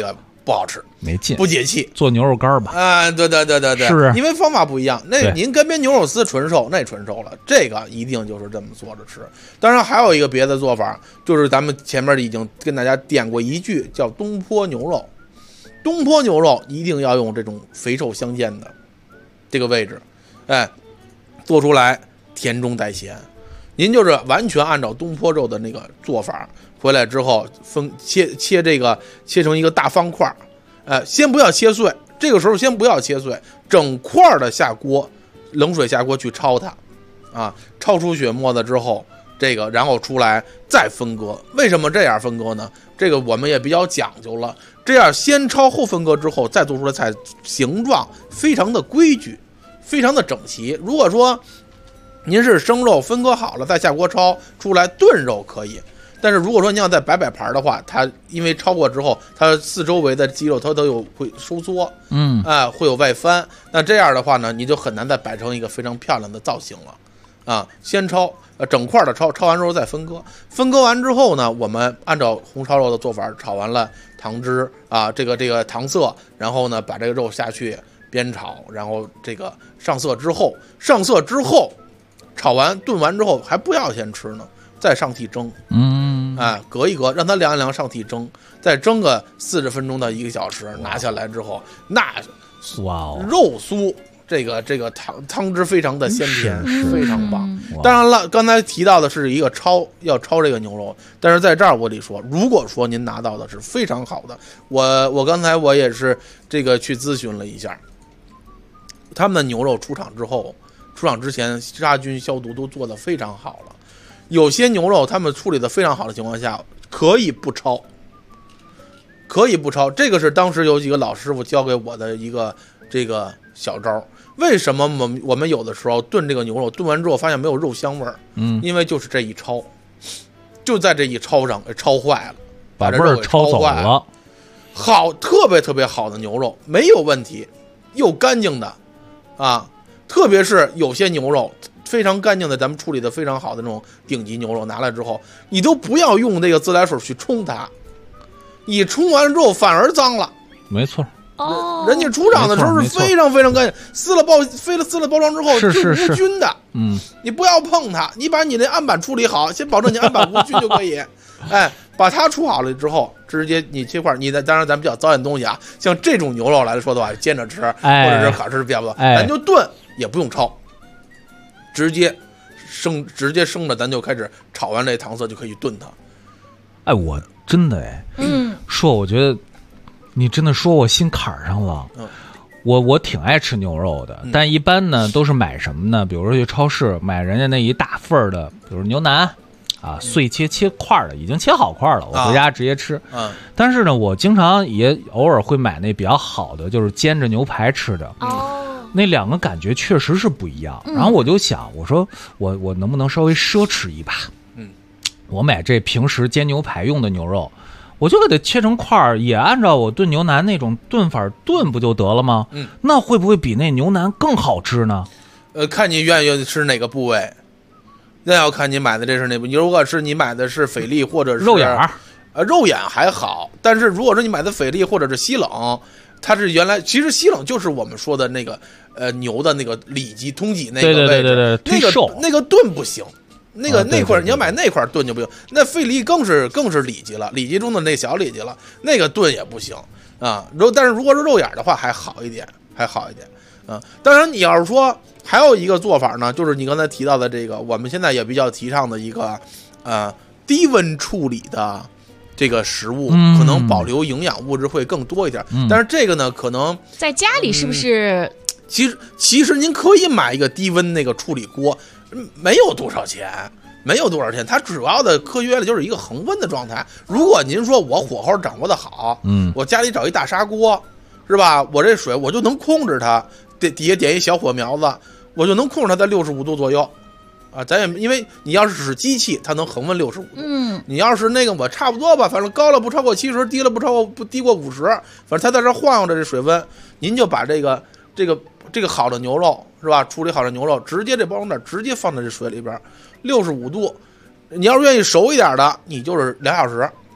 不好吃， 没劲， 不解气。 做牛肉干吧。 啊，对， 是不是？ 因为方法不一样。那您干煸牛肉丝纯熟，那纯熟了，这个一定就是这么做着吃。当然还有一个别的做法，就是咱们前面已经跟大家点过一句，叫东坡牛肉。东坡牛肉一定要用这种肥瘦相间的这个位置，哎，做出来甜中带咸。您就是完全按照东坡肉的那个做法，回来之后切成一个大方块，先不要切碎，这个时候先不要切碎，整块的下锅，冷水下锅去焯它，啊，焯出血沫子之后，这个然后出来再分割。为什么这样分割呢？这个我们也比较讲究了，这样先焯后分割之后再做出来菜，形状非常的规矩，非常的整齐。如果说您是生肉分割好了再下锅焯出来炖肉可以，但是如果说您要再摆盘的话，它因为焯过之后，它四周围的肌肉它都有会收缩，会有外翻，那这样的话呢，你就很难再摆成一个非常漂亮的造型了。啊，先焯，整块的焯完之后再分割，分割完之后呢，我们按照红烧肉的做法，炒完了糖汁啊，这个糖色，然后呢把这个肉下去煸炒，然后这个上色之后，炒完炖完之后还不要先吃呢，再上屉蒸，隔一隔，让它凉一凉，上屉蒸，再蒸个40分钟到1个小时，拿下来之后，那肉酥。这个汤汁非常的鲜甜，非常棒。当然了，刚才提到的是一个要焯这个牛肉，但是在这儿我得说，如果说您拿到的是非常好的，我刚才我也是这个去咨询了一下，他们的牛肉出厂之前杀菌消毒都做得非常好了。有些牛肉他们处理的非常好的情况下，可以不焯。这个是当时有几个老师傅教给我的一个这个小招。为什么我们有的时候炖这个牛肉，炖完之后发现没有肉香味儿？因为就是这一焯，就在这一焯上给焯坏了， 把味儿焯走了。 好，特别特别好的牛肉没有问题，又干净的啊，特别是有些牛肉非常干净的，咱们处理的非常好的那种顶级牛肉拿来之后，你都不要用这个自来水去冲它，你冲完之后反而脏了。 没错。 人家出厂的时候是非常非常干净，撕了包装之后是无菌的，你不要碰它，你把你的案板处理好，先保证你案板无菌就可以。把它处好了之后，直接你切块，当然咱比较糟践东西啊，像这种牛肉来说的话，煎着吃或者是烤吃比较多，咱就炖也不用焯，直接生的，咱就开始炒完这糖色就可以炖它。 我真的说我觉得。你真的说我心坎上了，我挺爱吃牛肉的，但一般呢都是买什么呢？比如说去超市买人家那一大份的，比如牛腩啊，碎切块的，已经切好块了，我回家直接吃。但是呢，我经常也偶尔会买那比较好的，就是煎着牛排吃的。那两个感觉确实是不一样。然后我就想，我说我能不能稍微奢侈一把？我买这平时煎牛排用的牛肉。我就给它切成块儿，也按照我炖牛腩那种炖法炖不就得了吗？那会不会比那牛腩更好吃呢？ 看你愿意吃哪个部位，那要看你买的这是哪部。如果是你买的是菲力或者是肉眼肉眼还好，但是如果说你买的菲力或者是西冷，它是原来其实西冷就是我们说的那个牛的那个里脊通脊那个位置， 对， 那个炖不行。那块你要买那块炖就不行，那费力更是里脊了，里脊中的那小里脊了，那个炖也不行啊。但是如果是肉眼的话还好一点啊。当然你要是说还有一个做法呢，就是你刚才提到的这个，我们现在也比较提倡的一个低温处理的这个食物，可能保留营养物质会更多一点。但是这个呢，可能在家里是不是？ 其实您可以买一个低温那个处理锅。没有多少钱，它主要的科学的就是一个恒温的状态。如果您说我火候掌握的好，我家里找一大砂锅，是吧？我这水我就能控制它，底下点一小火苗子，我就能控制它在65度左右啊。咱也因为你要是使机器，它能恒温65度，你要是那个我差不多吧，反正高了不超过70，低了不低过50，反正它在这晃悠着这水温，您就把这个好的牛肉是吧？处理好的牛肉，直接这包装袋直接放在这水里边，65度。你要是愿意熟一点的，你就是2小时，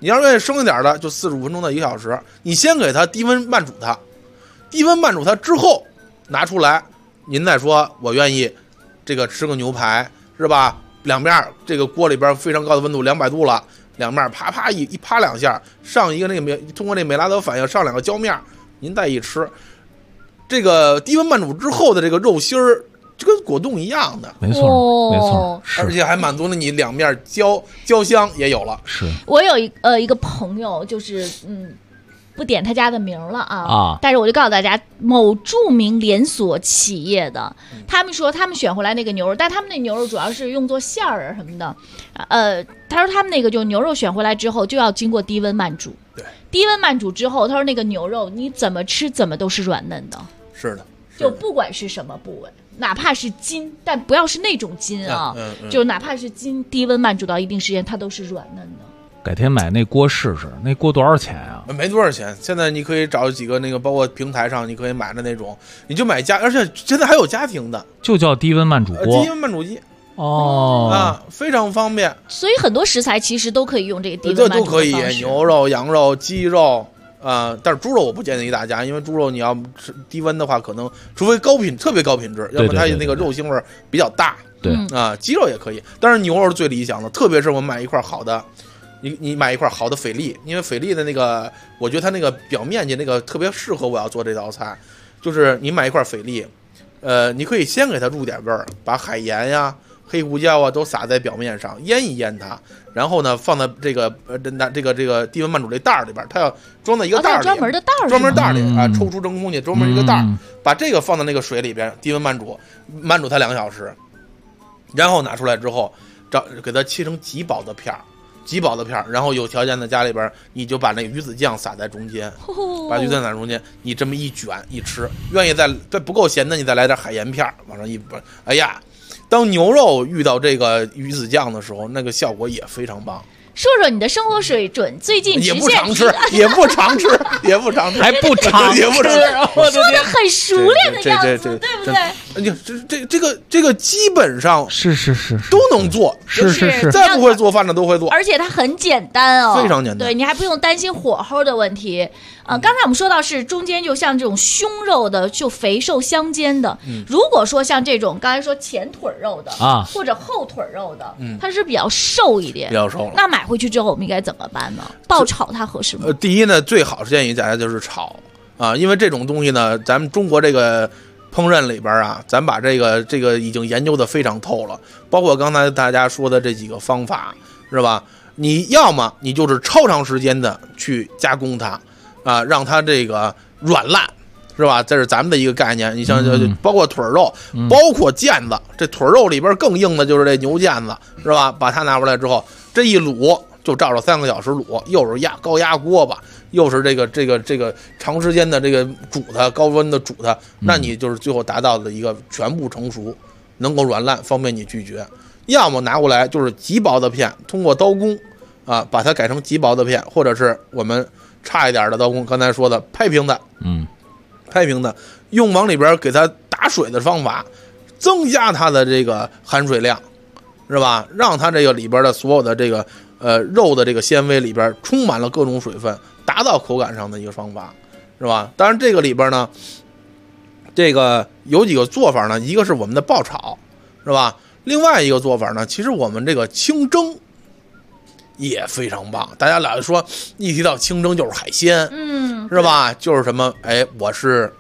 你要愿意生一点的，就45分钟到1个小时。你先给它低温慢煮它，低温慢煮它之后拿出来，您再说我愿意这个吃个牛排是吧？两面这个锅里边非常高的温度200度了，两面啪啪一啪2下，上一个那个通过那美拉德反应上2个焦面，您再一吃，这个低温慢煮之后的这个肉心儿就跟果冻一样的， 没错，没错， 而且还满足了你两面焦香也有了。 是我有一个朋友，就是不点他家的名了啊，但是我就告诉大家，某著名连锁企业的，他们说他们选回来那个牛肉，但他们那牛肉主要是用作馅儿啊什么的，他说他们那个就牛肉选回来之后就要经过低温慢煮， 对， 低温慢煮之后，他说那个牛肉你怎么吃怎么都是软嫩的， 是的， 就不管是什么部位，哪怕是筋，但不要是那种筋啊，就哪怕是筋，低温慢煮到一定时间，它都是软嫩的。 改天买那锅试试，那锅多少钱啊？ 没多少钱，现在你可以找几个那个，包括平台上你可以买的那种，你就买而且现在还有家庭的， 就叫低温慢煮锅， 低温慢煮机。非常方便。 所以很多食材其实都可以用这个低温慢煮的方式， 都可以，牛肉、羊肉、鸡肉。但是猪肉我不建议大家，因为猪肉你要吃低温的话，可能除非特别高品质，要不它那个肉腥味比较大。 对鸡肉也可以，但是牛肉是最理想的，特别是我们买一块好的，你买一块好的菲力，因为菲力的那个，我觉得它那个表面积那个特别适合我要做这道菜，就是你买一块菲力，你可以先给它入点味儿，把海盐呀、黑胡椒啊都撒在表面上，腌一腌它，然后呢放在这个低温慢煮这袋儿里边，它要装在一个袋儿里， 专门的袋儿， 专门袋里啊，抽出真空去，专门一个袋儿，把这个放到那个水里边，低温慢煮它2个小时，然后拿出来之后，给它切成极薄的片儿。然后有条件的家里边，你就把那个鱼子酱撒在中间，把鱼子酱撒在中间，你这么一卷一吃，愿意再不够咸的，你再来点海盐片往上一拨，哎呀，当牛肉遇到这个鱼子酱的时候，那个效果也非常棒。 说说你的生活水准，最近也不常吃，也不常吃， 还不常吃， 说的很熟练的样子，对不对？ 这个基本上是都能做， 是， 再不会做饭的都会做， 而且它很简单哦， 非常简单， 对你还不用担心火候的问题。刚才我们说到是中间就像这种胸肉的，就肥瘦相间的。如果说像这种刚才说前腿肉的或者后腿肉的，它是比较瘦一点， 比较瘦了。 那买回去之后我们应该怎么办呢？爆炒它合适吗？ 第一呢，最好是建议大家就是炒啊，因为这种东西呢，咱们中国这个烹饪里边啊，咱把这个已经研究的非常透了，包括刚才大家说的这几个方法，是吧？你要么你就是超长时间的去加工它。让它这个软烂，是吧？这是咱们的一个概念。你像包括腿肉，包括腱子，这腿肉里边更硬的就是这牛腱子，是吧？把它拿出来之后，这一卤就照着3个小时卤，又是高压锅巴，又是这个长时间的这个煮它，高温的煮它，那你就是最后达到的一个全部成熟，能够软烂，方便你咀嚼。要么拿过来就是极薄的片，通过刀工把它改成极薄的片，或者是我们差一点的刀工，刚才说的拍平的，拍平的，用往里边给它打水的方法，增加它的这个含水量，是吧？让它这个里边的所有的这个肉的这个纤维里边充满了各种水分，达到口感上的一个方法，是吧？当然这个里边呢，这个有几个做法呢，一个是我们的爆炒，是吧？另外一个做法呢，其实我们这个清蒸也非常棒。大家老说一提到清蒸就是海鲜，是吧？就是什么？我是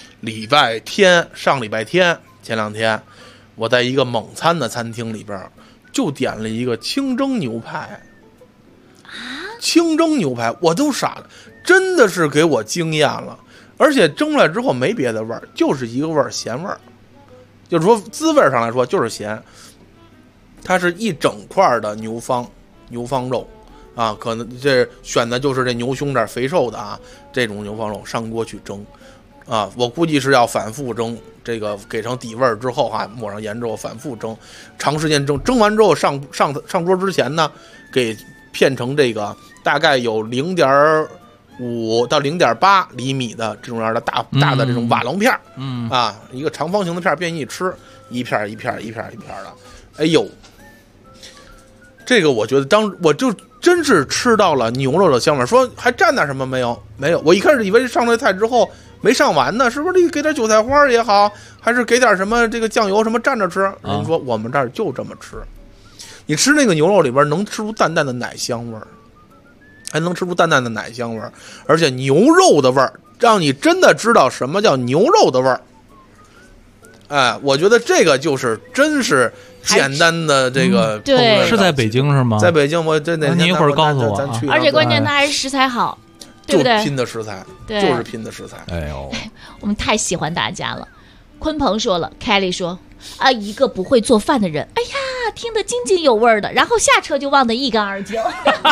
上礼拜天前2天，我在一个蒙餐的餐厅里边就点了一个清蒸牛排。清蒸牛排我都傻了，真的是给我惊艳了。而且蒸出来之后没别的味儿，就是一个味儿，咸味儿。就是说滋味上来说就是咸。它是一整块的牛方肉啊，可能这选的就是这牛胸这肥瘦的啊，这种牛方肉上锅去蒸啊，我估计是要反复蒸，这个给成底味儿之后抹上盐之后反复蒸，长时间蒸完之后上桌之前呢，给片成这个大概有0.5到0.8厘米的这种样的大的这种瓦楞片，一个长方形的片，便宜吃，一片的。哎呦， 这个我觉得我就真是吃到了牛肉的香味。说还蘸点什么没有？没有。我一开始以为上这菜之后没上完呢，是不是？你给点韭菜花也好，还是给点什么这个酱油什么蘸着吃？人说我们这儿就这么吃。你吃那个牛肉里边能吃出淡淡的奶香味儿，还能吃出淡淡的奶香味儿，而且牛肉的味儿，让你真的知道什么叫牛肉的味儿。哎，我觉得这个就是真是简单的这个烹饪。 是在北京是吗？ 在北京，我这哪天你一会儿告诉我啊。 而且关键它还是食材好，对不对？ 就拼的食材， 对， 就是拼的食材。 哎呦， 我们太喜欢大家了。鲲鹏说了 ，Kelly 说啊，一个不会做饭的人，哎呀，听得津津有味的，然后下车就忘得一干二净。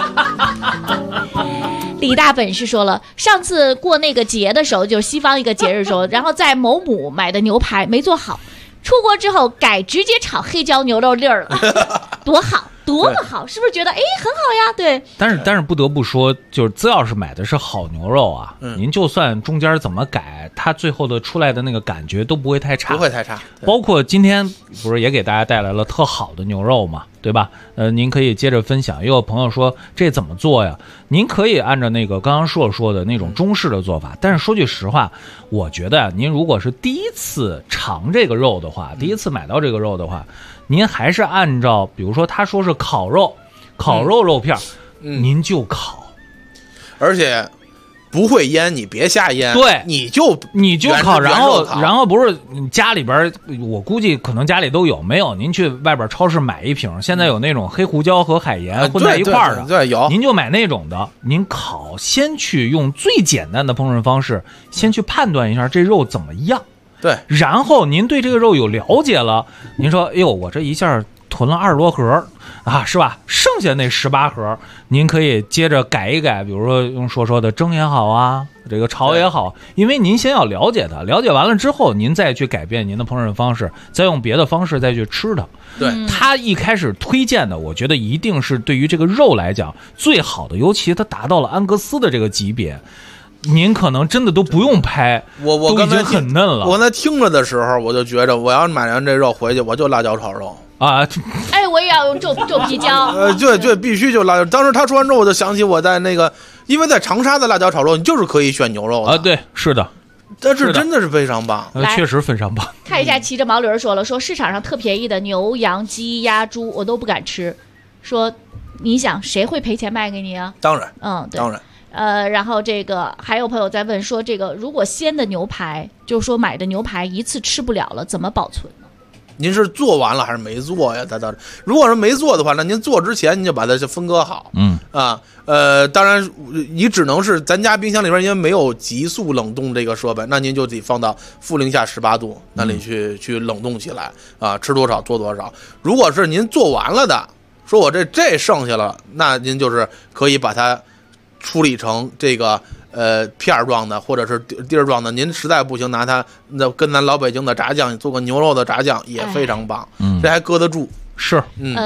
李大本事说了，上次过那个节的时候，就是西方一个节日的时候，然后在某母买的牛排没做好，出国之后改直接炒黑椒牛肉粒儿了，多好。多么好，是不是觉得很好呀？对， 但是不得不说，就是只要是买的是好牛肉啊，您就算中间怎么改，它最后的出来的那个感觉都不会太差， 不会太差。 包括今天不是也给大家带来了特好的牛肉嘛，对吧？您可以接着分享。也有朋友说这怎么做呀？您可以按照那个刚刚说的那种中式的做法，但是说句实话，我觉得您如果是第一次尝这个肉的话，第一次买到这个肉的话，您还是按照，比如说他说是烤肉肉片，您就烤， 而且不会腌，你别瞎腌， 对， 你就烤，然后不是你家里边，我估计可能家里都有，没有您去外边超市买一瓶，现在有那种黑胡椒和海盐混在一块儿的， 对，有， 您就买那种的，您烤，先去用最简单的烹饪方式，先去判断一下这肉怎么样。 对， 然后您对这个肉有了解了，您说，哎呦，我这一下囤了20多盒啊，是吧？剩下那18盒，您可以接着改一改，比如说用说的蒸也好啊，这个炒也好，因为您先要了解它，了解完了之后，您再去改变您的烹饪方式，再用别的方式再去吃它。 对， 他一开始推荐的，我觉得一定是对于这个肉来讲最好的，尤其它达到了安格斯的这个级别。您可能真的都不用拍， 我都已经很嫩了。 我刚才听着的时候，我就觉着我要买完这肉回去，我就辣椒炒肉啊！ 哎，我也要用皱皮椒。 对，必须就辣椒。当时他说完之后，我就想起我在那个，因为在长沙的辣椒炒肉，你就是可以选牛肉的啊。对，是的， 但是真的是非常棒， 确实非常棒。 看一下骑着毛驴说市场上特便宜的牛、羊、鸡、鸭、猪，我都不敢吃。说你想谁会赔钱卖给你啊？ 当然， 对， 当然。 然后这个还有朋友在问说，这个如果鲜的牛排，就是说买的牛排一次吃不了了，怎么保存呢？ 您是做完了还是没做呀？如果是没做的话，那您做之前您就把它分割好。当然你只能是咱家冰箱里边因为没有急速冷冻这个设备，那您就得放到负零下18度那里去冷冻起来啊，吃多少做多少。如果是您做完了的，说我这剩下了，那您就是可以把它处理成这个片状的或者是粒儿状的，您实在不行拿它跟咱老北京的炸酱做个牛肉的炸酱也非常棒，这还搁得住。 是，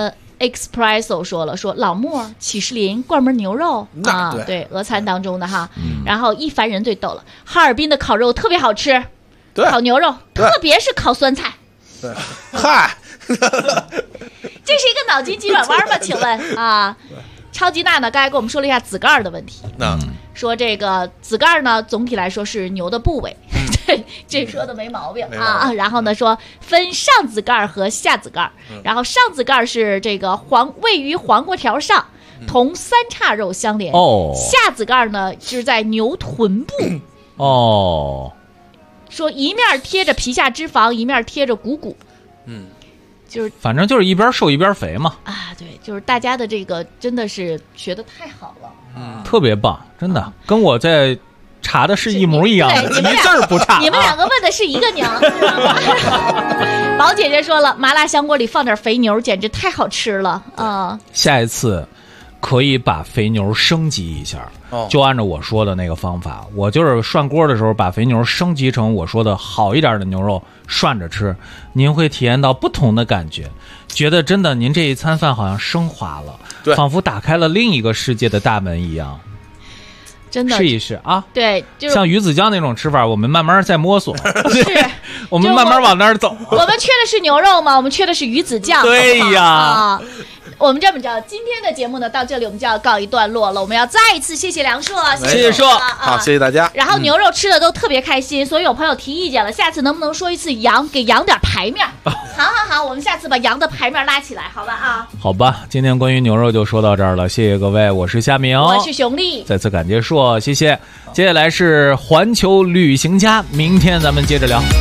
Expresso 说老莫、启士林、灌门牛肉啊，对，俄餐当中的哈。然后一凡人最逗了，哈尔滨的烤肉特别好吃，烤牛肉，特别是烤酸菜。 对，嗨， 这是一个脑筋急转弯吗？请问啊？超级娜呢，刚才跟我们说了一下子盖的问题，说这个子盖呢，总体来说是牛的部位，对，这说的没毛病啊。然后呢，说分上子盖和下子盖，然后上子盖是这个位于黄瓜条上，同三叉肉相连，下子盖呢是在牛臀部，说一面贴着皮下脂肪，一面贴着股骨，就是反正就是一边瘦一边肥嘛。 啊，对，就是大家的这个真的是学的太好了， 特别棒，真的跟我在查的是一模一样的，一字儿不差。 你们两个问的是一个娘，知道吗？宝姐姐说了，麻辣香锅里放点肥牛，简直太好吃了啊！ 下一次可以把肥牛升级一下，就按照我说的那个方法，我就是涮锅的时候把肥牛升级成我说的好一点的牛肉涮着吃，您会体验到不同的感觉，觉得真的您这一餐饭好像升华了，仿佛打开了另一个世界的大门一样。 真的试一试啊。 对，就是像鱼子酱那种吃法，我们慢慢再摸索。 是， 我们慢慢往那儿走。 我们缺的是牛肉吗？我们缺的是鱼子酱。 对呀。 啊，我们这么着，今天的节目呢，到这里我们就要告一段落了。我们要再一次谢谢梁硕， 谢谢硕， 好，谢谢大家。 然后牛肉吃的都特别开心，所以有朋友提意见了，下次能不能说一次羊，给羊点牌面？好，我们下次把羊的牌面拉起来，好吧啊？ 好吧，今天关于牛肉就说到这儿了，谢谢各位，我是夏明， 我是熊丽， 再次感谢硕，谢谢。接下来是环球旅行家，明天咱们接着聊。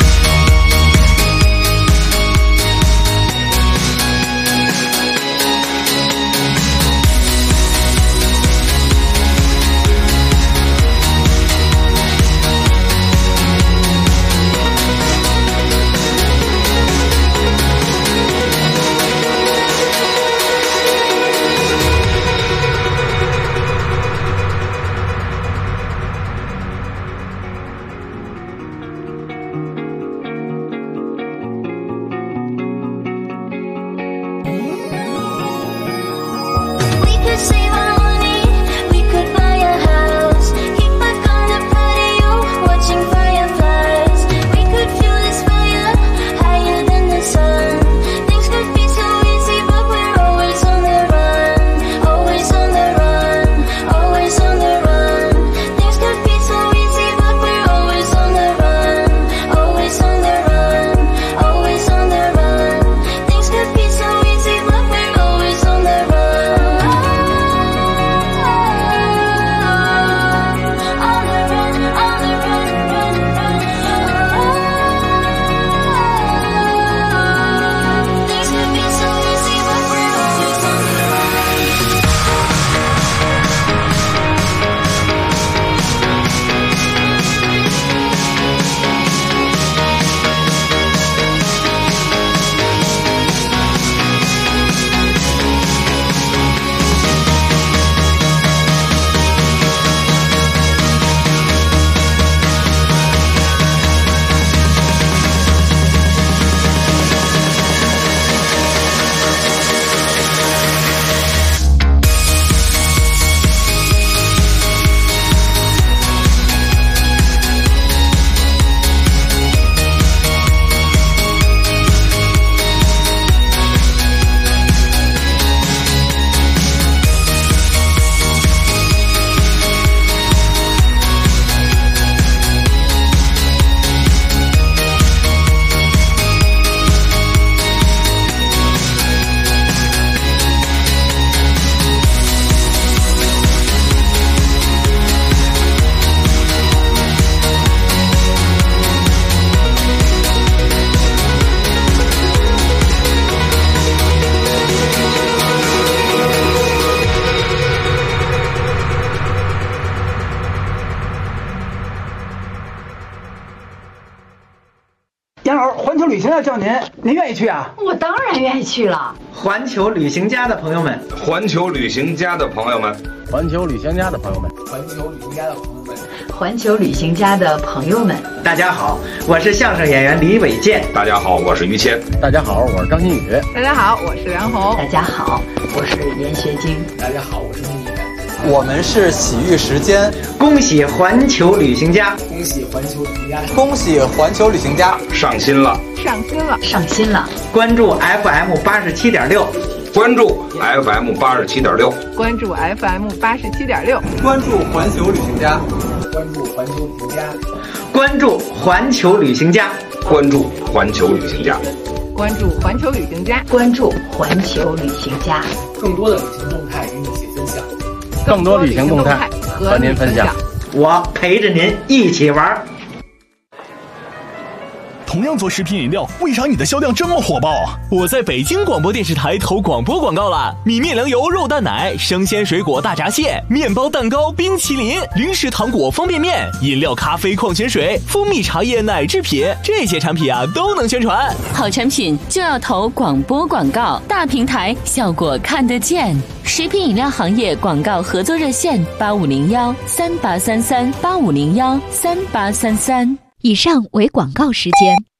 杨老师，环球旅行要叫您，您愿意去啊？ 我当然愿意去了。 环球旅行家的朋友们， 环球旅行家的朋友们， 环球旅行家的朋友们， 环球旅行家的朋友们，环球旅行家的朋友们， 大家好，我是相声演员李伟健。 大家好，我是于谦。 大家好，我是张馨予。 大家好，我是梁红。大家好，我是严学晶。 大家好，我是倪妮。 我们是喜遇时间， 恭喜环球旅行家， 恭喜环球旅行家，恭喜环球旅行家上新了， 上新了，上新了！ 关注 FM 87.6， 关注 FM 87.6， 关注 FM 87.6， 关注环球旅行家， 关注环球旅行家，关注环球旅行家， 关注环球旅行家， 关注环球旅行家， 关注环球旅行家， 更多的旅行动态与你一起分享。 更多旅行动态和您分享，我陪着您一起玩。 同样做食品饮料，为啥你的销量这么火爆啊？我在北京广播电视台投广播广告了，米面粮油肉蛋奶、生鲜水果大闸蟹、面包蛋糕、冰淇淋、零食糖果、方便面、饮料、咖啡、矿泉水、蜂蜜茶叶、奶制品，这些产品啊都能宣传。 好产品就要投广播广告，大平台效果看得见。食品饮料行业广告合作热线8501-3833-8501-3833。 以上为广告时间。